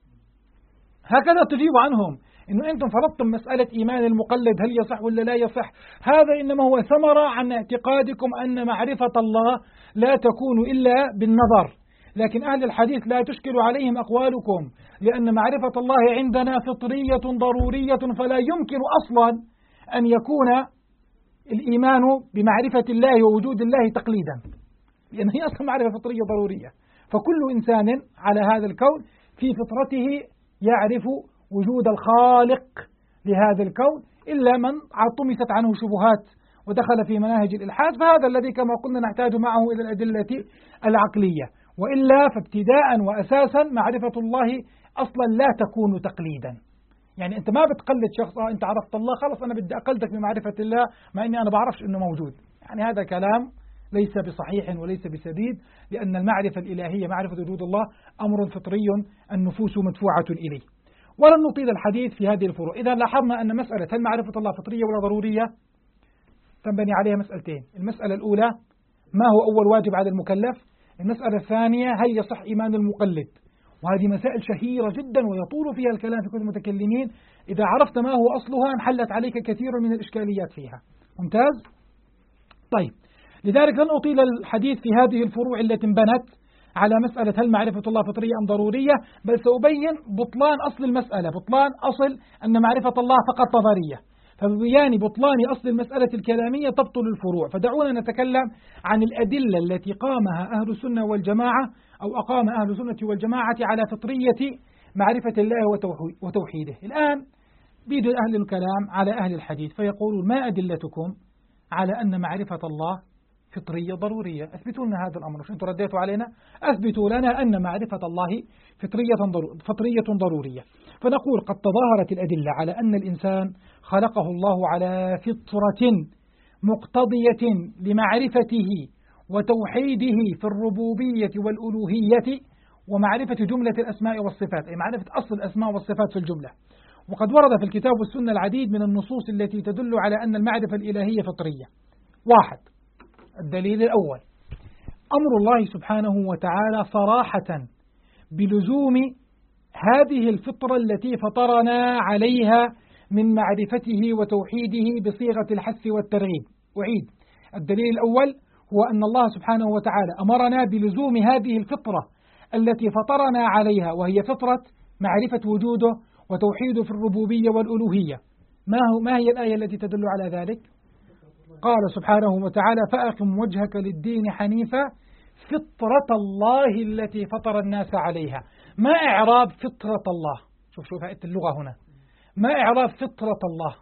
هكذا تجيب عنهم، إنه أنتم فرضتم مسألة إيمان المقلد هل يصح ولا لا يصح، هذا إنما هو ثمرة عن اعتقادكم أن معرفة الله لا تكون إلا بالنظر، لكن أهل الحديث لا تشكل عليهم أقوالكم، لأن معرفة الله عندنا فطرية ضرورية، فلا يمكن أصلا أن يكون الإيمان بمعرفة الله ووجود الله تقليدا، لأن هي أصلا معرفة فطرية ضرورية. فكل إنسان على هذا الكون في فطرته يعرف وجود الخالق لهذا الكون، إلا من طمست عنه شبهات ودخل في مناهج الإلحاد، فهذا الذي كما قلنا نحتاج معه إلى الأدلة العقلية، وإلا فابتداء وأساسا معرفة الله أصلا لا تكون تقليدا. يعني أنت ما بتقلد شخص أنت عرفت الله خلص أنا بدي أقلدك بمعرفة الله مع أني أنا بعرفش أنه موجود، يعني هذا كلام ليس بصحيح وليس بسديد، لأن المعرفة الإلهية معرفة وجود الله أمر فطري النفوس مدفوعة إليه. ولن نطيل الحديث في هذه الفروع. إذا لاحظنا أن مسألة هل معرفة الله فطرية ولا ضرورية تنبني عليها مسألتين: المسألة الأولى ما هو أول واجب على المكلف، المسألة الثانية هل يصح إيمان المقلد. وهذه مسائل شهيرة جدا ويطول فيها الكلام في كل المتكلمين، إذا عرفت ما هو أصلها انحلت عليك كثير من الإشكاليات فيها. ممتاز؟ طيب، لذلك لن أطيل الحديث في هذه الفروع التي انبنت على مسألة هل معرفة الله فطرية أم ضرورية، بل سأبين بطلان أصل المسألة، بطلان أصل أن معرفة الله فقط نظرية، فببيان بطلان أصل المسألة الكلامية تبطل الفروع. فدعونا نتكلم عن الأدلة التي قامها أهل السنة والجماعة أو أقام أهل السنة والجماعة على فطرية معرفة الله وتوحيده. الآن بيد أهل الكلام على أهل الحديث فيقولون ما أدلتكم على أن معرفة الله فطرية ضرورية؟ أثبتوا لنا هذا الأمر. شو أنتم رديتوا علينا؟ أثبتوا لنا أن معرفة الله فطرية ضرورية. فنقول قد تظاهرت الأدلة على أن الإنسان خلقه الله على فطرة مقتضية لمعرفته وتوحيده في الربوبية والألوهية ومعرفة جملة الأسماء والصفات، أي معرفة أصل الأسماء والصفات في الجملة. وقد ورد في الكتاب والسنة العديد من النصوص التي تدل على أن المعرفة الإلهية فطرية. واحد، الدليل الأول أمر الله سبحانه وتعالى صراحة بلزوم هذه الفطرة التي فطرنا عليها من معرفته وتوحيده بصيغة الحث والترغيب. أعيد، الدليل الأول هو أن الله سبحانه وتعالى أمرنا بلزوم هذه الفطرة التي فطرنا عليها، وهي فطرة معرفة وجوده وتوحيده في الربوبية والألوهية. ما هي الآية التي تدل على ذلك؟ قال سبحانه وتعالى فأقم وجهك للدين حنيفا فطرة الله التي فطر الناس عليها. ما إعراب فطرة الله؟ شوف آية اللغة هنا، ما إعراب فطرة الله؟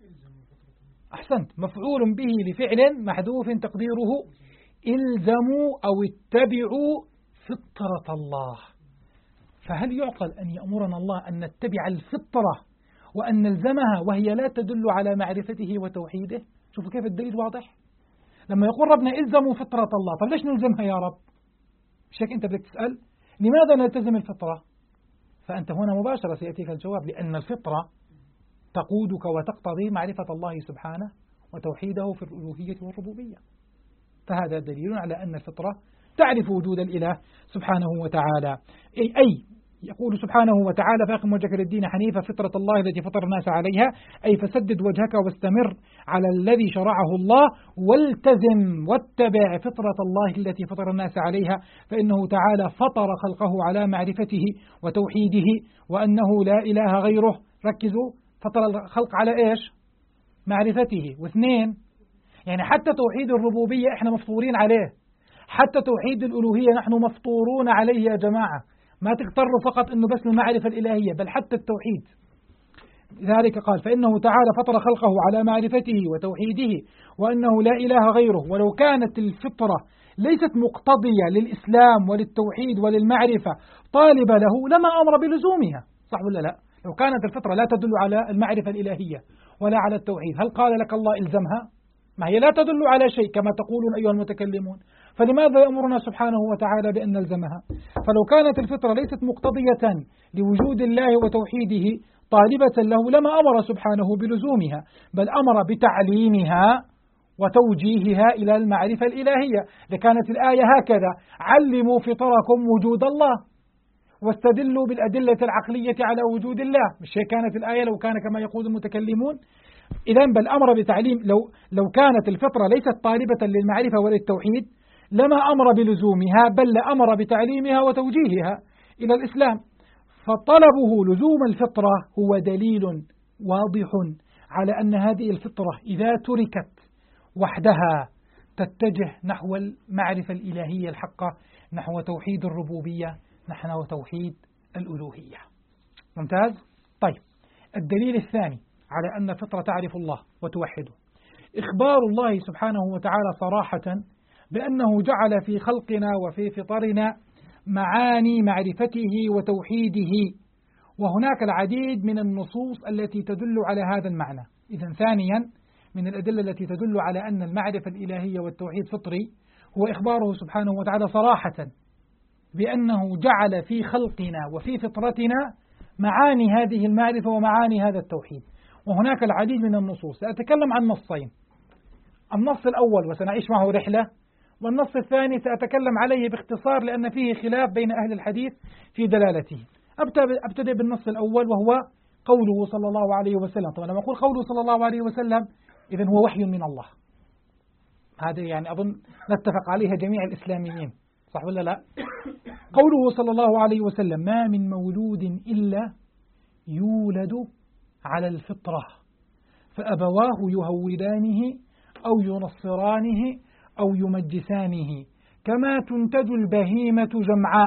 أحسنت، مفعول به لفعل محذوف تقديره إلزموا أو اتبعوا فطرة الله. فهل يعقل أن يأمرنا الله أن نتبع الفطرة وأن نلزمها وهي لا تدل على معرفته وتوحيده؟ شوفوا كيف الدليل واضح. لما يقول ربنا إلزموا فطرة الله، طب ليش نلزمها يا رب؟ مش هيك أنت بدك تسأل لماذا نلتزم الفطرة؟ فأنت هنا مباشرة سيأتيك الجواب، لأن الفطرة تقودك وتقتضي معرفة الله سبحانه وتوحيده في الألوهية والربوبية. فهذا دليل على أن الفطرة تعرف وجود الإله سبحانه وتعالى. أي يقول سبحانه وتعالى فأقم وجهك للدين حنيفا فطرة الله التي فطر الناس عليها، أي فسدد وجهك واستمر على الذي شرعه الله والتزم واتبع فطرة الله التي فطر الناس عليها، فإنه تعالى فطر خلقه على معرفته وتوحيده وأنه لا إله غيره. ركزوا، فطر الخلق على إيش؟ معرفته. واثنين، يعني حتى توحيد الربوبية إحنا مفطورين عليه، حتى توحيد الألوهية نحن مفطورون عليه يا جماعة. ما تغتروا فقط أنه بس المعرفة الإلهية، بل حتى التوحيد. لذلك قال فإنه تعالى فطر خلقه على معرفته وتوحيده وأنه لا إله غيره. ولو كانت الفطرة ليست مقتضية للإسلام وللتوحيد وللمعرفة طالبة له لما أمر بلزومها، صح ولا لا؟ لو كانت الفطرة لا تدل على المعرفة الإلهية ولا على التوحيد، هل قال لك الله إلزمها؟ ما هي لا تدل على شيء كما تقولون أيها المتكلمون، فلماذا يأمرنا سبحانه وتعالى بأن نلزمها؟ فلو كانت الفطرة ليست مقتضية لوجود الله وتوحيده طالبة له لما أمر سبحانه بلزومها، بل أمر بتعليمها وتوجيهها إلى المعرفة الإلهية. لكانت الآية هكذا: علموا فطركم وجود الله واستدلوا بالأدلة العقلية على وجود الله. مش هي كانت الآية لو كان كما يقول المتكلمون؟ إذن بل أمر بتعليم. لو كانت الفطرة ليست طالبة للمعرفة وللتوحيد لما أمر بلزومها، بل أمر بتعليمها وتوجيهها إلى الإسلام. فطلبه لزوم الفطرة هو دليل واضح على أن هذه الفطرة إذا تركت وحدها تتجه نحو المعرفة الإلهية الحقة، نحو توحيد الربوبية، نحو توحيد الألوهية. ممتاز؟ طيب، الدليل الثاني على أن الفطرة تعرف الله وتوحده إخبار الله سبحانه وتعالى صراحة بأنه جعل في خلقنا وفي فطرنا معاني معرفته وتوحيده، وهناك العديد من النصوص التي تدل على هذا المعنى. إذن ثانيا من الأدلة التي تدل على أن المعرفة الإلهية والتوحيد فطري هو إخباره سبحانه وتعالى صراحة بأنه جعل في خلقنا وفي فطرتنا معاني هذه المعرفة ومعاني هذا التوحيد. وهناك العديد من النصوص، سأتكلم عن نصين: النص الأول وسنعيش معه رحلة، والنص الثاني سأتكلم عليه باختصار لأن فيه خلاف بين أهل الحديث في دلالته. أبتدئ بالنص الأول وهو قوله صلى الله عليه وسلم. طبعا لما أقول قوله صلى الله عليه وسلم إذن هو وحي من الله، هذا يعني أظن نتفق عليها جميع الإسلاميين، صح ولا لا؟ قوله صلى الله عليه وسلم: ما من مولود إلا يولد على الفطرة فأبواه يهودانه أو ينصرانه أو يمجسانه كما تنتج البهيمة جمعاء.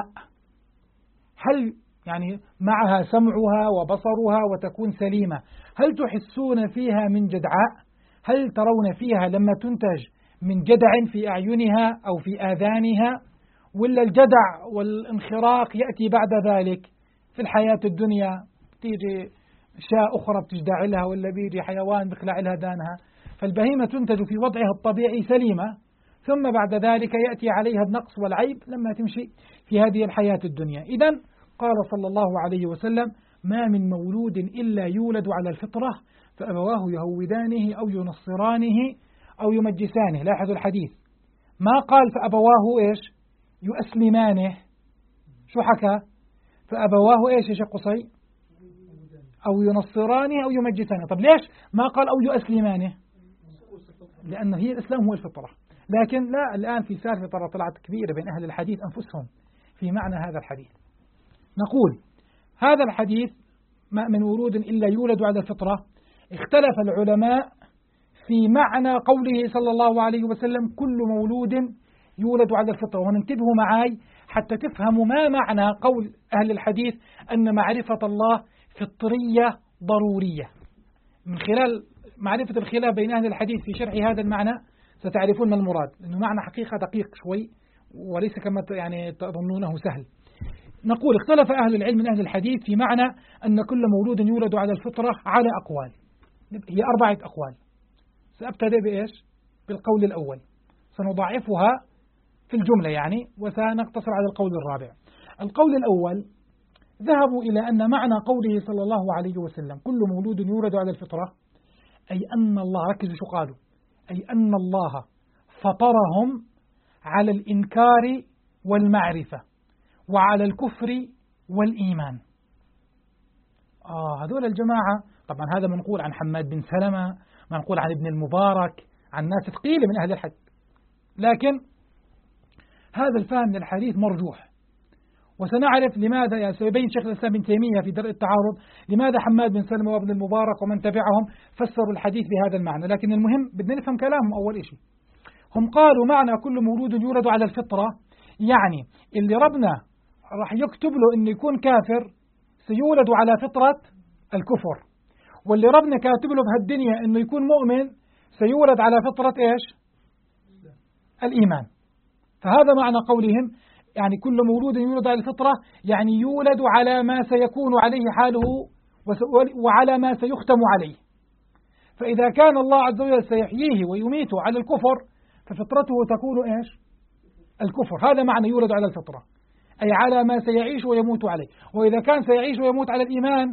هل يعني معها سمعها وبصرها وتكون سليمة، هل تحسون فيها من جدعاء؟ هل ترون فيها لما تنتج من جدع في أعينها أو في آذانها؟ ولا الجدع والانخراق يأتي بعد ذلك في الحياة الدنيا؟ تيجي شاء أخرى بتجدع لها، ولا بيجي حيوان بخلع لها دانها. فالبهيمة تنتج في وضعها الطبيعي سليمة، ثم بعد ذلك يأتي عليها النقص والعيب لما تمشي في هذه الحياة الدنيا. إذن قال صلى الله عليه وسلم: ما من مولود إلا يولد على الفطرة فأبواه يهودانه أو ينصرانه أو يمجسانه. لاحظوا الحديث، ما قال فأبواه إيش يؤسلمانه، شو حكى؟ فأبواه إيش يا شيخ قصي؟ أو ينصرانه أو يمجسانه. طب ليش ما قال أو يؤسلمانه؟ لأن هي الإسلام هو الفطرة. لكن لا، الآن في سالفة طلعت كبيرة بين أهل الحديث أنفسهم في معنى هذا الحديث. نقول هذا الحديث ما من مولود إلا يولد على الفطرة، اختلف العلماء في معنى قوله صلى الله عليه وسلم: كل مولود يولد على الفطرة. وننتبهوا معي حتى تفهموا ما معنى قول أهل الحديث أن معرفة الله فطرية ضرورية. من خلال معرفة الخلاف بين أهل الحديث في شرح هذا المعنى ستعرفون ما المراد، لأنه معنى حقيقة دقيق شوي وليس كما يعني تظنونه سهل. نقول اختلف أهل العلم من أهل الحديث في معنى أن كل مولود يولد على الفطرة على أقوال، هي 4 أقوال. سأبتدئ بإيش؟ بالقول الأول، سنضاعفها في الجملة يعني، وسنقتصر على القول الرابع. القول الأول ذهبوا إلى أن معنى قوله صلى الله عليه وسلم: كل مولود يولد على الفطرة، أي أن الله، ركزوا شو قالوا، أي أن الله فطرهم على الإنكار والمعرفة وعلى الكفر والإيمان. هذول الجماعة طبعا هذا منقول عن حماد بن سلمة، منقول عن ابن المبارك، عن ناس ثقيلة من أهل الحديث، لكن هذا الفهم للحديث مرجوح. وسنعرف لماذا، سيبين شيخ الإسلام ابن تيمية في درء التعارض لماذا حماد بن سلمة وابن المبارك ومن تبعهم فسروا الحديث بهذا المعنى. لكن المهم بدنا نفهم كلامهم. أول شيء هم قالوا معنى كل مولود يولد على الفطرة، يعني اللي ربنا راح يكتب له إنه يكون كافر سيولد على فطرة الكفر، واللي ربنا كاتب له بهالدنيا إنه يكون مؤمن سيولد على فطرة إيش؟ الإيمان. فهذا معنى قولهم، يعني كل مولود يولد على الفطرة يعني يولد على ما سيكون عليه حاله وعلى ما سيختم عليه. فإذا كان الله عز وجل سيحييه ويميته على الكفر ففطرته تكون إيش؟ الكفر. هذا معنى يولد على الفطرة، أي على ما سيعيش ويموت عليه. وإذا كان سيعيش ويموت على الإيمان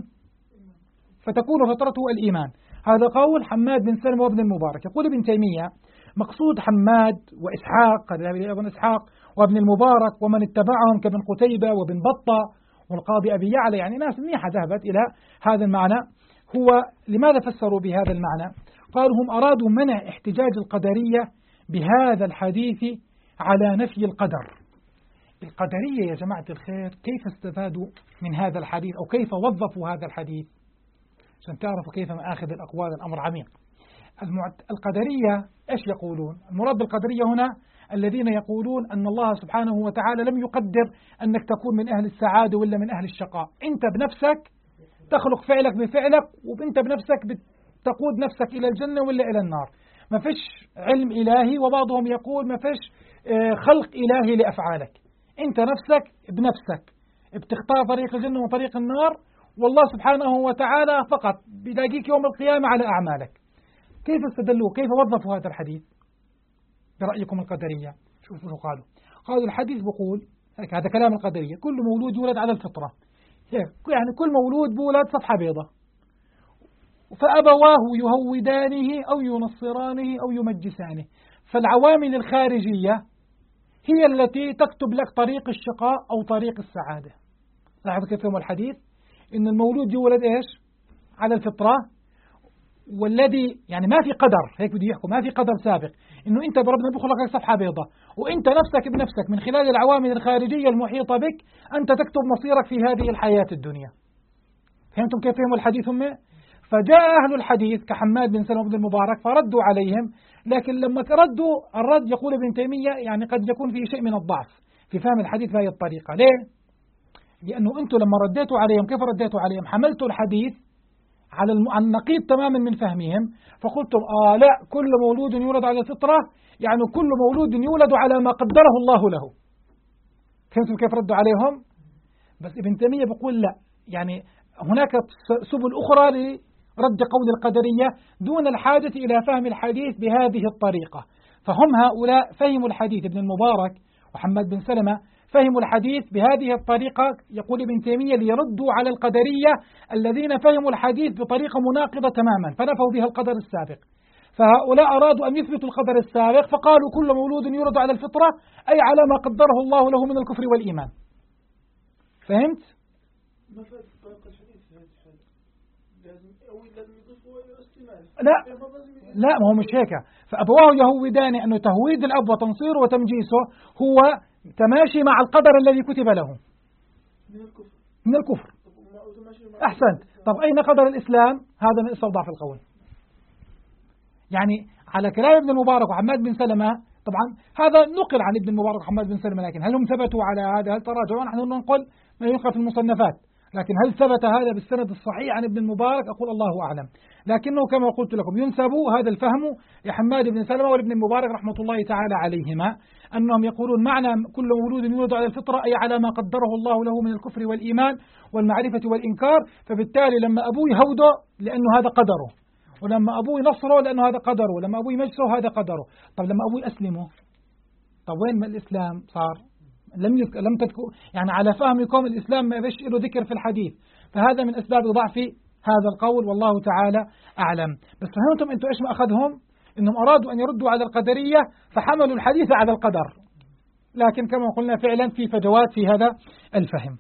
فتكون فطرته الإيمان. هذا قول حماد بن سلمة وابن المبارك. يقول ابن تيمية: مقصود حماد وإسحاق، قال ابن إسحاق وابن المبارك ومن اتبعهم كابن قتيبة وابن بطة والقاضي أبي يعلى، يعني ناس منيحة ذهبت إلى هذا المعنى. هو لماذا فسروا بهذا المعنى؟ قالوا هم أرادوا منع احتجاج القدرية بهذا الحديث على نفي القدر. القدرية يا جماعة الخير كيف استفادوا من هذا الحديث أو كيف وظفوا هذا الحديث عشان تعرفوا كيف مآخذ الأقوال. الأمر عميق. القدرية إيش يقولون؟ المراد بالقدرية هنا الذين يقولون أن الله سبحانه وتعالى لم يقدر أنك تكون من أهل السعادة ولا من أهل الشقاء. أنت بنفسك تخلق فعلك بفعلك، وأنت بنفسك تقود نفسك إلى الجنة ولا إلى النار. ما فيش علم إلهي، وبعضهم يقول ما فيش خلق إلهي لأفعالك. أنت نفسك بنفسك بتختار طريق الجنة وطريق النار، والله سبحانه وتعالى فقط بيلاقيك يوم القيامة على أعمالك. كيف استدلوا؟ كيف وظفوا هذا الحديث برأيكم القدرية؟ شوفوا شو قالوا الحديث بقول هذا كلام القدرية: كل مولود يولد على الفطرة، يعني كل مولود بولد صفحة بيضة، فأبواه يهودانه أو ينصرانه أو يمجسانه. فالعوامل الخارجية هي التي تكتب لك طريق الشقاء أو طريق السعادة. لاحظوا كيف يفهم الحديث؟ إن المولود يولد إيش؟ على الفطرة، والذي يعني ما في قدر، هيك بده يحكم، ما في قدر سابق إنه أنت بربنا بيخلق لك صفحة بيضاء، وأنت نفسك بنفسك من خلال العوامل الخارجية المحيطة بك أنت تكتب مصيرك في هذه الحياة الدنيا. فهمتم كيف فهموا الحديث هم؟ فجاء أهل الحديث كحماد بن سلمة بن المبارك فردوا عليهم، لكن لما ردوا الرد يقول ابن تيمية يعني قد يكون فيه شيء من الضعف في فهم الحديث بهذه الطريقة. ليه؟ لأنه أنتم لما رديتوا عليهم كيف رديتوا عليهم؟ حملتوا الحديث على النقيض تماما من فهمهم، فقلتم لا كل مولود يولد على الفطرة يعني كل مولود يولد على ما قدره الله له. فهمتم كيف ردوا عليهم؟ بس ابن تيمية بيقول لا، يعني هناك سبل أخرى لرد قول القدرية دون الحاجة إلى فهم الحديث بهذه الطريقة. فهم هؤلاء فهموا الحديث، ابن المبارك وحماد بن سلمة فهموا الحديث بهذه الطريقة، يقول ابن تيمية ليردوا على القدرية الذين فهموا الحديث بطريقة مناقضة تماما فنفوا بها القدر السابق. فهؤلاء أرادوا أن يثبتوا القدر السابق فقالوا كل مولود يولد على الفطرة أي على ما قدره الله له من الكفر والإيمان. فهمت؟ ما فائدة طريقة الحديث في هذه الحالة؟ لازم يضيفوا استماع. لا ما هو مش هيك. فأبواه يهودان، أنه تهويد الأب وتنصيره وتمجيسه هو تماشي مع القدر الذي كتب له من الكفر. أحسنت. طب أين قدر الإسلام؟ هذا من استوضاع في القول. يعني على كلام ابن المبارك وحماد بن سلمة، طبعا هذا نقل عن ابن المبارك وحماد بن سلمة، لكن هل هم ثبتوا على هذا؟ هل تراجعوا؟ نحن ننقل ما ينقل في المصنفات، لكن هل ثبت هذا بالسند الصحيح عن ابن المبارك؟ أقول الله أعلم، لكنه كما قلت لكم ينسب هذا الفهم لحماد بن سلمة وابن المبارك رحمة الله تعالى عليهما، أنهم يقولون معنى كل مولود يولد على الفطرة أي على ما قدره الله له من الكفر والإيمان والمعرفة والإنكار. فبالتالي لما أبوه يهوده لأنه هذا قدره، ولما أبوه ينصره لأنه هذا قدره، ولما أبوه يمجسه هذا قدره. طب لما أبوه يسلمه، طب وين ما الإسلام صار؟ لم تذكر، يعني على فهمكم الإسلام ما فيش له ذكر في الحديث. فهذا من أسباب ضعف هذا القول والله تعالى أعلم. بس فهمتم أنتم إيش ما أخذهم؟ إنهم أرادوا أن يردوا على القدرية فحملوا الحديث على القدر، لكن كما قلنا فعلا في فجوات في هذا الفهم.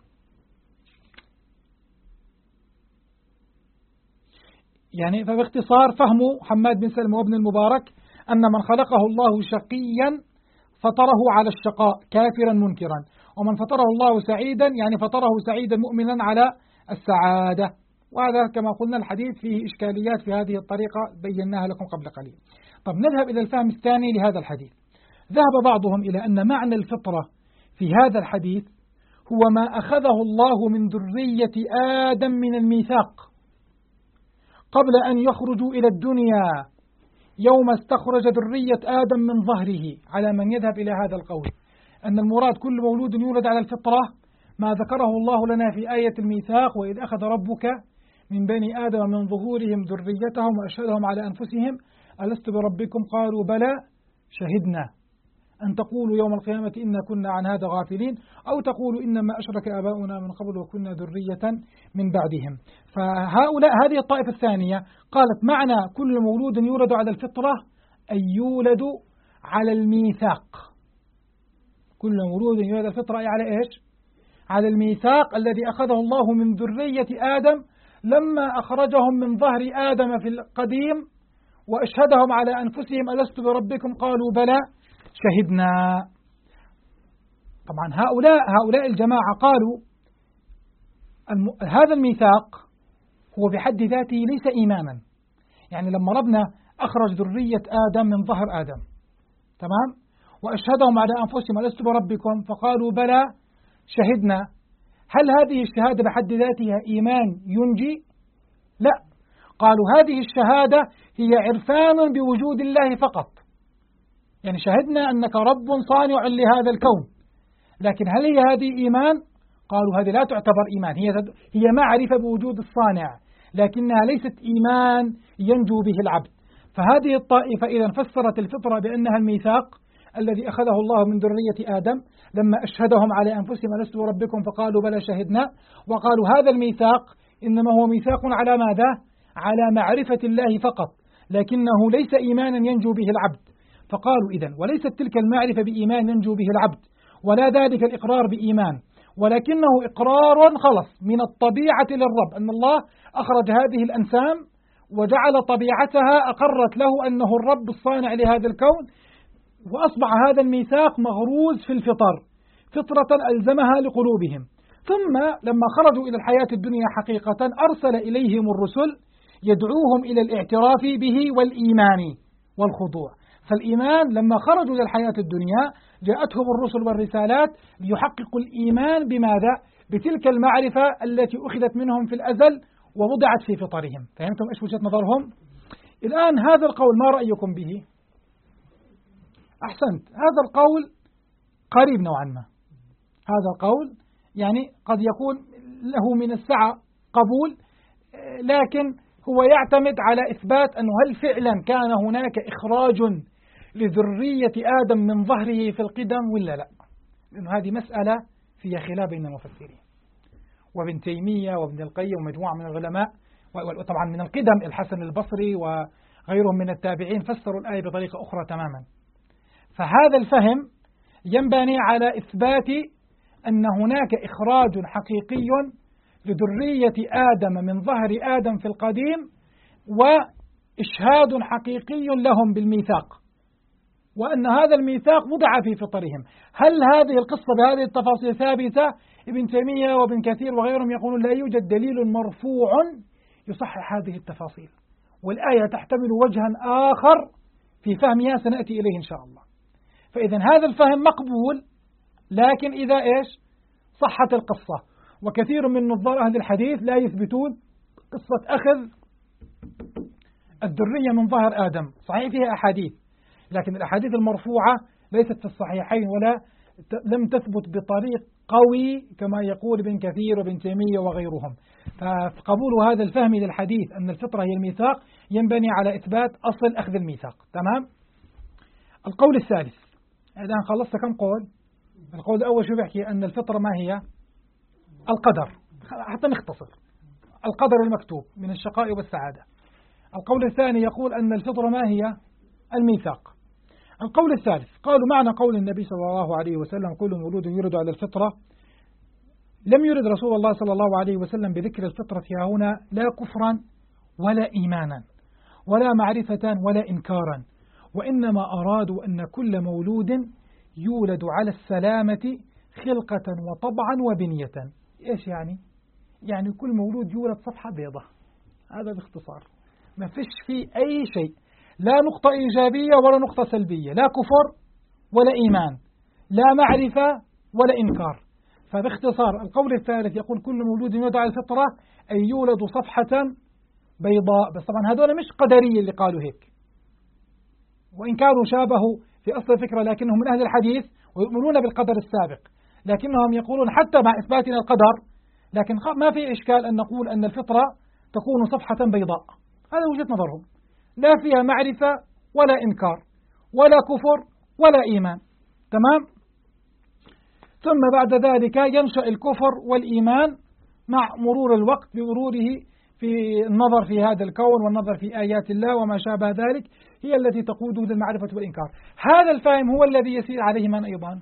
يعني فباختصار فهم حماد بن سلمة وابن المبارك أن من خلقه الله شقيا فطره على الشقاء كافرا منكرا، ومن فطره الله سعيدا يعني فطره سعيدا مؤمنا على السعادة. وهذا كما قلنا الحديث فيه إشكاليات في هذه الطريقة بيناها لكم قبل قليل. طب نذهب إلى الفهم الثاني لهذا الحديث. ذهب بعضهم إلى أن معنى الفطرة في هذا الحديث هو ما أخذه الله من ذرية آدم من الميثاق قبل أن يخرجوا إلى الدنيا يوم استخرج ذرية آدم من ظهره، على من يذهب إلى هذا القول أن المراد كل مولود يولد على الفطرة ما ذكره الله لنا في آية الميثاق وإذ أخذ ربك من بني آدم من ظهورهم ذريتهم وأشهدهم على أنفسهم ألست بربكم قالوا بلى شهدنا أن تقولوا يوم القيامة إنا كنا عن هذا غافلين أو تقولوا إنما أشرك آباؤنا من قبل وكنا ذرية من بعدهم. فهؤلاء هذه الطائفة الثانية قالت معنى كل مولود يولد على الفطرة أي يولد على الميثاق. كل مولود يولد على الفطرة أي على إيش؟ على الميثاق الذي أخذه الله من ذرية آدم لما أخرجهم من ظهر آدم في القديم وأشهدهم على أنفسهم ألست بربكم قالوا بلى شهدنا. طبعا هؤلاء الجماعة قالوا هذا الميثاق هو بحد ذاته ليس إيمانا. يعني لما ربنا أخرج ذرية آدم من ظهر آدم تمام وأشهدهم على أنفسهم ألست بربكم فقالوا بلى شهدنا، هل هذه الشهادة بحد ذاتها إيمان ينجي؟ لا، قالوا هذه الشهادة هي عرفان بوجود الله فقط. يعني شهدنا أنك رب صانع لهذا الكون، لكن هل هي هذه إيمان؟ قالوا هذه لا تعتبر إيمان، هي معرفة بوجود الصانع لكنها ليست إيمان ينجو به العبد. فهذه الطائفة إذا فسرت الفطرة بأنها الميثاق الذي أخذه الله من ذرية آدم لما أشهدهم على أنفسهم ألست بربكم فقالوا بلى شهدنا، وقالوا هذا الميثاق إنما هو ميثاق على ماذا؟ على معرفة الله فقط، لكنه ليس إيمانا ينجو به العبد. فقالوا إذن وليست تلك المعرفة بإيمان ينجو به العبد ولا ذلك الإقرار بإيمان، ولكنه إقرار خلص من الطبيعة للرب، أن الله أخرج هذه الأنسام وجعل طبيعتها أقرت له أنه الرب الصانع لهذا الكون، وأصبح هذا الميثاق مغروز في الفطر فطرة ألزمها لقلوبهم. ثم لما خرجوا إلى الحياة الدنيا حقيقة أرسل إليهم الرسل يدعوهم إلى الاعتراف به والإيمان والخضوع. فالإيمان لما خرجوا إلى الحياة الدنيا جاءتهم الرسل والرسالات ليحققوا الإيمان بماذا؟ بتلك المعرفة التي أخذت منهم في الأزل ووضعت في فطرهم. فهمتم إيش وجهة نظرهم؟ الآن هذا القول ما رأيكم به؟ أحسنت، هذا القول قريب نوعا ما. هذا القول يعني قد يكون له من السعة قبول، لكن هو يعتمد على إثبات أنه هل فعلا كان هناك إخراج لذرية آدم من ظهره في القدم ولا لا؟ لأنه هذه مسألة فيها خلاف بين المفسرين، وابن تيمية وابن القيم ومجموعة من العلماء، وطبعا من القدم الحسن البصري وغيرهم من التابعين فسروا الآية بطريقة أخرى تماما. فهذا الفهم ينبني على إثبات أن هناك إخراج حقيقي لذرية آدم من ظهر آدم في القديم وإشهاد حقيقي لهم بالميثاق، وأن هذا الميثاق وضع في فطرهم. هل هذه القصة بهذه التفاصيل ثابتة؟ ابن تيمية وابن كثير وغيرهم يقولون لا يوجد دليل مرفوع يصحح هذه التفاصيل، والآية تحتمل وجها آخر في فهمها سنأتي إليه إن شاء الله. فإذا هذا الفهم مقبول، لكن إذا إيش؟ صحت القصة. وكثير من نظار أهل الحديث لا يثبتون قصة أخذ الذرية من ظهر آدم، صحيح فيها أحاديث، لكن الأحاديث المرفوعة ليست في الصحيحين ولا لم تثبت بطريق قوي كما يقول ابن كثير وابن تيمية وغيرهم. فقبول هذا الفهم للحديث أن الفطرة هي الميثاق ينبني على إثبات أصل أخذ الميثاق. تمام؟ القول الثالث، الآن خلصت كم قول؟ القول الأول شو بيحكي؟ أن الفطرة ما هي؟ القدر، حتى نختصر، القدر المكتوب من الشقاء والسعادة. القول الثاني يقول أن الفطرة ما هي؟ الميثاق. القول الثالث قالوا معنى قول النبي صلى الله عليه وسلم كل مولود يولد على الفطرة، لم يرد رسول الله صلى الله عليه وسلم بذكر الفطرة هنا لا كفرا ولا إيمانا ولا معرفة ولا إنكارا، وإنما أرادوا أن كل مولود يولد على السلامة خلقة وطبعا وبنية. إيش يعني؟ يعني كل مولود يولد صفحة بيضة، هذا باختصار، ما فيش فيه أي شيء، لا نقطة إيجابية ولا نقطة سلبية، لا كفر ولا إيمان، لا معرفة ولا إنكار. فباختصار القول الثالث يقول كل مولود يولد على الفطرة أي يولد صفحة بيضاء. بس طبعا هذول مش قدرية اللي قالوا هيك، وإن كانوا شابهوا في أصل الفكرة لكنهم من أهل الحديث ويؤمنون بالقدر السابق، لكنهم يقولون حتى مع إثباتنا القدر لكن ما في إشكال أن نقول أن الفطرة تكون صفحة بيضاء. هذا وجهة نظرهم، لا فيها معرفة ولا إنكار ولا كفر ولا إيمان. تمام. ثم بعد ذلك ينشأ الكفر والإيمان مع مرور الوقت بمروره في النظر في هذا الكون والنظر في آيات الله وما شابه ذلك، هي التي تقوده للمعرفة والإنكار. هذا الفهم هو الذي يسير عليه من أيضا؟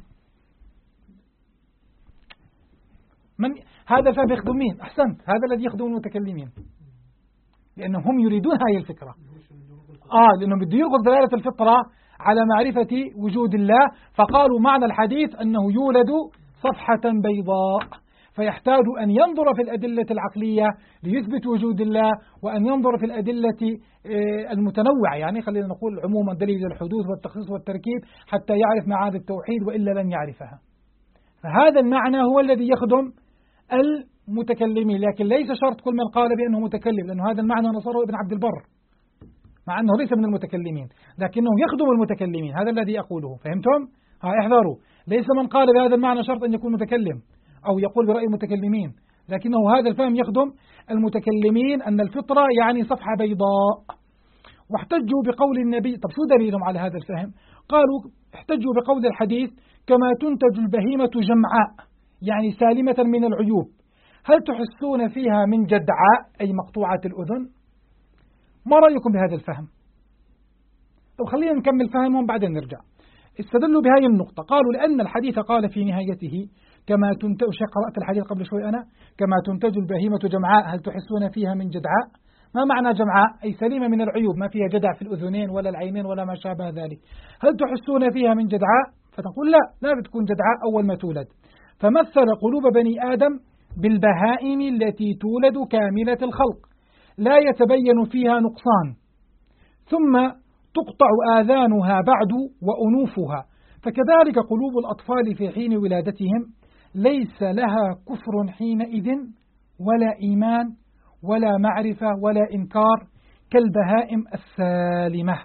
هذا الفهم يخدم مين؟ أحسنت، هذا الذي يخدم المتكلمين، لأنهم هم يريدون هذه الفكرة. لأنهم بده يلغوا دلالة الفطرة على معرفة وجود الله، فقالوا معنى الحديث أنه يولد صفحة بيضاء، فيحتاج أن ينظر في الأدلة العقلية ليثبت وجود الله، وأن ينظر في الأدلة المتنوعة، يعني خلينا نقول عموما دليل الحدوث والتخصيص والتركيب، حتى يعرف معاني التوحيد، وإلا لن يعرفها. فهذا المعنى هو الذي يخدم المتكلمين، لكن ليس شرط كل من قال بأنه متكلم، لأنه هذا المعنى نصره ابن عبد البر، مع أنه ليس من المتكلمين لكنه يخدم المتكلمين. هذا الذي أقوله، فهمتم؟ احذروا، ليس من قال بهذا المعنى شرط أن يكون متكلم أو يقول برأي المتكلمين، لكنه هذا الفهم يخدم المتكلمين، أن الفطرة يعني صفحة بيضاء. واحتجوا بقول النبي. طب شو دليلهم على هذا الفهم؟ قالوا احتجوا بقول الحديث كما تنتج البهيمة جمعاء، يعني سالمة من العيوب، هل تحسون فيها من جدعاء أي مقطوعة الأذن؟ ما رأيكم بهذا الفهم؟ طب خلينا نكمل فهمهم بعدين نرجع. استدلوا بهذه النقطة، قالوا لأن الحديث قال في نهايته كما تنتج، قرأت الحديث قبل شوي أنا، كما تنتج البهيمة جمعاء هل تحسون فيها من جدعاء. ما معنى جمعاء؟ أي سليمة من العيوب، ما فيها جدع في الأذنين ولا العينين ولا ما شابه ذلك. هل تحسون فيها من جدعاء؟ فتقول لا بتكون جدعاء أول ما تولد. فمثل قلوب بني آدم بالبهائم التي تولد كاملة الخلق لا يتبين فيها نقصان، ثم تقطع آذانها بعد وأنوفها، فكذلك قلوب الأطفال في حين ولادتهم ليس لها كفر حينئذ ولا إيمان ولا معرفة ولا إنكار كالبهائم السالمة.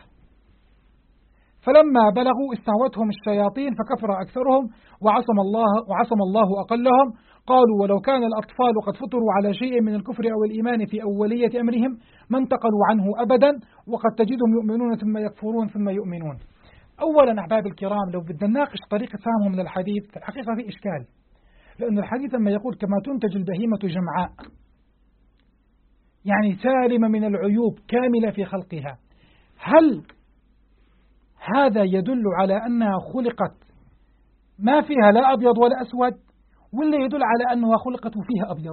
فلما بلغوا استهوتهم الشياطين فكفر أكثرهم وعصم الله أقلهم. قالوا ولو كان الأطفال قد فطروا على شيء من الكفر أو الإيمان في أولية أمرهم ما انتقلوا عنه أبدا، وقد تجدهم يؤمنون ثم يكفرون ثم يؤمنون. أولا أحباب الكرام، لو بدنا نناقش طريقة فهمهم من الحديث، في الحقيقة في إشكال، لأن الحديث لما يقول كما تنتج البهيمة جمعاء يعني سالمة من العيوب كاملة في خلقها، هل هذا يدل على أنها خلقت ما فيها لا أبيض ولا أسود، ولا يدل على أنها خلقت وفيها أبيض؟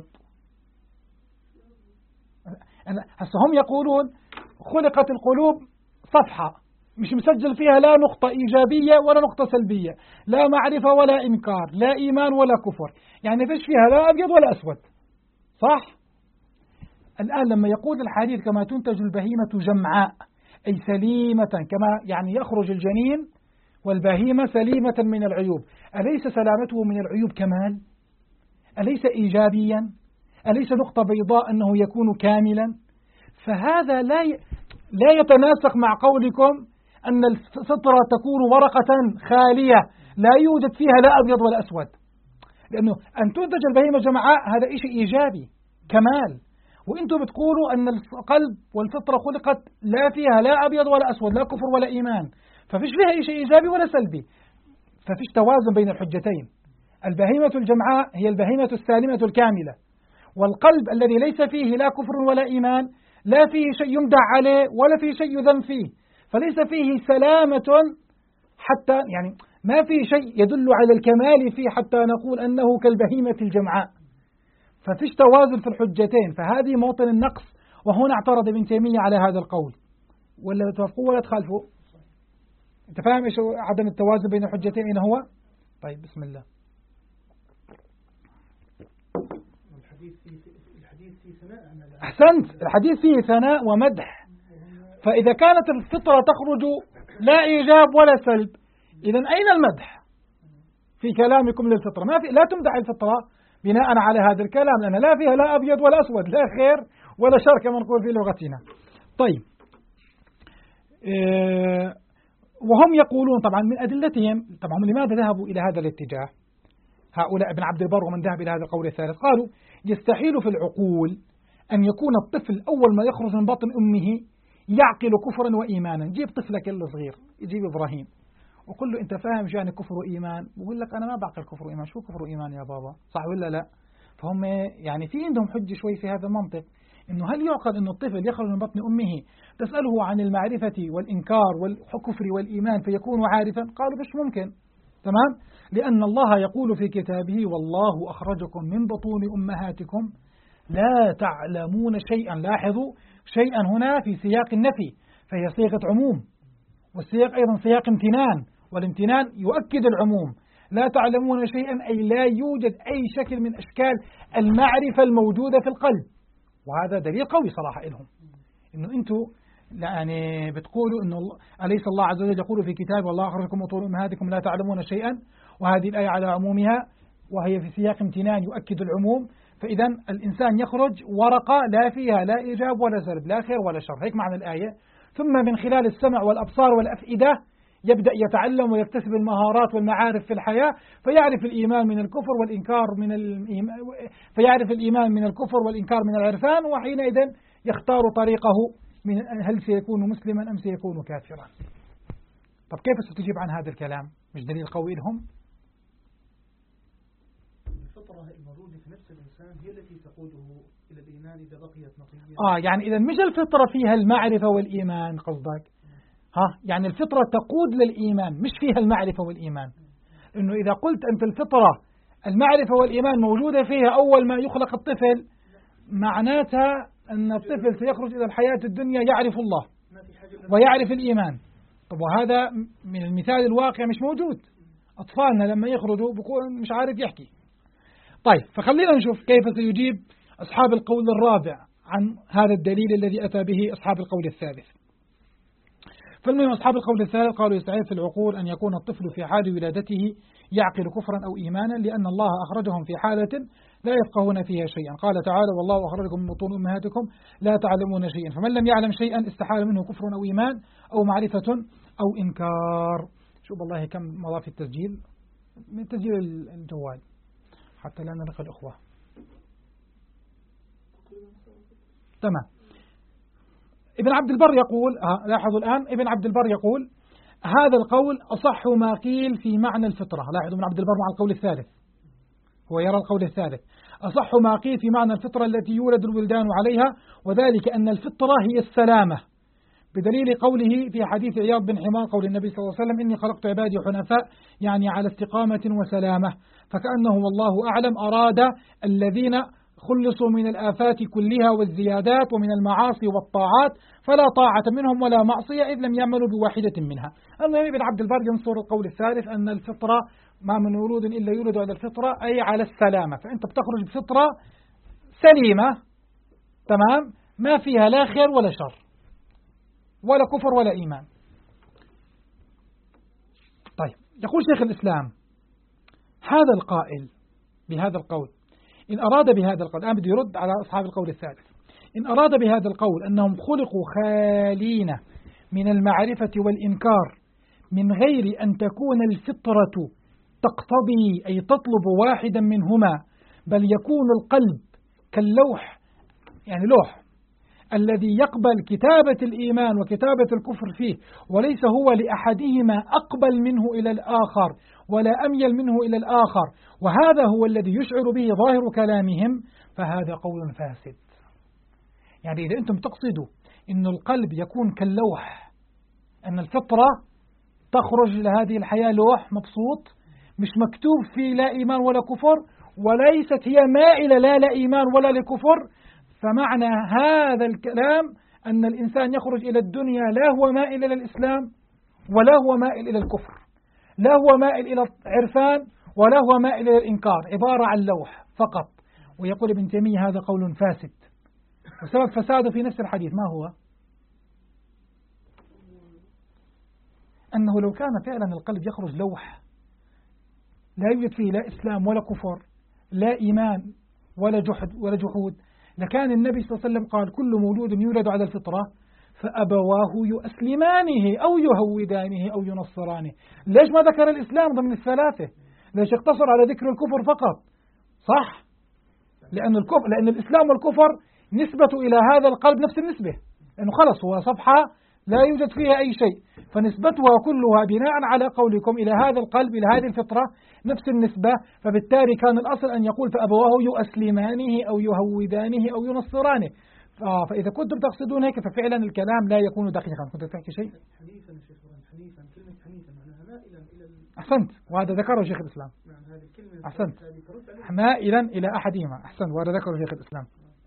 هسه هم يقولون خلقت القلوب صفحة مش مسجل فيها لا نقطة إيجابية ولا نقطة سلبية، لا معرفة ولا إنكار، لا إيمان ولا كفر، يعني فيش فيها لا أبيض ولا أسود، صح؟ الآن لما يقول الحديث كما تنتج البهيمة جمعاء أي سليمة، كما يعني يخرج الجنين والبهيمة سليمة من العيوب، أليس سلامته من العيوب كمال؟ أليس إيجابيا؟ أليس نقطة بيضاء أنه يكون كاملا؟ فهذا لا يتناسق مع قولكم أن الفطرة تكون ورقة خالية لا يوجد فيها لا أبيض ولا أسود، لأنه أن تنتج البهيمة جمعاء هذا شيء إيجابي كمال، وإنتم بتقولوا أن القلب والفطرة خلقت لا فيها لا أبيض ولا أسود، لا كفر ولا إيمان، ففيش فيها أي شيء إيجابي ولا سلبي، ففيش توازن بين الحجتين. البهيمة الجمعاء هي البهيمة السالمة الكاملة، والقلب الذي ليس فيه لا كفر ولا إيمان لا فيه شيء يمدح عليه ولا فيه شيء يذم فيه، فليس فيه سلامة حتى يعني ما فيه شيء يدل على الكمال فيه حتى نقول أنه كالبهيمة الجمعاء، ففيش توازن في الحجتين، فهذه موطن النقص. وهنا اعترض ابن تيمية على هذا القول، ولا توافقوا ولا تخالفوا؟ انت فاهم ايش عدم التوازن بين الحجتين اين هو؟ طيب بسم الله. الحديث فيه ثناء. أحسنت، الحديث فيه ثناء ومدح، فإذا كانت الفطرة تخرج لا إيجاب ولا سلب، إذن أين المدح في كلامكم للفطرة؟ ما في، لا تمدح الفطرة بناء على هذا الكلام، لأن لا فيها لا أبيض ولا أسود، لا خير ولا شر كما نقول في لغتنا. طيب وهم يقولون طبعا من أدلتهم، طبعا لماذا ذهبوا إلى هذا الاتجاه هؤلاء ابن عبد البر ومن ذهب إلى هذا القول الثالث؟ قالوا يستحيل في العقول أن يكون الطفل أول ما يخرج من بطن أمه يعقل كفرا وإيمانا. جيب طفلك الصغير، يجيب إبراهيم وقل له أنت فاهم شو يعني كفر وإيمان؟ بقول لك أنا ما بعقل كفر وإيمان. شو كفر وإيمان يا بابا؟ صح ولا لا؟ فهم يعني في عندهم حجة شوي في هذا المنطق، إنه هل يعقل إنه الطفل يخرج من بطن أمه تسأله عن المعرفة والإنكار والكفر والإيمان فيكون عارفا؟ قالوا مش ممكن. تمام؟ لأن الله يقول في كتابه والله أخرجكم من بطون أمهاتكم لا تعلمون شيئا. لاحظوا شيئا هنا في سياق النفي، فهي صيغة عموم، والسياق أيضا سياق امتنان، والامتنان يؤكد العموم. لا تعلمون شيئا أي لا يوجد أي شكل من أشكال المعرفة الموجودة في القلب. وهذا دليل قوي صراحة لهم، إنه أنتم يعني بتقولوا إنه أليس الله عز وجل يقول في كتابه والله أخرجكم من بطون أمهاتكم لا تعلمون شيئا، وهذه الآية على عمومها وهي في سياق امتنان يؤكد العموم. فإذا الإنسان يخرج ورقة لا فيها لا إيجاب ولا سلب، لا خير ولا شر، هيك معنى الآية. ثم من خلال السمع والأبصار والأفئدة يبدأ يتعلم ويكتسب المهارات والمعارف في الحياة، فيعرف الإيمان من الكفر والإنكار فيعرف الإيمان من الكفر والإنكار من العرفان، وحينئذ يختار طريقه من هل سيكون مسلما أم سيكون كافرا. طب كيف ستجيب عن هذا الكلام؟ مش دليل قوي لهم؟ الفطرة الموجودة في نفس الإنسان هي التي تقوده إلى الإيمان إذا بقيت نقية. يعني إذا مش الفطرة فيها المعرفة والإيمان قصدك؟ يعني الفطرة تقود للإيمان مش فيها المعرفة والإيمان. إنه إذا قلت أنت الفطرة المعرفة والإيمان موجودة فيها أول ما يخلق الطفل، معناتها أن الطفل سيخرج إلى الحياة الدنيا يعرف الله ويعرف الإيمان. طب وهذا من المثال الواقع مش موجود. أطفالنا لما يخرجوا بيكون مش عارف يحكي. طيب فخلينا نشوف كيف سيجيب أصحاب القول الرابع عن هذا الدليل الذي أتى به أصحاب القول الثالث. فالمهم أصحاب القول الثالث قالوا يستحيل في العقول أن يكون الطفل في حال ولادته يعقل كفرا أو إيمانا، لأن الله أخرجهم في حالة لا يفقهون فيها شيئا. قال تعالى والله أخرجكم من بطون أمهاتكم لا تعلمون شيئا، فمن لم يعلم شيئا استحال منه كفر أو إيمان أو معرفة أو إنكار. شوف والله كم مضى في التسجيل من تسجيل الجوال حتى لا نلقى الأخوة. تمام. ابن عبد البر يقول لاحظوا الآن ابن عبد البر يقول هذا القول أصح ما قيل في معنى الفطرة. لاحظوا ابن عبد البر مع القول الثالث، هو يرى القول الثالث أصح ما قيل في معنى الفطرة التي يولد الولدان عليها، وذلك أن الفطرة هي السلامة، بدليل قوله في حديث عياض بن حمار قول النبي صلى الله عليه وسلم إني خلقت عبادي حنفاء، يعني على استقامة وسلامة. فكأنه والله أعلم أراد الذين خلصوا من الآفات كلها والزيادات ومن المعاصي والطاعات، فلا طاعة منهم ولا معصية إذ لم يعملوا بواحدة منها. المهم ابن عبد البر ينصر القول الثالث أن الفطرة ما من ولود إلا يولد على الفطرة، أي على السلامة، فأنت بتخرج بفطرة سليمة تمام ما فيها لا خير ولا شر ولا كفر ولا إيمان. طيب يقول شيخ الإسلام هذا القائل بهذا القول إن أراد بهذا القول، الآن بده يرد على أصحاب القول الثالث، إن أراد بهذا القول أنهم خلقوا خالين من المعرفة والإنكار من غير أن تكون الفطرة تقتضي أي تطلب واحدا منهما، بل يكون القلب كاللوح، يعني لوح الذي يقبل كتابة الإيمان وكتابة الكفر فيه، وليس هو لأحدهما أقبل منه إلى الآخر ولا أميل منه إلى الآخر، وهذا هو الذي يشعر به ظاهر كلامهم، فهذا قول فاسد. يعني إذا أنتم تقصدوا أن القلب يكون كاللوح، أن الفطرة تخرج لهذه الحياة لوح مبسوط مش مكتوب فيه لا إيمان ولا كفر، وليست هي مائلة لا إيمان ولا لكفر، فمعنى هذا الكلام أن الإنسان يخرج إلى الدنيا لا هو مائل إلى الإسلام ولا هو مائل إلى الكفر، لا هو مائل إلى العرفان ولا هو مائل إلى الإنكار، عبارة عن لوح فقط. ويقول ابن تيمية هذا قول فاسد، وسبب فساده في نفس الحديث ما هو؟ أنه لو كان فعلا القلب يخرج لوح لا يوجد فيه لا إسلام ولا كفر لا إيمان ولا جحود، لكان النبي صلى الله عليه وسلم قال كل مولود يولد على الفطرة فأبواه يؤسلمانه أو يهودانه أو ينصرانه. ليش ما ذكر الإسلام ضمن الثلاثة؟ ليش اقتصر على ذكر الكفر فقط؟ صح؟ لأن الإسلام والكفر نسبة إلى هذا القلب نفس النسبة، لأنه خلص هو صفحة لا يوجد فيها أي شيء، فنسبتها كلها بناء على قولكم إلى هذا القلب إلى هذه الفطرة نفس النسبة، فبالتالي كان الأصل أن يقول فأبواه يؤسلمانه أو يهودانه أو ينصرانه. فإذا كنتم تقصدون هيك ففعلا الكلام لا يكون دقيقا. كنت تحكي شيء؟ حنيفا شيخ حنيفا، كلمة حنيفا معناها مائلا إلى أحسنت، وهذا ذكره شيخ الإسلام. هذه الكلمة أحسنت، مائلا إلى أحدهما. أحسنت، وهذا ذكره شيخ الإسلام.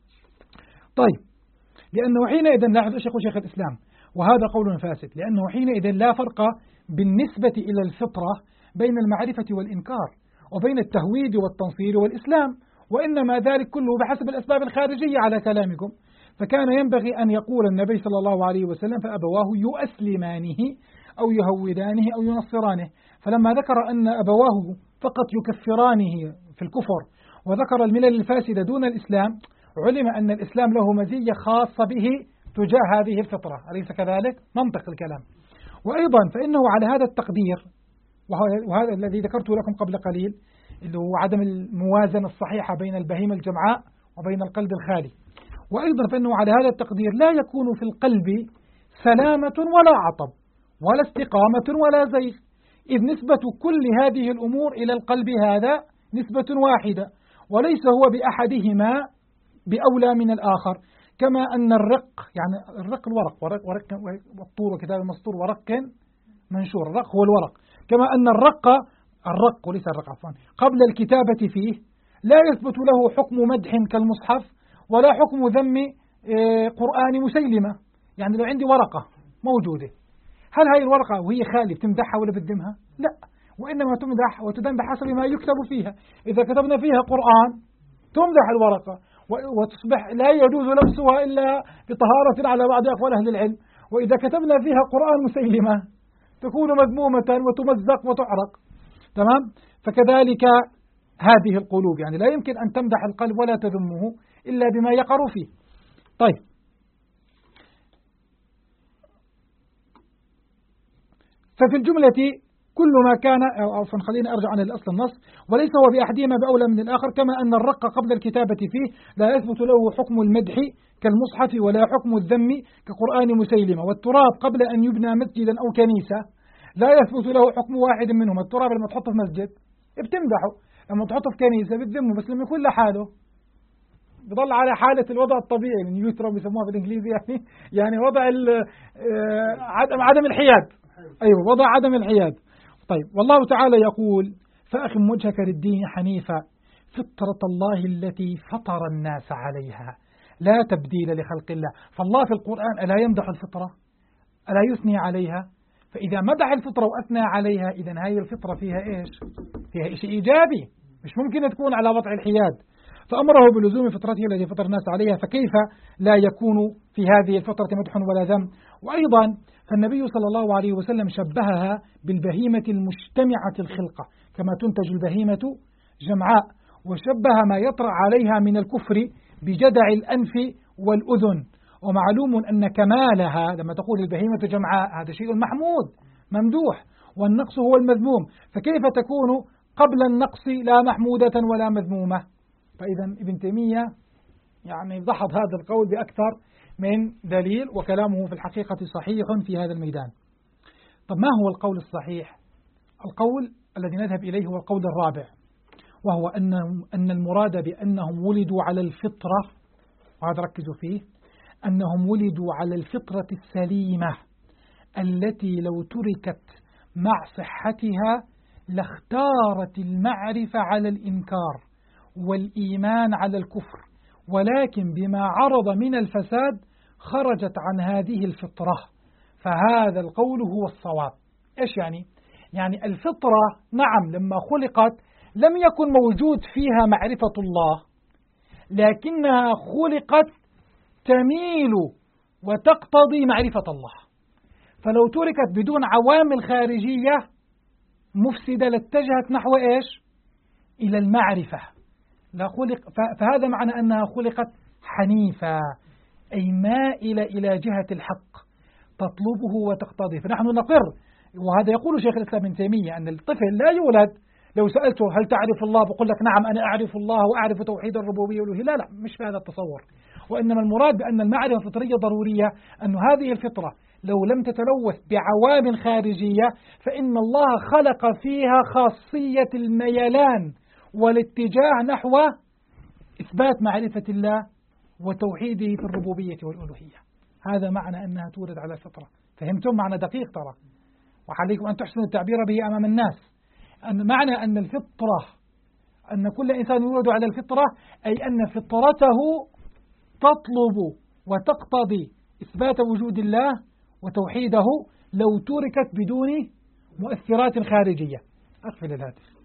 طيب، لأنه حينئذ لاحظ إيش يقول شيخ الإسلام، وهذا قول فاسد، لأنه حينئذ لا فرق بالنسبة إلى الفطرة بين المعرفة والإنكار وبين التهويد والتنصير والإسلام، وإنما ذلك كله بحسب الأسباب الخارجية على كلامكم. فكان ينبغي أن يقول النبي صلى الله عليه وسلم فأبواه يؤسلمانه أو يهودانه أو ينصرانه. فلما ذكر أن أبواه فقط يكفرانه في الكفر وذكر الملل الفاسدة دون الإسلام، علم أن الإسلام له مزية خاصة به تجاه هذه الفطرة، أليس كذلك؟ منطق الكلام. وأيضا فإنه على هذا التقدير، وهذا الذي ذكرته لكم قبل قليل، اللي هو عدم الموازنة الصحيحة بين البهيمة الجمعاء وبين القلب الخالي. وأيضا فإنه على هذا التقدير لا يكون في القلب سلامة ولا عطب ولا استقامة ولا زيغ، إذ نسبة كل هذه الأمور إلى القلب هذا نسبة واحدة، وليس هو بأحدهما بأولى من الآخر. كما أن الرق، يعني الرق الورق، ورق والطور وكتاب المسطور ورق منشور، الرق هو الورق. كما أن الرق وليس الرق عفوا قبل الكتابة فيه لا يثبت له حكم مدح كالمصحف ولا حكم ذم قرآن مسيلمة. يعني لو عندي ورقة موجودة، هل هذه الورقة وهي خالية بتمدحها ولا بتذمها؟ لا، وإنما تمدح وتذم بحسب ما يكتب فيها. إذا كتبنا فيها قرآن تمدح الورقة وتصبح لا يجوز لمسها إلا بطهارة على بعض أقوال أهل العلم، وإذا كتبنا فيها قرآن مسيلمة تكون مذمومة وتمزق وتعرق. تمام؟ فكذلك هذه القلوب، يعني لا يمكن أن تمدح القلب ولا تذمه إلا بما يقر فيه. طيب، ففي الجملة كل ما كان، أو خلينا أرجع عن الأصل النص، وليس هو بأحدهما بأولى من الآخر. كما أن الرق قبل الكتابة فيه لا يثبت له حكم المدح كالمصحف ولا حكم الذم كقرآن مسيلمة. والتراب قبل أن يبنى مسجدا أو كنيسة لا يثبت له حكم واحد منهما. التراب لما تحطه في مسجد بتمدحه، لما تحطه في كنيسة بتذمه، بس لما يكون لحاله بضل على حالة الوضع الطبيعي، النيوترال بيسموها بالإنجليزي، يعني وضع عدم الحياد. أيوة، وضع عدم الحياد. طيب، والله تعالى يقول فأقم وجهك للدين حنيفا فطرة الله التي فطر الناس عليها لا تبديل لخلق الله. فالله في القرآن ألا يمدح الفطرة؟ ألا يثني عليها؟ فإذا مدح الفطرة وأثنى عليها إذن هذه الفطرة فيها إيش؟ فيها شيء إيجابي، مش ممكن تكون على وضع الحياد. فأمره بلزوم فطرته التي فطر الناس عليها، فكيف لا يكون في هذه الفطرة مدح ولا ذم؟ وأيضا فالنبي صلى الله عليه وسلم شبهها بالبهيمة المجتمعة الخلقة كما تنتج البهيمة جمعاء، وشبه ما يطرأ عليها من الكفر بجدع الأنف والأذن. ومعلوم أن كمالها لما تقول البهيمة جمعاء هذا شيء محمود ممدوح، والنقص هو المذموم، فكيف تكون قبل النقص لا محمودة ولا مذمومة؟ فإذا ابن تيمية يعني ضحض هذا القول بأكثر من دليل، وكلامه في الحقيقة صحيح في هذا الميدان. طب ما هو القول الصحيح؟ القول الذي نذهب إليه هو القول الرابع، وهو أن المراد بأنهم ولدوا على الفطرة، وهذا ركزوا فيه، أنهم ولدوا على الفطرة السليمة التي لو تركت مع صحتها لاختارت المعرفة على الإنكار والإيمان على الكفر، ولكن بما عرض من الفساد خرجت عن هذه الفطرة. فهذا القول هو الصواب. إيش يعني؟ يعني الفطرة نعم لما خلقت لم يكن موجود فيها معرفة الله، لكنها خلقت تميل وتقتضي معرفة الله، فلو تركت بدون عوامل خارجية مفسدة لاتجهت نحو إيش؟ إلى المعرفة. لا خلق، فهذا معنى أنها خلقت حنيفة، أي مائلة إلى جهة الحق تطلبه وتقتضيه. فنحن نقر، وهذا يقول شيخ الإسلام ابن تيمية، أن الطفل لا يولد لو سألته هل تعرف الله بقول لك نعم أنا أعرف الله وأعرف توحيد الربوبية والألوهية، لا مش بهذا التصور، وإنما المراد بأن المعرفة الفطرية ضرورية أن هذه الفطرة لو لم تتلوث بعوامل خارجية فإن الله خلق فيها خاصية الميلان والاتجاه نحو إثبات معرفة الله وتوحيده في الربوبية والألوهية. هذا معنى أنها تورد على الفطرة. فهمتم؟ معنى دقيق ترى، وعليكم أن تحسنوا التعبير به أمام الناس. أن معنى أن الفطرة، أن كل إنسان يولد على الفطرة، أي أن فطرته تطلب وتقتضي إثبات وجود الله وتوحيده لو تركت بدون مؤثرات خارجية. أقفل الهاتف.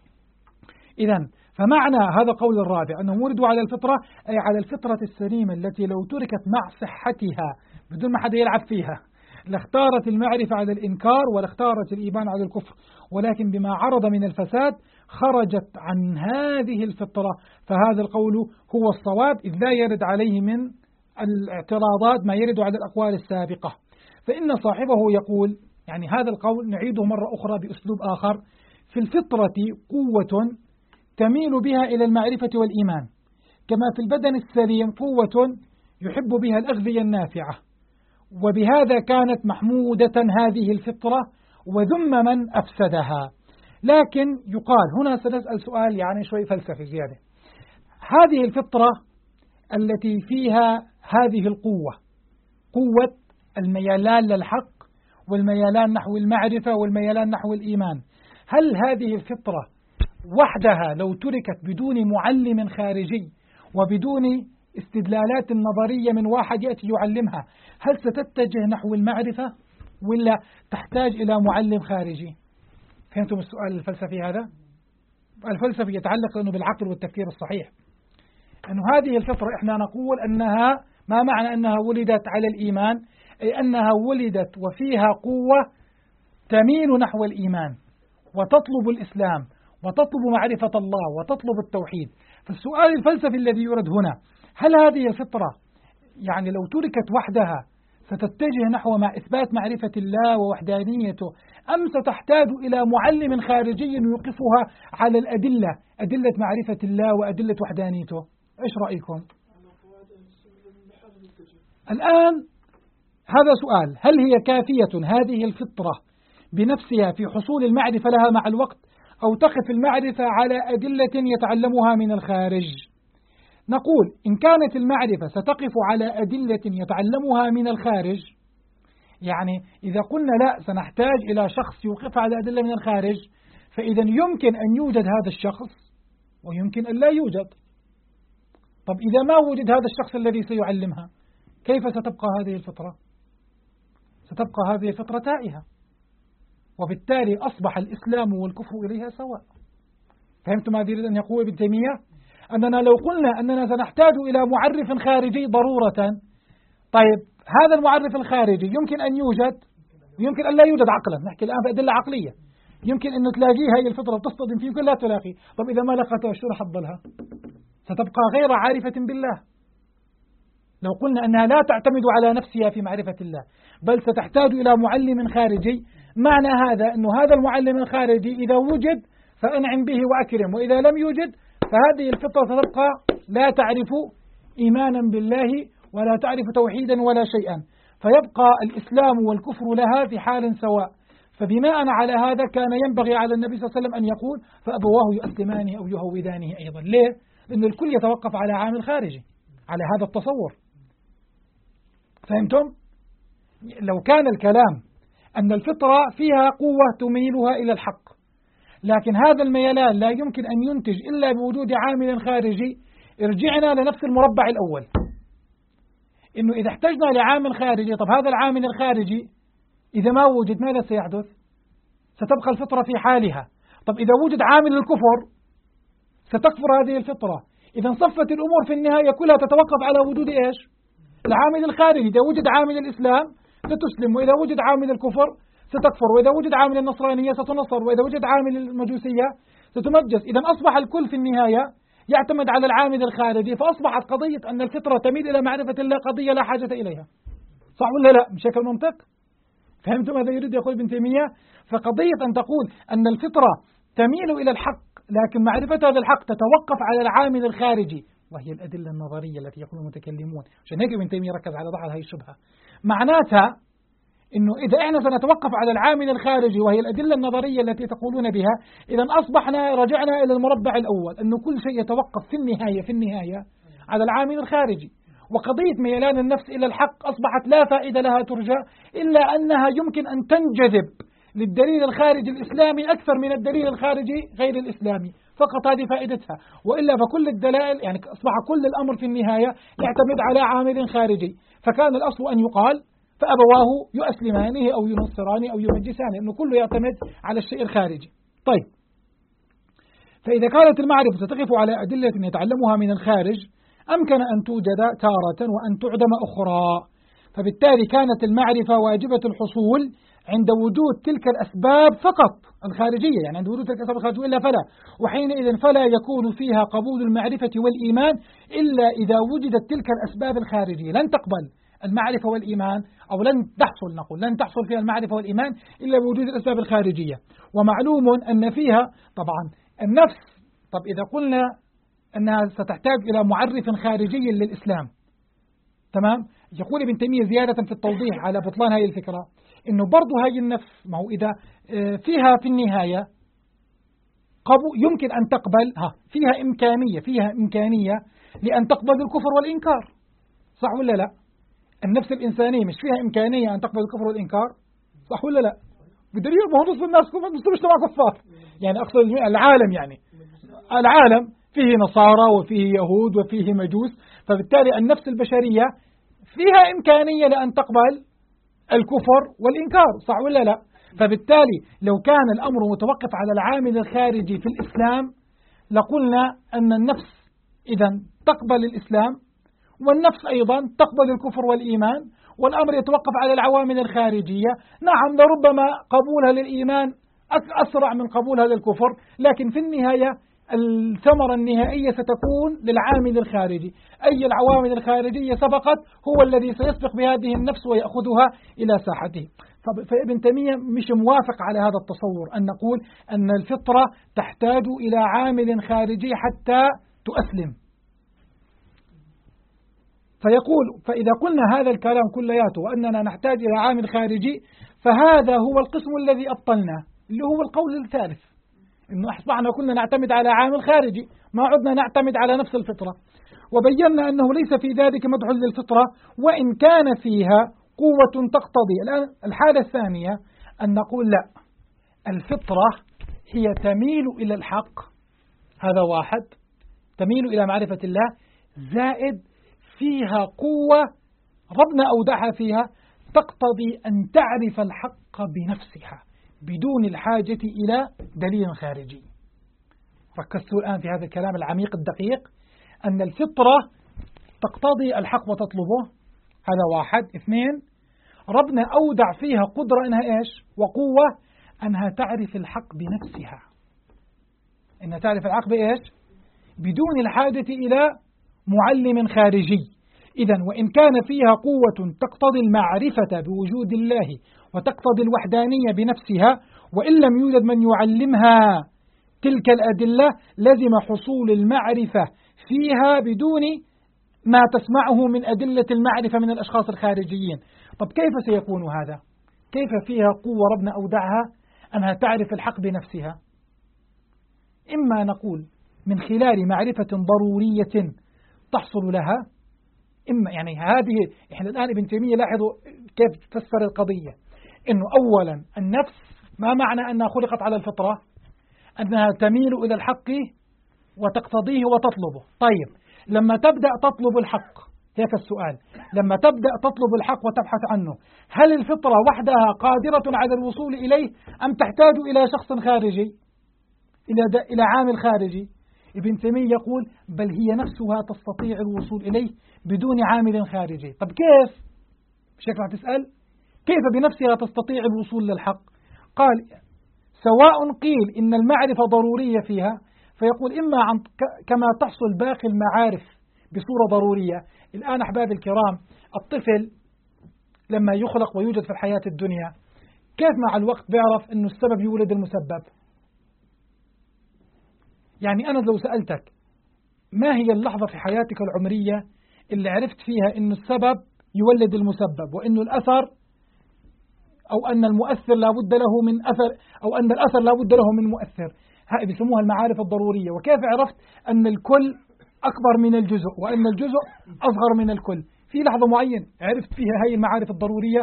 إذن فمعنى هذا قول الرابع أنهم ولدوا على الفطرة، أي على الفطرة السليمة التي لو تركت مع صحتها بدون ما حدا يلعب فيها لاختارت المعرفة على الإنكار ولا اختارت الإيمان على الكفر، ولكن بما عرض من الفساد خرجت عن هذه الفطرة. فهذا القول هو الصواب، إذ لا يرد عليه من الاعتراضات ما يرد على الأقوال السابقة. فإن صاحبه يقول، يعني هذا القول نعيده مرة أخرى بأسلوب آخر: في الفطرة قوة تميل بها إلى المعرفة والإيمان، كما في البدن السليم قوة يحب بها الأغذية النافعة، وبهذا كانت محمودة هذه الفطرة وذم من أفسدها. لكن يقال هنا سنسأل سؤال يعني شوي فلسفي زيادة: هذه الفطرة التي فيها هذه القوة، قوة الميلان للحق والميلان نحو المعرفة والميلان نحو الإيمان، هل هذه الفطرة وحدها لو تركت بدون معلم خارجي وبدون استدلالات نظرية من واحد يأتي يعلمها، هل ستتجه نحو المعرفة ولا تحتاج إلى معلم خارجي؟ فهمتم السؤال الفلسفي هذا؟ الفلسفي يتعلق لأنه بالعقل والتفكير الصحيح. أنه هذه الفطرة إحنا نقول أنها، ما معنى أنها ولدت على الإيمان؟ أي أنها ولدت وفيها قوة تميل نحو الإيمان وتطلب الإسلام وتطلب معرفة الله وتطلب التوحيد. فالسؤال الفلسفي الذي يورد هنا: هل هذه الفطرة يعني لو تركت وحدها ستتجه نحو إثبات معرفة الله ووحدانيته، أم ستحتاج إلى معلم خارجي يوقفها على الأدلة، أدلة معرفة الله وأدلة وحدانيته؟ إيش رأيكم؟ الآن هذا سؤال: هل هي كافية هذه الفطرة بنفسها في حصول المعرفة لها مع الوقت، أو تقف المعرفة على أدلة يتعلمها من الخارج؟ نقول إن كانت المعرفة ستقف على أدلة يتعلمها من الخارج، يعني إذا قلنا لا سنحتاج إلى شخص يوقف على أدلة من الخارج، فإذا يمكن أن يوجد هذا الشخص ويمكن أن لا يوجد. طب إذا ما وجد هذا الشخص الذي سيعلمها، كيف ستبقى هذه الفطرة؟ ستبقى هذه الفطرة تائهة، وبالتالي أصبح الإسلام والكفر إليها سواء. فهمتم ما يريد أن يقول ابن تيمية؟ أننا لو قلنا أننا سنحتاج إلى معرف خارجي ضرورة، طيب هذا المعرف الخارجي يمكن أن يوجد ويمكن أن لا يوجد عقلا. نحكي الآن بأدلة عقلية، يمكن أن تلاقيه هي الفطرة تصطدم فيه، يمكن لا تلاقي. طب إذا ما لقيتها شو رح تضلها؟ ستبقى غير عارفة بالله. لو قلنا أنها لا تعتمد على نفسها في معرفة الله، بل ستحتاج إلى معلم خارجي، معنى هذا أن هذا المعلم الخارجي إذا وجد فأنعم به وأكرم، وإذا لم يوجد فهذه الفطرة ستبقى لا تعرف إيمانا بالله ولا تعرف توحيدا ولا شيئا، فيبقى الإسلام والكفر لها في حال سواء. فبناء على هذا كان ينبغي على النبي صلى الله عليه وسلم أن يقول: فأبواه يؤسلمانه أو يهودانه أيضا. ليه؟ لأن الكل يتوقف على عامل خارجي، على هذا التصور. فهمتم؟ لو كان الكلام أن الفطرة فيها قوة تميلها إلى الحق، لكن هذا الميلان لا يمكن أن ينتج إلا بوجود عامل خارجي، ارجعنا لنفس المربع الأول، إنه إذا احتجنا لعامل خارجي، طب هذا العامل الخارجي إذا ما وجد ماذا سيحدث؟ ستبقى الفطرة في حالها. طب إذا وجد عامل الكفر ستكفر هذه الفطرة. إذا صفت الأمور في النهاية كلها تتوقف على وجود إيش؟ العامل الخارجي. إذا وجد عامل الإسلام ستسلم، وإذا وجد عامل الكفر ستكفر، وإذا وجد عامل النصرانية ستنصر، وإذا وجد عامل المجوسية ستمجس. إذا أصبح الكل في النهاية يعتمد على العامل الخارجي، فأصبحت قضية أن الفطرة تميل إلى معرفة الله قضية لا حاجة إليها. صح ولا لا؟ بشكل منطق. فهمتم ماذا يريد يقول ابن تيمية؟ فقضية أن تقول أن الفطرة تميل إلى الحق، لكن معرفة هذا الحق تتوقف على العامل الخارجي، وهي الأدلة النظرية التي يقول المتكلمون. عشان هيك ابن تيمية ركز على بعض هذه الشبهة. معناتها إنه إذا إحنا سنتوقف على العامل الخارجي وهي الأدلة النظرية التي تقولون بها، إذا أصبحنا رجعنا إلى المربع الأول، أنه كل شيء يتوقف في النهاية على العامل الخارجي. وقضية ميلان النفس إلى الحق أصبحت لا فائدة لها ترجى، إلا أنها يمكن أن تنجذب للدليل الخارجي الإسلامي أكثر من الدليل الخارجي غير الإسلامي، فقط هذه فائدتها. وإلا فكل الدلائل يعني أصبح كل الأمر في النهاية يعتمد على عامل خارجي. فكان الأصل أن يقال فأبواه يؤسلمانه أو ينصرانه أو يمجسانه، أنه كله يعتمد على الشيء الخارجي. طيب، فإذا كانت المعرفة ستقف على أدلة يتعلمها من الخارج، أمكن أن توجد تارة وأن تعدم أخرى. فبالتالي كانت المعرفة واجبة الحصول عند وجود تلك الأسباب فقط الخارجية، يعني عند وجود تلك الأسباب الخارجية، إلا فلا. وحينئذ فلا يكون فيها قبول المعرفة والإيمان إلا إذا وجدت تلك الأسباب الخارجية. لن تقبل المعرفة والإيمان، أو لن تحصل فيها المعرفة والإيمان إلا بوجود الأسباب الخارجية. ومعلوم أن فيها طبعا النفس. طب إذا قلنا أنها ستحتاج إلى معرف خارجي للإسلام، تمام؟ يقول ابن تيمية زيادة في التوضيح على بطلان هذه الفكرة، إنه برضو هذه النفس، ما هو إذا فيها في النهاية يمكن أن تقبل، فيها إمكانية لأن تقبل الكفر والإنكار، صح ولا لا؟ النفس الإنسانية مش فيها إمكانية أن تقبل الكفر والإنكار، صح ولا لا؟ بدليل ما هو نصف الناس مجتمع كفار، يعني أقصد العالم، يعني العالم فيه نصارى وفيه يهود وفيه مجوس. فبالتالي النفس البشرية فيها إمكانية لأن تقبل الكفر والإنكار، صح ولا لا؟ فبالتالي لو كان الأمر متوقف على العامل الخارجي في الإسلام لقلنا أن النفس إذن تقبل الإسلام، والنفس أيضا تقبل الكفر والإيمان، والأمر يتوقف على العوامل الخارجية. نعم، لربما قبولها للإيمان أسرع من قبولها للكفر، لكن في النهاية الثمرة النهائية ستكون للعامل الخارجي. أي العوامل الخارجية سبقت هو الذي سيسبق بهذه النفس ويأخذها إلى ساحته. فابن تيمية مش موافق على هذا التصور، أن نقول أن الفطرة تحتاج إلى عامل خارجي حتى تؤسلم. فيقول فإذا قلنا هذا الكلام كلياته وأننا نحتاج إلى عامل خارجي، فهذا هو القسم الذي أبطلناه، اللي هو القول الثالث، إنه أصبحنا كنا نعتمد على عامل خارجي، ما عدنا نعتمد على نفس الفطرة. وبينا أنه ليس في ذلك مدح للفطرة، وإن كان فيها قوة تقتضي. الآن الحالة الثانية أن نقول لا، الفطرة هي تميل إلى الحق، هذا واحد، تميل إلى معرفة الله، زائد فيها قوة ربنا أودعها فيها تقتضي أن تعرف الحق بنفسها بدون الحاجة إلى دليل خارجي. ركزت الآن في هذا الكلام العميق الدقيق، أن الفطرة تقتضي الحق وتطلبه، هذا واحد. اثنين، ربنا أودع فيها قدرة أنها إيش؟ وقوة أنها تعرف الحق بنفسها، أنها تعرف الحق بإيش؟ بدون الحاجة إلى معلم خارجي. إذن وإن كان فيها قوة تقتضي المعرفة بوجود الله وتقتضي الوحدانية بنفسها، وإن لم يوجد من يعلمها تلك الأدلة، لزم حصول المعرفة فيها بدون ما تسمعه من أدلة المعرفة من الأشخاص الخارجيين. طب كيف سيكون هذا؟ كيف فيها قوة ربنا أودعها أنها تعرف الحق بنفسها؟ إما نقول من خلال معرفة ضرورية تحصل لها، إما يعني هذه، إحنا الآن ابن تيمية لاحظوا كيف فسر القضية، إنه أولا النفس ما معنى أنها خلقت على الفطرة؟ أنها تميل إلى الحق وتقتضيه وتطلبه. طيب، لما تبدأ تطلب الحق، هيك السؤال، لما تبدأ تطلب الحق وتبحث عنه، هل الفطرة وحدها قادرة على الوصول إليه أم تحتاج إلى شخص خارجي، إلى عامل خارجي؟ ابن تيمية يقول بل هي نفسها تستطيع الوصول إليه بدون عامل خارجي. طب كيف؟ بشكل راح تسأل كيف بنفسها تستطيع الوصول للحق؟ قال سواء قيل إن المعرفة ضرورية فيها، فيقول إما عن كما تحصل باقي المعارف بصورة ضرورية. الآن أحباب الكرام، الطفل لما يخلق ويوجد في الحياة الدنيا، كيف مع الوقت بيعرف أنه السبب يولد المسبب؟ يعني أنا لو سألتك ما هي اللحظة في حياتك العمرية اللي عرفت فيها أن السبب يولد المسبب، وأن الأثر أو أن المؤثر لا بد له من أثر، أو أن الأثر لا بد له من مؤثر؟ هاي بيسموها المعارف الضرورية. وكيف عرفت أن الكل أكبر من الجزء وأن الجزء أصغر من الكل؟ في لحظة معينة عرفت فيها هاي المعارف الضرورية،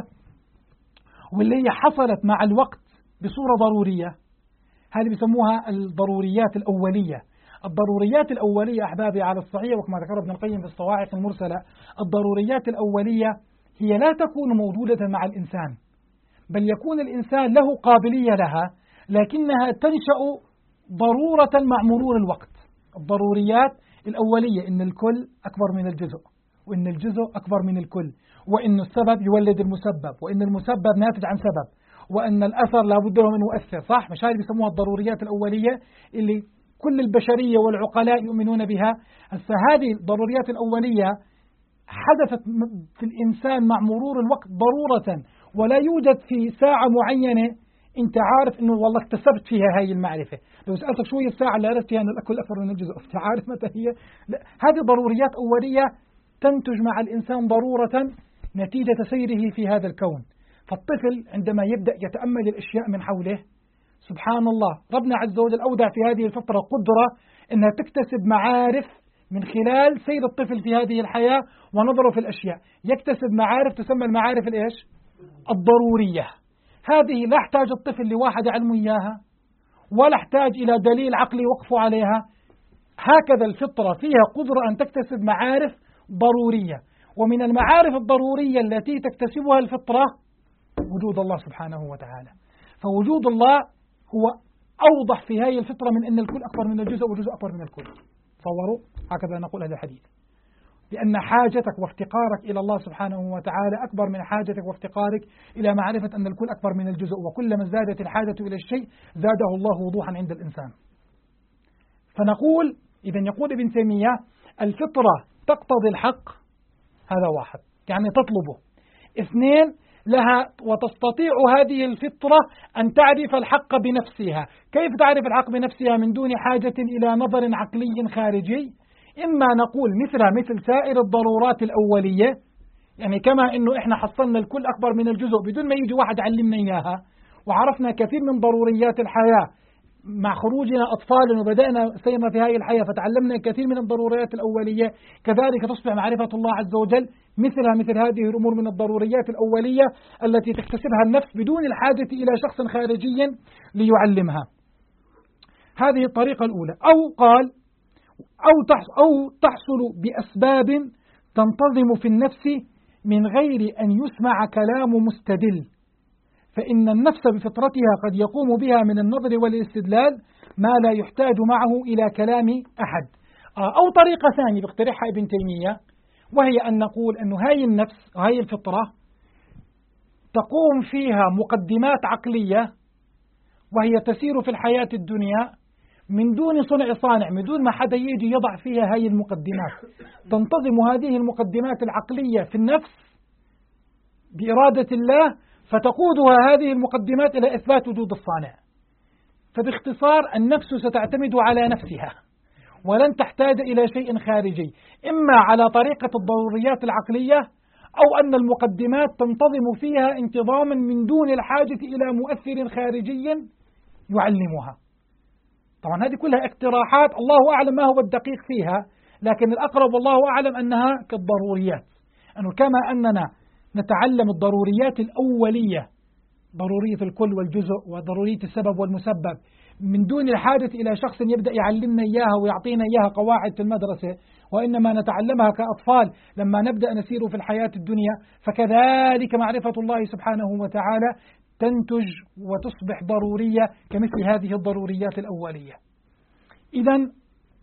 واللي هي حصلت مع الوقت بصورة ضرورية. هذه بيسموها الضروريات الأولية. الضروريات الأولية أحبابي على الصحيح، وكما ذكر ابن القيم في الصواعق المرسلة، الضروريات الأولية هي لا تكون موجودة مع الإنسان، بل يكون الإنسان له قابلية لها، لكنها تنشأ ضرورة مع مرور الوقت. الضروريات الأولية إن الكل أكبر من الجزء، وإن الجزء أكبر من الكل، وإن السبب يولد المسبب، وإن المسبب ناتج عن سبب، وأن الأثر لا بد له من مؤثر. صح؟ مش هذه بيسموها الضروريات الأولية اللي كل البشرية والعقلاء يؤمنون بها. هذه الضروريات الأولية حدثت في الإنسان مع مرور الوقت ضرورة، ولا يوجد في ساعة معينة أنت عارف أنه والله اكتسبت فيها هاي المعرفة. لو سألتك شو هي الساعة اللي عرفت فيها أن الأكل أكبر من الجزء، أنت عارف متى هي؟ لا، هذه ضروريات أولية تنتج مع الإنسان ضرورة نتيجة سيره في هذا الكون. فالطفل عندما يبدأ يتأمل الأشياء من حوله، سبحان الله، ربنا عز وجل أودع في هذه الفترة قدرة أنها تكتسب معارف من خلال سير الطفل في هذه الحياة ونظره في الأشياء. يكتسب معارف تسمى المعارف الإيش؟ الضرورية. هذه لا يحتاج الطفل لواحد يعلمه إياها، ولا يحتاج إلى دليل عقلي يوقفه عليها. هكذا الفطرة فيها قدرة أن تكتسب معارف ضرورية. ومن المعارف الضرورية التي تكتسبها الفطرة وجود الله سبحانه وتعالى. فوجود الله هو أوضح في هذه الفطرة من أن الكل أكبر من الجزء والجزء أكبر من الكل. تصوروا، هكذا نقول هذا الحديث، لأن حاجتك وافتقارك إلى الله سبحانه وتعالى أكبر من حاجتك وافتقارك إلى معرفة أن الكل أكبر من الجزء. وكلما زادت الحاجة إلى الشيء زاده الله وضوحا عند الإنسان. فنقول إذا يقول ابن تيمية الفطرة تقتضي الحق، هذا واحد، يعني تطلبه. اثنين، لها وتستطيع هذه الفطرة أن تعرف الحق بنفسها. كيف تعرف الحق بنفسها من دون حاجة إلى نظر عقلي خارجي؟ إما نقول مثل سائر الضرورات الأولية، يعني كما إنه إحنا حصلنا الكل أكبر من الجزء بدون ما يجي واحد علمنا إياها، وعرفنا كثير من ضروريات الحياة مع خروجنا أطفالا وبدأنا سيرنا في هذه الحياة فتعلمنا كثير من الضروريات الأولية. كذلك تصبح معرفة الله عز وجل مثل هذه الأمور من الضروريات الأولية التي تكتسبها النفس بدون الحاجة إلى شخص خارجي ليعلمها. هذه الطريقة الأولى. أو قال أو تحصل بأسباب تنتظم في النفس من غير أن يسمع كلام مستدل، فإن النفس بفطرتها قد يقوم بها من النظر والاستدلال ما لا يحتاج معه إلى كلام أحد. أو طريقة ثانية بيقترحها ابن تيمية، وهي أن نقول أن هاي النفس وهي الفطرة تقوم فيها مقدمات عقلية، وهي تسير في الحياة الدنيا من دون صنع صانع، من دون ما حدا يجي يضع فيها هاي المقدمات. تنتظم هذه المقدمات العقلية في النفس بإرادة الله، فتقودها هذه المقدمات إلى إثبات وجود الصانع. فباختصار النفس ستعتمد على نفسها ولن تحتاج إلى شيء خارجي، إما على طريقة الضروريات العقلية، أو أن المقدمات تنتظم فيها انتظاما من دون الحاجة إلى مؤثر خارجي يعلمها. طبعا هذه كلها اقتراحات، الله أعلم ما هو الدقيق فيها، لكن الأقرب والله أعلم أنها كالضروريات، أنه كما أننا نتعلم الضروريات الأولية، ضرورية الكل والجزء وضرورية السبب والمسبب، من دون الحاجة إلى شخص يبدأ يعلمنا إياها ويعطينا إياها قواعد في المدرسة، وإنما نتعلمها كأطفال لما نبدأ نسير في الحياة الدنيا، فكذلك معرفة الله سبحانه وتعالى تنتج وتصبح ضرورية كمثل هذه الضروريات الأولية. إذن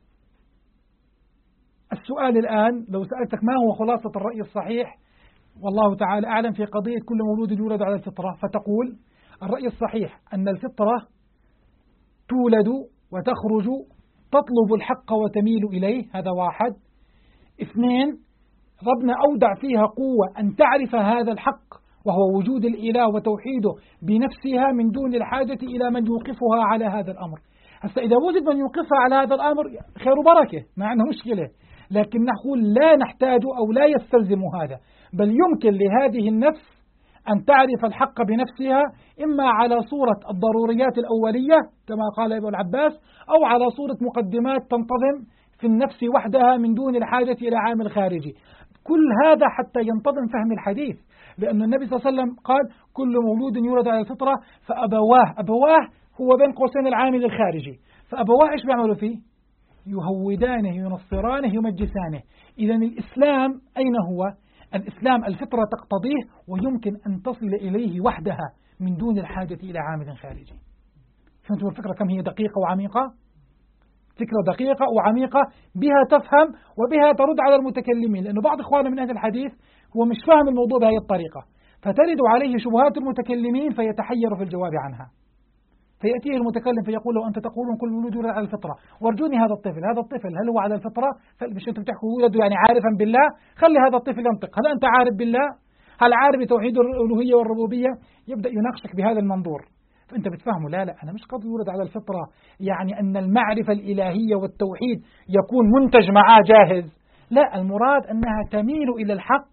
السؤال الآن لو سألتك ما هو خلاصة الرأي الصحيح، والله تعالى أعلم، في قضية كل مولود يولد على الفطرة، فتقول الرأي الصحيح أن الفطرة تولد وتخرج تطلب الحق وتميل إليه، هذا واحد. اثنين، ربنا أودع فيها قوة أن تعرف هذا الحق وهو وجود الإله وتوحيده بنفسها من دون الحاجة إلى من يوقفها على هذا الأمر. هسا إذا وجد من يوقفها على هذا الأمر خير وبركة، ما عندنا مشكلة، لكن نقول لا نحتاج أو لا يستلزم هذا، بل يمكن لهذه النفس أن تعرف الحق بنفسها، إما على صورة الضروريات الأولية كما قال ابن العباس، أو على صورة مقدمات تنتظم في النفس وحدها من دون الحاجة إلى عامل خارجي. كل هذا حتى ينتظم فهم الحديث، لأن النبي صلى الله عليه وسلم قال كل مولود يولد على الفطرة فأبواه هو بين قوسين العامل الخارجي، فأبواه إيش بيعملوا فيه؟ يهودانه ينصرانه يمجسانه. إذا الإسلام أين هو؟ الإسلام الفطرة تقتضيه ويمكن أن تصل إليه وحدها من دون الحاجة إلى عامل خارجي. فهمتم الفكرة كم هي دقيقة وعميقة؟ فكرة دقيقة وعميقة، بها تفهم وبها ترد على المتكلمين، لأنه بعض إخواننا من أهل الحديث هو مش فاهم الموضوع بهذه الطريقة، فترد عليه شبهات المتكلمين فيتحير في الجواب عنها، فيأتيه المتكلم فيقول له أنت تقولون كل مولود يولد على الفطرة، وارجوني هذا الطفل هل هو على الفطرة؟ مش أنتم بتحكوا ولد يعني عارفا بالله؟ خلي هذا الطفل ينطق، هل أنت عارف بالله؟ هل عارف بتوحيد الألوهية والربوبية؟ يبدأ يناقشك بهذا المنظور، فأنت بتفهمه لا أنا مش قصدي يولد على الفطرة يعني أن المعرفة الإلهية والتوحيد يكون منتج معاه جاهز، لا، المراد أنها تميل إلى الحق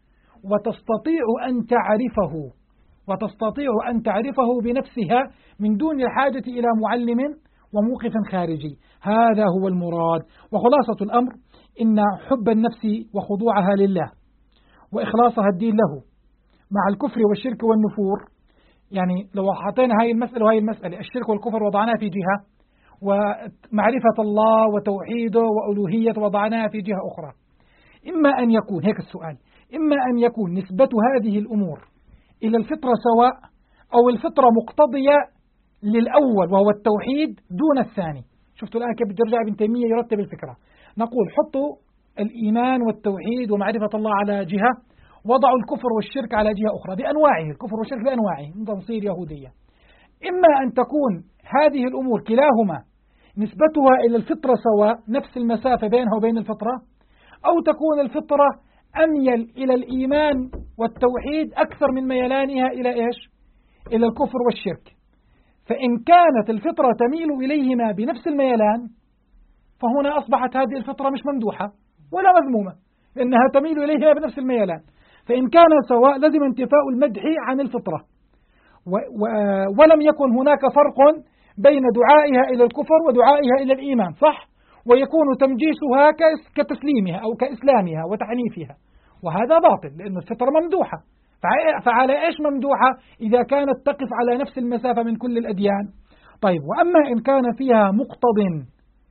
وتستطيع أن تعرفه بنفسها من دون الحاجة إلى معلم وموقف خارجي. هذا هو المراد. وخلاصة الأمر إن حب النفس وخضوعها لله وإخلاصها الدين له مع الكفر والشرك والنفور، يعني لو حطينا هاي المسألة وهاي المسألة، الشرك والكفر وضعناها في جهة، ومعرفة الله وتوحيده وألوهيته وضعناها في جهة أخرى، إما أن يكون هيك السؤال، إما أن يكون نسبة هذه الأمور إلى الفطرة سواء، أو الفطرة مقتضية للأول وهو التوحيد دون الثاني. شفتوا الآن كيف بيرجع ابن تيمية يرتب الفكرة، نقول حطوا الإيمان والتوحيد ومعرفة الله على جهة، وضعوا الكفر والشرك على جهة أخرى بأنواعه، الكفر والشرك بأنواعه من تنصير يهودية. إما أن تكون هذه الأمور كلاهما نسبتها إلى الفطرة سواء، نفس المسافة بينها وبين الفطرة، أو تكون الفطرة أميل إلى الإيمان والتوحيد أكثر من ميلانها إلى إيش؟ إلى الكفر والشرك. فإن كانت الفطرة تميل إليهما بنفس الميلان فهنا أصبحت هذه الفطرة مش ممدوحة ولا مذمومة، لأنها تميل إليها بنفس الميلان. فإن كان سواء لزم انتفاء المدح عن الفطرة، ولم يكن هناك فرق بين دعائها إلى الكفر ودعائها إلى الإيمان، صح؟ ويكون تمجيسها كتسليمها أو كإسلامها وتحنيفها، وهذا باطل لأن الفطرة ممدوحة. فعلى إيش ممدوحة؟ إذا كانت تقف على نفس المسافة من كل الأديان. طيب، وأما إن كان فيها مقتض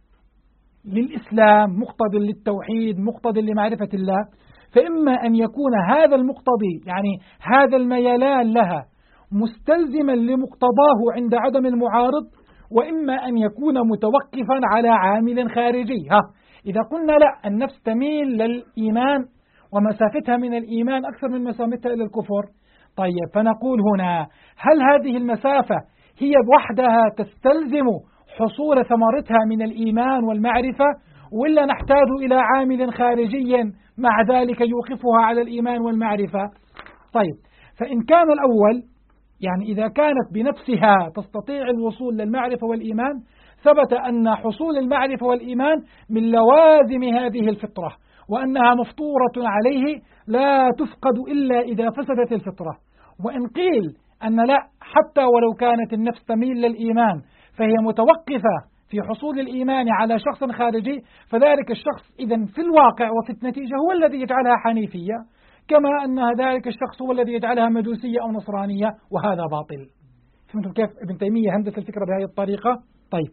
للإسلام، مقتض للتوحيد، مقتض لمعرفة الله، فإما أن يكون هذا المقتضي يعني هذا الميلان لها مستلزما لمقتضاه عند عدم المعارض، وإما أن يكون متوقفا على عامل خارجي. إذا قلنا لا، النفس تميل للإيمان ومسافتها من الإيمان أكثر من مسافتها إلى الكفر، طيب فنقول هنا هل هذه المسافة هي بوحدها تستلزم حصول ثمرتها من الإيمان والمعرفة، ولا نحتاج إلى عامل خارجي مع ذلك يوقفها على الإيمان والمعرفة؟ طيب، فإن كان الأول يعني إذا كانت بنفسها تستطيع الوصول للمعرفة والإيمان، ثبت أن حصول المعرفة والإيمان من لوازم هذه الفطرة، وأنها مفطورة عليه لا تفقد إلا إذا فسدت الفطرة. وإن قيل أن لا، حتى ولو كانت النفس تميل للإيمان فهي متوقفة في حصول الإيمان على شخص خارجي، فذلك الشخص إذن في الواقع وفي النتيجة هو الذي يجعلها حنيفية، كما أن ذلك الشخص هو الذي يجعلها مجوسية أو نصرانية، وهذا باطل. فهمتم كيف ابن تيمية هندس الفكرة بهذه الطريقة؟ طيب،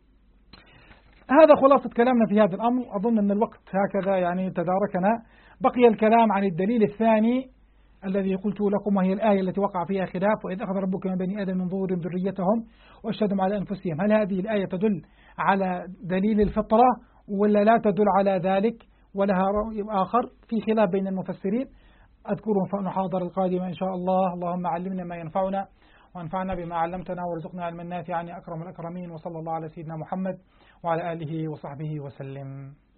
هذا خلاصة كلامنا في هذا الأمر. أظن أن الوقت هكذا يعني تداركنا. بقي الكلام عن الدليل الثاني الذي قلت لكم، وهي الآية التي وقع فيها خلاف: وإذ أخذ ربك من بني آدم من ظهورهم ذريتهم وأشهدهم على أنفسهم. هل هذه الآية تدل على دليل الفطرة ولا لا تدل على ذلك، ولها رأي آخر؟ في خلاف بين المفسرين، أذكرهم في المحاضرة القادمة إن شاء الله. اللهم علمنا ما ينفعنا وانفعنا بما علمتنا وارزقنا علما نافعا يا أكرم الأكرمين، وصلى الله على سيدنا محمد وعلى آله وصحبه وسلم.